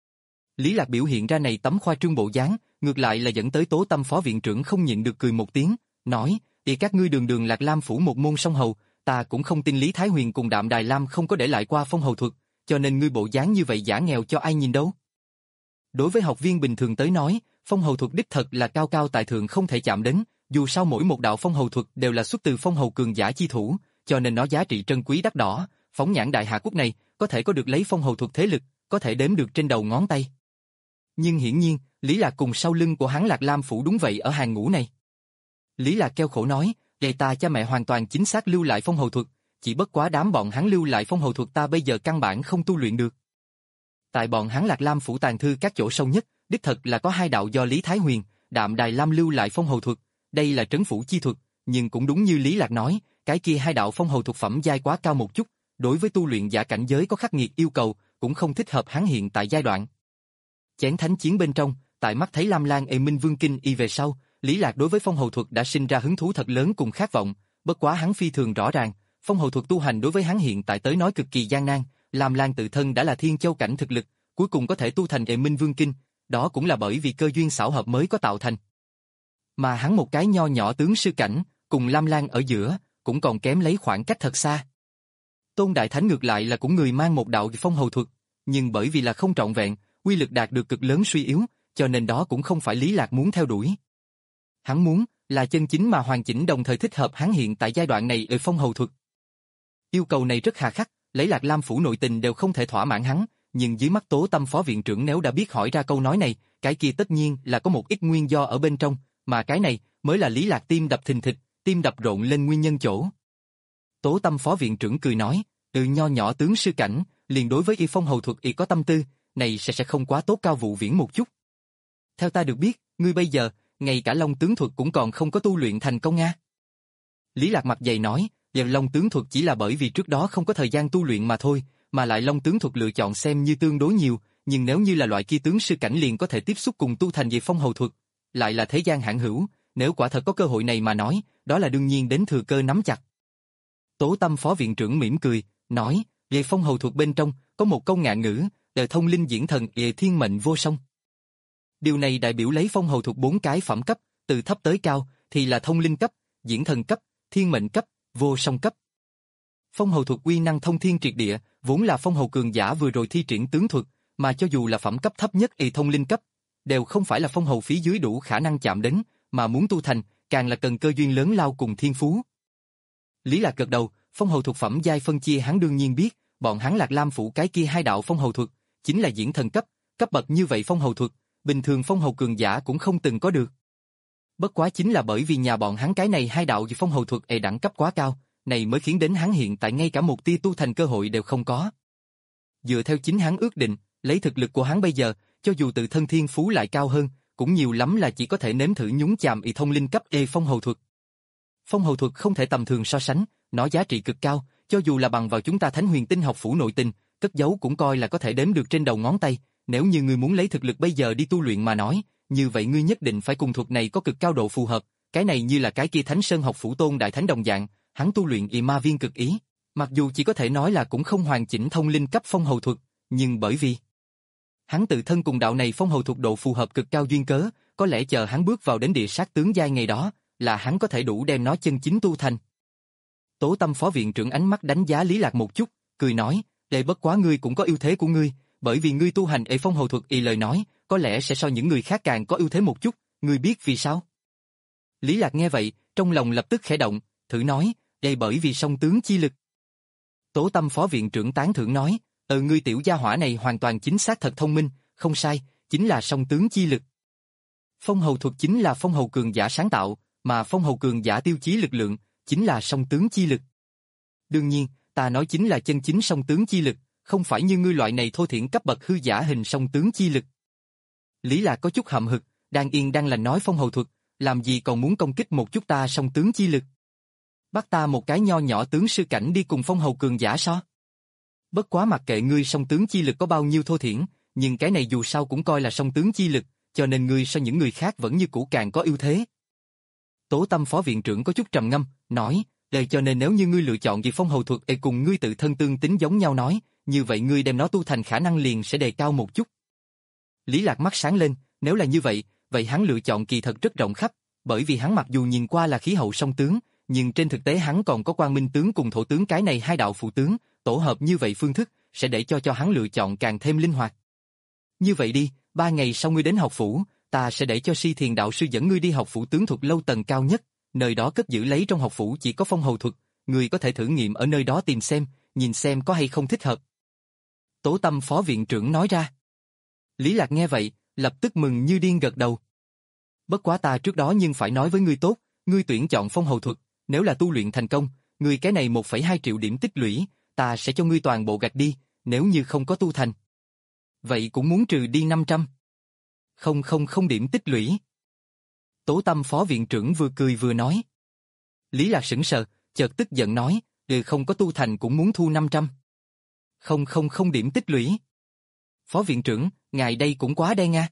Lý Lạc biểu hiện ra này tấm khoa trương bộ dáng, ngược lại là dẫn tới Tố Tâm phó viện trưởng không nhịn được cười một tiếng, nói, "Ỷ các ngươi đường đường Lạc Lam phủ một môn song hầu, ta cũng không tin Lý Thái Huyền cùng Đạm Đài Lam không có để lại qua phong hầu thuật, cho nên ngươi bộ dáng như vậy giả nghèo cho ai nhìn đâu." Đối với học viên bình thường tới nói, phong hầu thuật đích thật là cao cao tại thượng không thể chạm đến, dù sao mỗi một đạo phong hầu thuật đều là xuất từ phong hầu cường giả chi thủ, cho nên nó giá trị trân quý đắt đỏ, phóng nhãn đại hạ quốc này, có thể có được lấy phong hầu thuật thế lực, có thể đếm được trên đầu ngón tay. Nhưng hiển nhiên, Lý Lạc cùng sau lưng của hắn Lạc Lam phủ đúng vậy ở hàng ngũ này. Lý Lạc kêu khổ nói, "Vậy ta cha mẹ hoàn toàn chính xác lưu lại phong hầu thuật, chỉ bất quá đám bọn hắn lưu lại phong hầu thuật ta bây giờ căn bản không tu luyện được." Tại bọn hắn Lạc Lam phủ tàng thư các chỗ sâu nhất, đích thật là có hai đạo do Lý Thái Huyền, Đạm Đài Lam lưu lại phong hầu thuật, đây là trấn phủ chi thuật, nhưng cũng đúng như Lý Lạc nói, cái kia hai đạo phong hầu thuật phẩm giai quá cao một chút, đối với tu luyện giả cảnh giới có khắc nghiệt yêu cầu, cũng không thích hợp hắn hiện tại giai đoạn. Chén thánh chiến bên trong, tại mắt thấy Lam Lan ê Minh Vương Kinh y về sau, Lý Lạc đối với phong hầu thuật đã sinh ra hứng thú thật lớn cùng khát vọng, bất quá hắn phi thường rõ ràng, phong hầu thuật tu hành đối với hắn hiện tại tới nói cực kỳ gian nan, Lam Lan tự thân đã là thiên châu cảnh thực lực, cuối cùng có thể tu thành ê Minh Vương Kinh, đó cũng là bởi vì cơ duyên xảo hợp mới có tạo thành. Mà hắn một cái nho nhỏ tướng sư cảnh, cùng Lam Lan ở giữa, cũng còn kém lấy khoảng cách thật xa. Tôn Đại Thánh ngược lại là cũng người mang một đạo phong hầu thuật, nhưng bởi vì là không trọn vẹn, uy lực đạt được cực lớn suy yếu, cho nên đó cũng không phải Lý Lạc muốn theo đuổi. Hắn muốn là chân chính mà hoàn chỉnh đồng thời thích hợp hắn hiện tại giai đoạn này ở phong hầu thuật. Yêu cầu này rất hà khắc, lấy Lạc Lam phủ nội tình đều không thể thỏa mãn hắn, nhưng dưới mắt Tố Tâm phó viện trưởng nếu đã biết hỏi ra câu nói này, cái kia tất nhiên là có một ít nguyên do ở bên trong, mà cái này mới là Lý Lạc tim đập thình thịch, tim đập rộn lên nguyên nhân chỗ. Tố Tâm phó viện trưởng cười nói, "Ừ, nho nhỏ tướng sư cảnh, liền đối với y phong hầu thuật y có tâm tư, này sẽ sẽ không quá tốt Cao Vụ Viễn một chút. Theo ta được biết, ngươi bây giờ, ngay cả Long tướng thuật cũng còn không có tu luyện thành công nga." Lý Lạc mặt dày nói, "Giờ Long tướng thuật chỉ là bởi vì trước đó không có thời gian tu luyện mà thôi, mà lại Long tướng thuật lựa chọn xem như tương đối nhiều, nhưng nếu như là loại kia tướng sư cảnh liền có thể tiếp xúc cùng tu thành về phong hầu thuật, lại là thế gian hạng hữu, nếu quả thật có cơ hội này mà nói, đó là đương nhiên đến thừa cơ nắm chặt." Tố Tâm phó viện trưởng mỉm cười, nói, "Về phong hầu thuật bên trong, có một câu ngạn ngữ, đời thông linh diễn thần về thiên mệnh vô song." Điều này đại biểu lấy phong hầu thuật bốn cái phẩm cấp, từ thấp tới cao, thì là thông linh cấp, diễn thần cấp, thiên mệnh cấp, vô song cấp. Phong hầu thuật uy năng thông thiên triệt địa, vốn là phong hầu cường giả vừa rồi thi triển tướng thuật, mà cho dù là phẩm cấp thấp nhất y thông linh cấp, đều không phải là phong hầu phía dưới đủ khả năng chạm đến, mà muốn tu thành, càng là cần cơ duyên lớn lao cùng thiên phú. Lý Lạc gật đầu, phong hầu thuật phẩm giai phân chia hắn đương nhiên biết, bọn hắn Lạc Lam phủ cái kia hai đạo phong hầu thuật, chính là diễn thần cấp, cấp bậc như vậy phong hầu thuật, bình thường phong hầu cường giả cũng không từng có được. Bất quá chính là bởi vì nhà bọn hắn cái này hai đạo phong hầu thuật e đẳng cấp quá cao, này mới khiến đến hắn hiện tại ngay cả một tia tu thành cơ hội đều không có. Dựa theo chính hắn ước định, lấy thực lực của hắn bây giờ, cho dù tự thân thiên phú lại cao hơn, cũng nhiều lắm là chỉ có thể nếm thử nhúng chàm y thông linh cấp E phong hầu thuật. Phong hầu thuật không thể tầm thường so sánh, nó giá trị cực cao, cho dù là bằng vào chúng ta Thánh Huyền Tinh học phủ nội tình, cất giấu cũng coi là có thể đếm được trên đầu ngón tay, nếu như ngươi muốn lấy thực lực bây giờ đi tu luyện mà nói, như vậy ngươi nhất định phải cùng thuật này có cực cao độ phù hợp, cái này như là cái kia Thánh Sơn học phủ Tôn đại thánh đồng dạng, hắn tu luyện y ma viên cực ý, mặc dù chỉ có thể nói là cũng không hoàn chỉnh thông linh cấp phong hầu thuật, nhưng bởi vì hắn tự thân cùng đạo này phong hầu thuật độ phù hợp cực cao duyên cớ, có lẽ chờ hắn bước vào đến địa sát tướng giai ngày đó, là hắn có thể đủ đem nó chân chính tu thành. Tố Tâm phó viện trưởng ánh mắt đánh giá Lý Lạc một chút, cười nói, "Đệ bất quá ngươi cũng có ưu thế của ngươi, bởi vì ngươi tu hành ê phong hầu thuật y lời nói, có lẽ sẽ so những người khác càng có ưu thế một chút, ngươi biết vì sao?" Lý Lạc nghe vậy, trong lòng lập tức khẽ động, thử nói, "Đây bởi vì song tướng chi lực." Tố Tâm phó viện trưởng tán thưởng nói, "Ờ ngươi tiểu gia hỏa này hoàn toàn chính xác thật thông minh, không sai, chính là song tướng chi lực." Phong hầu thuật chính là phong hầu cường giả sáng tạo, mà phong hầu cường giả tiêu chí lực lượng, chính là song tướng chi lực. Đương nhiên, ta nói chính là chân chính song tướng chi lực, không phải như ngươi loại này thô thiển cấp bậc hư giả hình song tướng chi lực. Lý Lạc có chút hậm hực, đang yên đang lành nói phong hầu thuật, làm gì còn muốn công kích một chút ta song tướng chi lực. Bắt ta một cái nho nhỏ tướng sư cảnh đi cùng phong hầu cường giả so. Bất quá mặc kệ ngươi song tướng chi lực có bao nhiêu thô thiển, nhưng cái này dù sao cũng coi là song tướng chi lực, cho nên ngươi so những người khác vẫn như cũ càng có ưu thế. Tố Tâm phó viện trưởng có chút trầm ngâm, nói, "Đời cho nên nếu như ngươi lựa chọn vì phong hầu thuật e cùng ngươi tự thân tương tính giống nhau nói, như vậy ngươi đem nó tu thành khả năng liền sẽ đề cao một chút." Lý Lạc mắt sáng lên, nếu là như vậy, vậy hắn lựa chọn kỳ thật rất rộng khắp, bởi vì hắn mặc dù nhìn qua là khí hậu song tướng, nhưng trên thực tế hắn còn có quang minh tướng cùng thổ tướng cái này hai đạo phụ tướng, tổ hợp như vậy phương thức, sẽ để cho cho hắn lựa chọn càng thêm linh hoạt. Như vậy đi, ba ngày sau ngươi đến học phủ, ta sẽ để cho Si Thiền đạo sư dẫn ngươi đi học phủ tướng thuật lâu tầng cao nhất, nơi đó cất giữ lấy trong học phủ chỉ có phong hầu thuật, ngươi có thể thử nghiệm ở nơi đó tìm xem, nhìn xem có hay không thích hợp. Tố Tâm phó viện trưởng nói ra. Lý Lạc nghe vậy, lập tức mừng như điên gật đầu. Bất quá ta trước đó nhưng phải nói với ngươi tốt, ngươi tuyển chọn phong hầu thuật, nếu là tu luyện thành công, ngươi cái này một phẩy hai triệu điểm tích lũy, ta sẽ cho ngươi toàn bộ gạch đi, nếu như không có tu thành. Vậy cũng muốn trừ đi năm trăm. Không không không điểm tích lũy. Tố Tâm phó viện trưởng vừa cười vừa nói. Lý Lạc sững sờ, chợt tức giận nói, "Ừ không có tu thành cũng muốn thu năm trăm. Không không không điểm tích lũy. Phó viện trưởng, ngài đây cũng quá đen nga."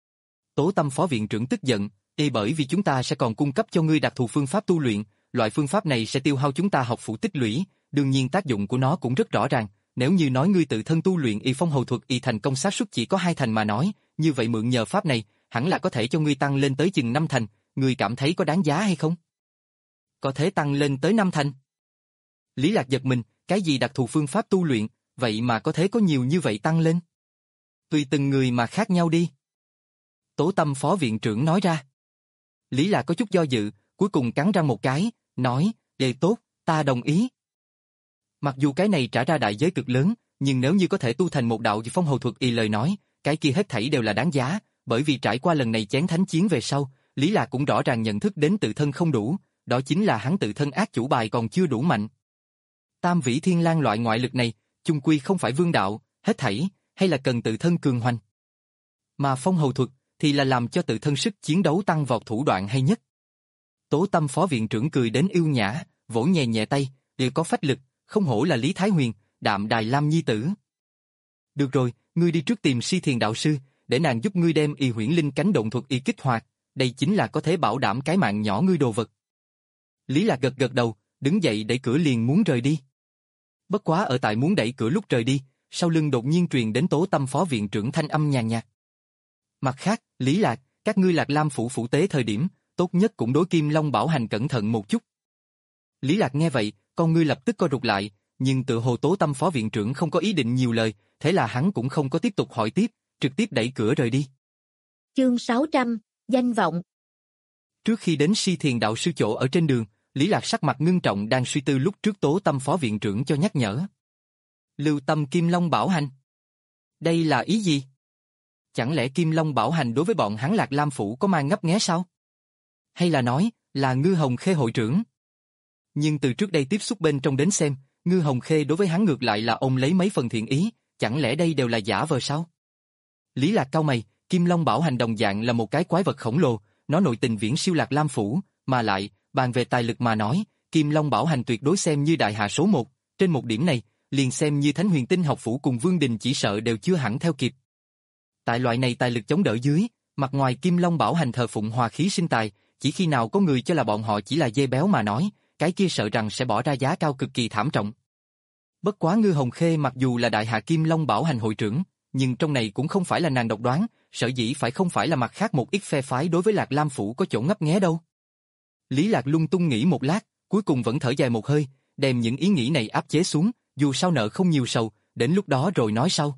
Tố Tâm phó viện trưởng tức giận, "Ê bởi vì chúng ta sẽ còn cung cấp cho ngươi đặc thù phương pháp tu luyện, loại phương pháp này sẽ tiêu hao chúng ta học phủ tích lũy, đương nhiên tác dụng của nó cũng rất rõ ràng, nếu như nói ngươi tự thân tu luyện y phong hầu thuật y thành công xác suất chỉ có hai thành mà nói, như vậy mượn nhờ pháp này, hẳn là có thể cho ngươi tăng lên tới chừng năm thành, ngươi cảm thấy có đáng giá hay không?" Có thể tăng lên tới năm thành. Lý Lạc giật mình, cái gì đặc thù phương pháp tu luyện, vậy mà có thể có nhiều như vậy tăng lên? Tùy từng người mà khác nhau đi. Tố Tâm phó viện trưởng nói ra. Lý Lạc có chút do dự, cuối cùng cắn răng một cái, nói, "Đề tốt, ta đồng ý." Mặc dù cái này trả ra đại giới cực lớn, nhưng nếu như có thể tu thành một đạo phong hầu thuật y lời nói, cái kia hết thảy đều là đáng giá, bởi vì trải qua lần này chén thánh chiến về sau, Lý Lạc cũng rõ ràng nhận thức đến tự thân không đủ, đó chính là hắn tự thân ác chủ bài còn chưa đủ mạnh. Tam vĩ thiên lang loại ngoại lực này, chung quy không phải vương đạo, hết thảy, hay là cần tự thân cường hoành. Mà phong hầu thuật, thì là làm cho tự thân sức chiến đấu tăng vọt thủ đoạn hay nhất. Tố Tâm phó viện trưởng cười đến yêu nhã, vỗ nhẹ nhẹ tay, đều có phách lực, không hổ là Lý Thái Huyền, đạm đài lam nhi tử. Được rồi, ngươi đi trước tìm Si Thiền đạo sư, để nàng giúp ngươi đem y huyễn linh cánh động thuật y kích hoạt, đây chính là có thể bảo đảm cái mạng nhỏ ngươi đồ vật. Lý Lạc gật gật đầu, đứng dậy đẩy cửa liền muốn rời đi. Bất quá ở tại muốn đẩy cửa lúc rời đi, sau lưng đột nhiên truyền đến Tố Tâm phó viện trưởng thanh âm nhàn nhạt. Mặt khác, Lý Lạc, các ngươi Lạc Lam phủ phủ tế thời điểm, tốt nhất cũng đối Kim Long Bảo Hành cẩn thận một chút. Lý Lạc nghe vậy, con ngươi lập tức co rụt lại, nhưng tự hồ Tố Tâm phó viện trưởng không có ý định nhiều lời, thế là hắn cũng không có tiếp tục hỏi tiếp, trực tiếp đẩy cửa rời đi. Chương sáu trăm, danh vọng. Trước khi đến Si Thiền đạo sư chỗ ở trên đường, Lý Lạc sắc mặt ngưng trọng đang suy tư lúc trước Tố Tâm phó viện trưởng cho nhắc nhở. Lưu tâm Kim Long Bảo Hành. Đây là ý gì? Chẳng lẽ Kim Long Bảo Hành đối với bọn hắn Lạc Lam phủ có mang ngấp nghé sao? Hay là nói, là Ngư Hồng Khê hội trưởng? Nhưng từ trước đây tiếp xúc bên trong đến xem, Ngư Hồng Khê đối với hắn ngược lại là ôm lấy mấy phần thiện ý, chẳng lẽ đây đều là giả vờ sao? Lý Lạc cau mày, Kim Long Bảo Hành đồng dạng là một cái quái vật khổng lồ, nó nội tình viễn siêu Lạc Lam Phủ, mà lại, bàn về tài lực mà nói, Kim Long Bảo Hành tuyệt đối xem như đại hạ số một, trên một điểm này, liền xem như Thánh Huyền Tinh học phủ cùng Vương Đình chỉ sợ đều chưa hẳn theo kịp. Tại loại này tài lực chống đỡ dưới, mặt ngoài Kim Long Bảo Hành thờ phụng hòa khí sinh tài, chỉ khi nào có người cho là bọn họ chỉ là dê béo mà nói, cái kia sợ rằng sẽ bỏ ra giá cao cực kỳ thảm trọng. Bất quá Ngư Hồng Khê mặc dù là đại hạ Kim Long Bảo Hành hội trưởng, nhưng trong này cũng không phải là nàng độc đoán, sở dĩ phải không phải là mặt khác một ít phe phái đối với Lạc Lam Phủ có chỗ ngấp nghé đâu. Lý Lạc lung tung nghĩ một lát, cuối cùng vẫn thở dài một hơi, đem những ý nghĩ này áp chế xuống, dù sao nợ không nhiều sầu, đến lúc đó rồi nói sau.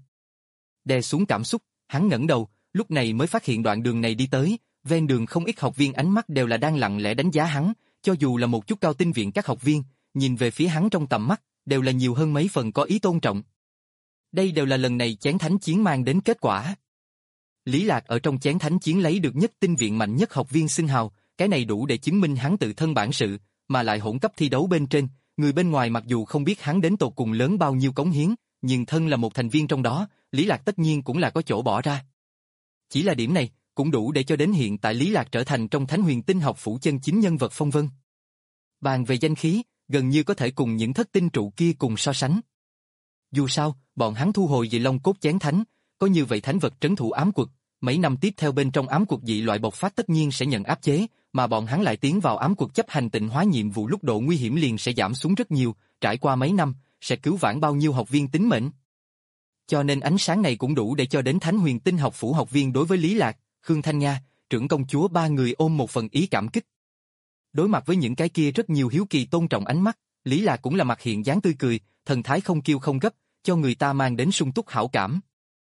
Đè xuống cảm xúc, hắn ngẩng đầu, lúc này mới phát hiện đoạn đường này đi tới, ven đường không ít học viên ánh mắt đều là đang lặng lẽ đánh giá hắn, cho dù là một chút cao tinh viện các học viên, nhìn về phía hắn trong tầm mắt, đều là nhiều hơn mấy phần có ý tôn trọng. Đây đều là lần này chén thánh chiến mang đến kết quả. Lý Lạc ở trong chén thánh chiến lấy được nhất tinh viện mạnh nhất học viên xưng hào, cái này đủ để chứng minh hắn tự thân bản sự, mà lại hỗn cấp thi đấu bên trên, người bên ngoài mặc dù không biết hắn đến tột cùng lớn bao nhiêu cống hiến, nhưng thân là một thành viên trong đó, Lý Lạc tất nhiên cũng là có chỗ bỏ ra. Chỉ là điểm này, cũng đủ để cho đến hiện tại Lý Lạc trở thành trong Thánh Huyền Tinh học phủ chân chính nhân vật phong vân. Bàn về danh khí, gần như có thể cùng những thất tinh trụ kia cùng so sánh. Dù sao, bọn hắn thu hồi dị long cốt chén thánh, có như vậy thánh vật trấn thủ ám quật, mấy năm tiếp theo bên trong ám quật dị loại bộc phát tất nhiên sẽ nhận áp chế, mà bọn hắn lại tiến vào ám quật chấp hành tịnh hóa nhiệm vụ lúc độ nguy hiểm liền sẽ giảm xuống rất nhiều, trải qua mấy năm, sẽ cứu vãn bao nhiêu học viên tính mệnh. Cho nên ánh sáng này cũng đủ để cho đến Thánh Huyền Tinh học phủ học viên đối với Lý Lạc, Khương Thanh Nga, trưởng công chúa ba người ôm một phần ý cảm kích. Đối mặt với những cái kia rất nhiều hiếu kỳ tôn trọng ánh mắt, Lý Lạc cũng là mặt hiện dáng tươi cười, thần thái không kiêu không gấp, cho người ta mang đến sung túc hảo cảm.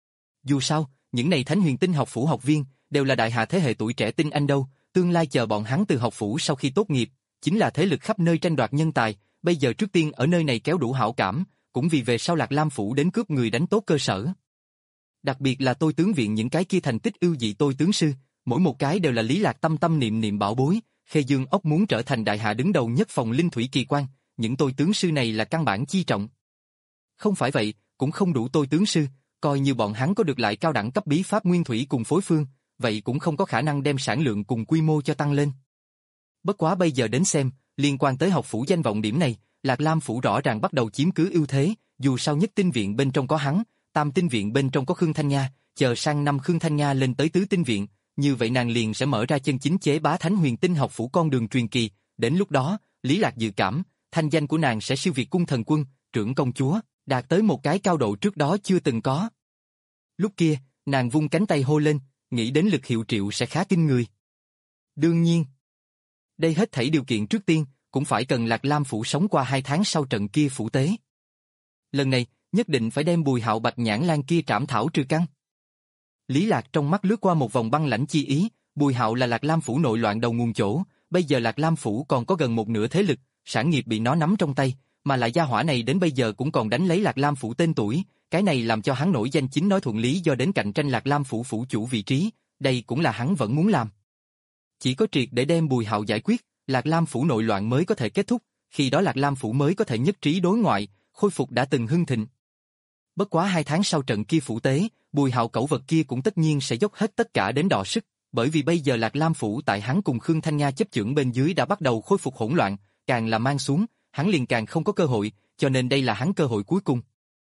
Dù sao, những này Thánh Huyền Tinh học phủ học viên đều là đại hạ thế hệ tuổi trẻ tinh anh đâu, tương lai chờ bọn hắn từ học phủ sau khi tốt nghiệp, chính là thế lực khắp nơi tranh đoạt nhân tài, bây giờ trước tiên ở nơi này kéo đủ hảo cảm, cũng vì về sau Lạc Lam phủ đến cướp người đánh tốt cơ sở. Đặc biệt là tôi tướng viện những cái kia thành tích ưu dị tôi tướng sư, mỗi một cái đều là Lý Lạc tâm tâm niệm niệm bảo bối, Khê Dương ốc muốn trở thành đại hạ đứng đầu nhất phòng linh thủy kỳ quan, những tôi tướng sư này là căn bản chi trọng. Không phải vậy, cũng không đủ tôi tướng sư, coi như bọn hắn có được lại cao đẳng cấp bí pháp nguyên thủy cùng phối phương, vậy cũng không có khả năng đem sản lượng cùng quy mô cho tăng lên. Bất quá bây giờ đến xem, liên quan tới học phủ danh vọng điểm này, Lạc Lam phủ rõ ràng bắt đầu chiếm cứ ưu thế, dù sao nhất tinh viện bên trong có hắn, tam tinh viện bên trong có Khương Thanh Nga, chờ sang năm Khương Thanh Nga lên tới tứ tinh viện, như vậy nàng liền sẽ mở ra chân chính chế bá Thánh Huyền Tinh học phủ con đường truyền kỳ, đến lúc đó, Lý Lạc dự cảm, thanh danh của nàng sẽ siêu việt cung thần quân, trưởng công chúa, đạt tới một cái cao độ trước đó chưa từng có. Lúc kia, nàng vung cánh tay hô lên, nghĩ đến lực hiệu triệu sẽ khá kinh người. Đương nhiên, đây hết thảy điều kiện trước tiên, cũng phải cần Lạc Lam phủ sống qua hai tháng sau trận kia phủ tế. Lần này, nhất định phải đem Bùi Hạo Bạch Nhãn Lan kia trảm thảo trừ căn. Lý Lạc trong mắt lướt qua một vòng băng lãnh chi ý, Bùi Hạo là Lạc Lam phủ nội loạn đầu nguồn chỗ, bây giờ Lạc Lam phủ còn có gần một nửa thế lực, sản nghiệp bị nó nắm trong tay, mà lại gia hỏa này đến bây giờ cũng còn đánh lấy Lạc Lam phủ tên tuổi, cái này làm cho hắn nổi danh chính nói thuận lý do đến cạnh tranh Lạc Lam phủ phủ chủ vị trí, đây cũng là hắn vẫn muốn làm. Chỉ có triệt để đem Bùi Hạo giải quyết, Lạc Lam phủ nội loạn mới có thể kết thúc, khi đó Lạc Lam phủ mới có thể nhất trí đối ngoại, khôi phục đã từng hưng thịnh. Bất quá hai tháng sau trận kia phủ tế, Bùi Hạo cẩu vật kia cũng tất nhiên sẽ dốc hết tất cả đến đọ sức, bởi vì bây giờ Lạc Lam phủ tại hắn cùng Khương Thanh Nga chấp chưởng bên dưới đã bắt đầu khôi phục hỗn loạn, càng là mang xuống, hắn liền càng không có cơ hội, cho nên đây là hắn cơ hội cuối cùng.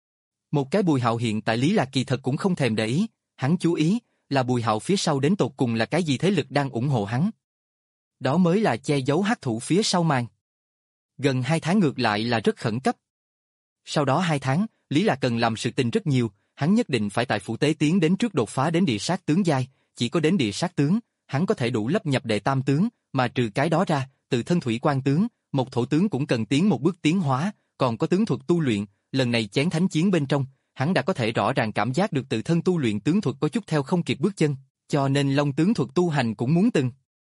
Một cái Bùi Hạo hiện tại Lý Lạc kỳ thật cũng không thèm để ý, hắn chú ý là Bùi Hạo phía sau đến tột cùng là cái gì thế lực đang ủng hộ hắn. Đó mới là che giấu hắc thủ phía sau màn. Gần hai tháng ngược lại là rất khẩn cấp. Sau đó hai tháng, Lý Lạc cần làm sự tình rất nhiều, hắn nhất định phải tại phủ tế tiến đến trước đột phá đến địa sát tướng giai, chỉ có đến địa sát tướng, hắn có thể đủ lấp nhập đệ tam tướng, mà trừ cái đó ra, từ thân thủy quan tướng, một thổ tướng cũng cần tiến một bước tiến hóa, còn có tướng thuật tu luyện, lần này chén thánh chiến bên trong, hắn đã có thể rõ ràng cảm giác được tự thân tu luyện tướng thuật có chút theo không kịp bước chân, cho nên long tướng thuật tu hành cũng muốn từng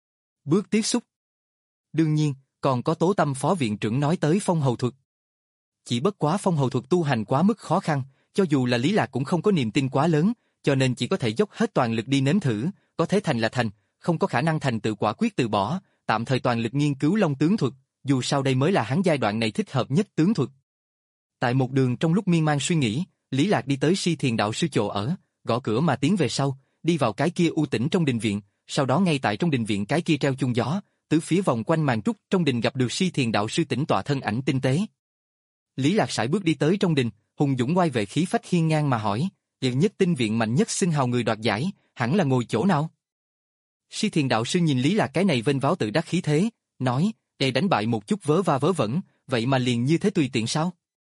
bước tiếp xúc. Đương nhiên, còn có Tố Tâm phó viện trưởng nói tới phong hầu thuật. Chỉ bất quá phong hầu thuật tu hành quá mức khó khăn, cho dù là Lý Lạc cũng không có niềm tin quá lớn, cho nên chỉ có thể dốc hết toàn lực đi nếm thử, có thể thành là thành, không có khả năng thành tự quả quyết từ bỏ, tạm thời toàn lực nghiên cứu long tướng thuật, dù sao đây mới là hắn giai đoạn này thích hợp nhất tướng thuật. Tại một đường trong lúc miên man suy nghĩ, Lý Lạc đi tới Si Thiền đạo sư chỗ ở, gõ cửa mà tiến về sau, đi vào cái kia u tĩnh trong đình viện, sau đó ngay tại trong đình viện cái kia treo chuông gió, tứ phía vòng quanh màn trúc trong đình gặp được Si Thiền đạo sư tĩnh tọa thân ảnh tinh tế. Lý Lạc sải bước đi tới trong đình, hùng dũng oai vệ khí phách hiên ngang mà hỏi, "Đệ nhất tinh viện mạnh nhất xưng hào người đoạt giải, hẳn là ngồi chỗ nào?" Si Thiền đạo sư nhìn Lý Lạc cái này vênh váo tự đắc khí thế, nói, "Đệ đánh bại một chút vớ va vớ vẩn, vậy mà liền như thế tùy tiện sao?"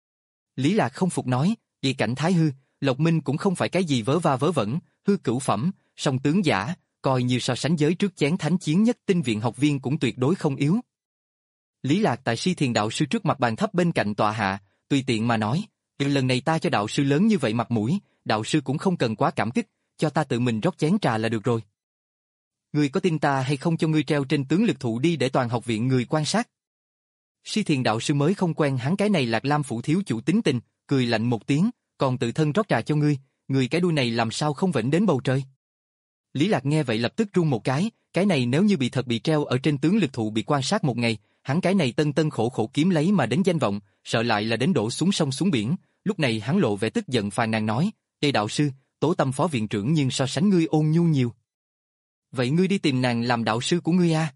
Lý Lạc không phục nói, "Vì cảnh thái hư, Lộc Minh cũng không phải cái gì vớ va vớ vẩn, hư cửu phẩm, song tướng giả, coi như so sánh giới trước chén thánh chiến nhất tinh viện học viên cũng tuyệt đối không yếu." Lý Lạc tại Si Thiền đạo sư trước mặt bàn thấp bên cạnh tọa hạ, tùy tiện mà nói, "Lần này ta cho đạo sư lớn như vậy mặt mũi, đạo sư cũng không cần quá cảm kích, cho ta tự mình rót chén trà là được rồi. Ngươi có tin ta hay không cho ngươi treo trên tướng lực thụ đi để toàn học viện người quan sát?" Si Thiền đạo sư mới không quen hắn cái này Lạc Lam phủ thiếu chủ tính tình, cười lạnh một tiếng, "Còn tự thân rót trà cho ngươi, ngươi cái đuôi này làm sao không vểnh đến bầu trời?" Lý Lạc nghe vậy lập tức run một cái, cái này nếu như bị thật bị treo ở trên tướng lực thụ bị quan sát một ngày, hắn cái này tân tân khổ khổ kiếm lấy mà đến danh vọng, sợ lại là đến đổ xuống sông xuống biển. Lúc này hắn lộ vẻ tức giận phàn nàn nói, "Ê đạo sư, Tố Tâm phó viện trưởng nhưng so sánh ngươi ôn nhu nhiều. Vậy ngươi đi tìm nàng làm đạo sư của ngươi à?"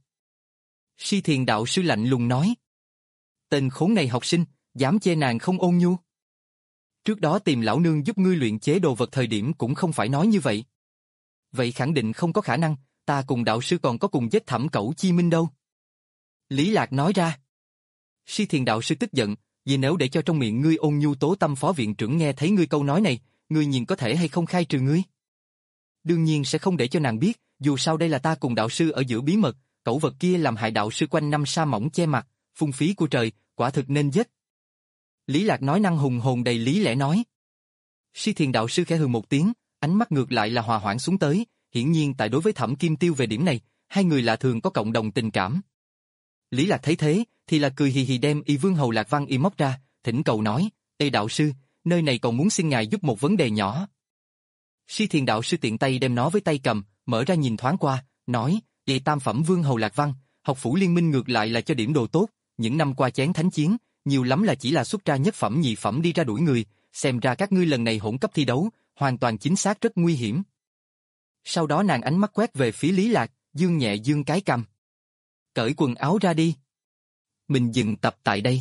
Si Thiền đạo sư lạnh lùng nói, "Tên khốn này học sinh, dám chê nàng không ôn nhu. Trước đó tìm lão nương giúp ngươi luyện chế đồ vật thời điểm cũng không phải nói như vậy. Vậy khẳng định không có khả năng, ta cùng đạo sư còn có cùng giết Thẩm Cẩu Chi Minh đâu." Lý Lạc nói ra. Si Thiền đạo sư tức giận, "Vì nếu để cho trong miệng ngươi ôn nhu Tố Tâm phó viện trưởng nghe thấy ngươi câu nói này, ngươi nhìn có thể hay không khai trừ ngươi?" "Đương nhiên sẽ không để cho nàng biết, dù sao đây là ta cùng đạo sư ở giữa bí mật, cẩu vật kia làm hại đạo sư quanh năm sa mỏng che mặt, phung phí của trời, quả thực nên giết." Lý Lạc nói năng hùng hồn đầy lý lẽ nói. Si Thiền đạo sư khẽ hừ một tiếng, ánh mắt ngược lại là hòa hoãn xuống tới, hiển nhiên tại đối với Thẩm Kim Tiêu về điểm này, hai người là thường có cộng đồng tình cảm. Lý Lạc thấy thế, thì là cười hì hì đem Y Vương Hầu Lạc Văn Y móc ra, thỉnh cầu nói, "Ê đạo sư, nơi này còn muốn xin ngài giúp một vấn đề nhỏ." Si Thiền đạo sư tiện tay đem nó với tay cầm, mở ra nhìn thoáng qua, nói, "Ê tam phẩm Vương Hầu Lạc Văn, học phủ liên minh ngược lại là cho điểm đồ tốt, những năm qua chén thánh chiến, nhiều lắm là chỉ là xuất ra nhất phẩm nhị phẩm đi ra đuổi người, xem ra các ngươi lần này hỗn cấp thi đấu, hoàn toàn chính xác rất nguy hiểm." Sau đó nàng ánh mắt quét về phía Lý Lạc, dương nhẹ dương cái cằm. "Cởi quần áo ra đi." Mình dừng tập tại đây.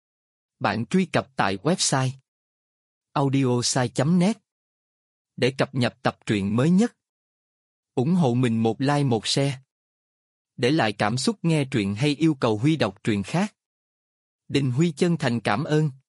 Bạn truy cập tại website audiosai chấm net để cập nhật tập truyện mới nhất. Ủng hộ mình một like một share. Để lại cảm xúc nghe truyện hay yêu cầu Huy đọc truyện khác. Đình Huy chân thành cảm ơn.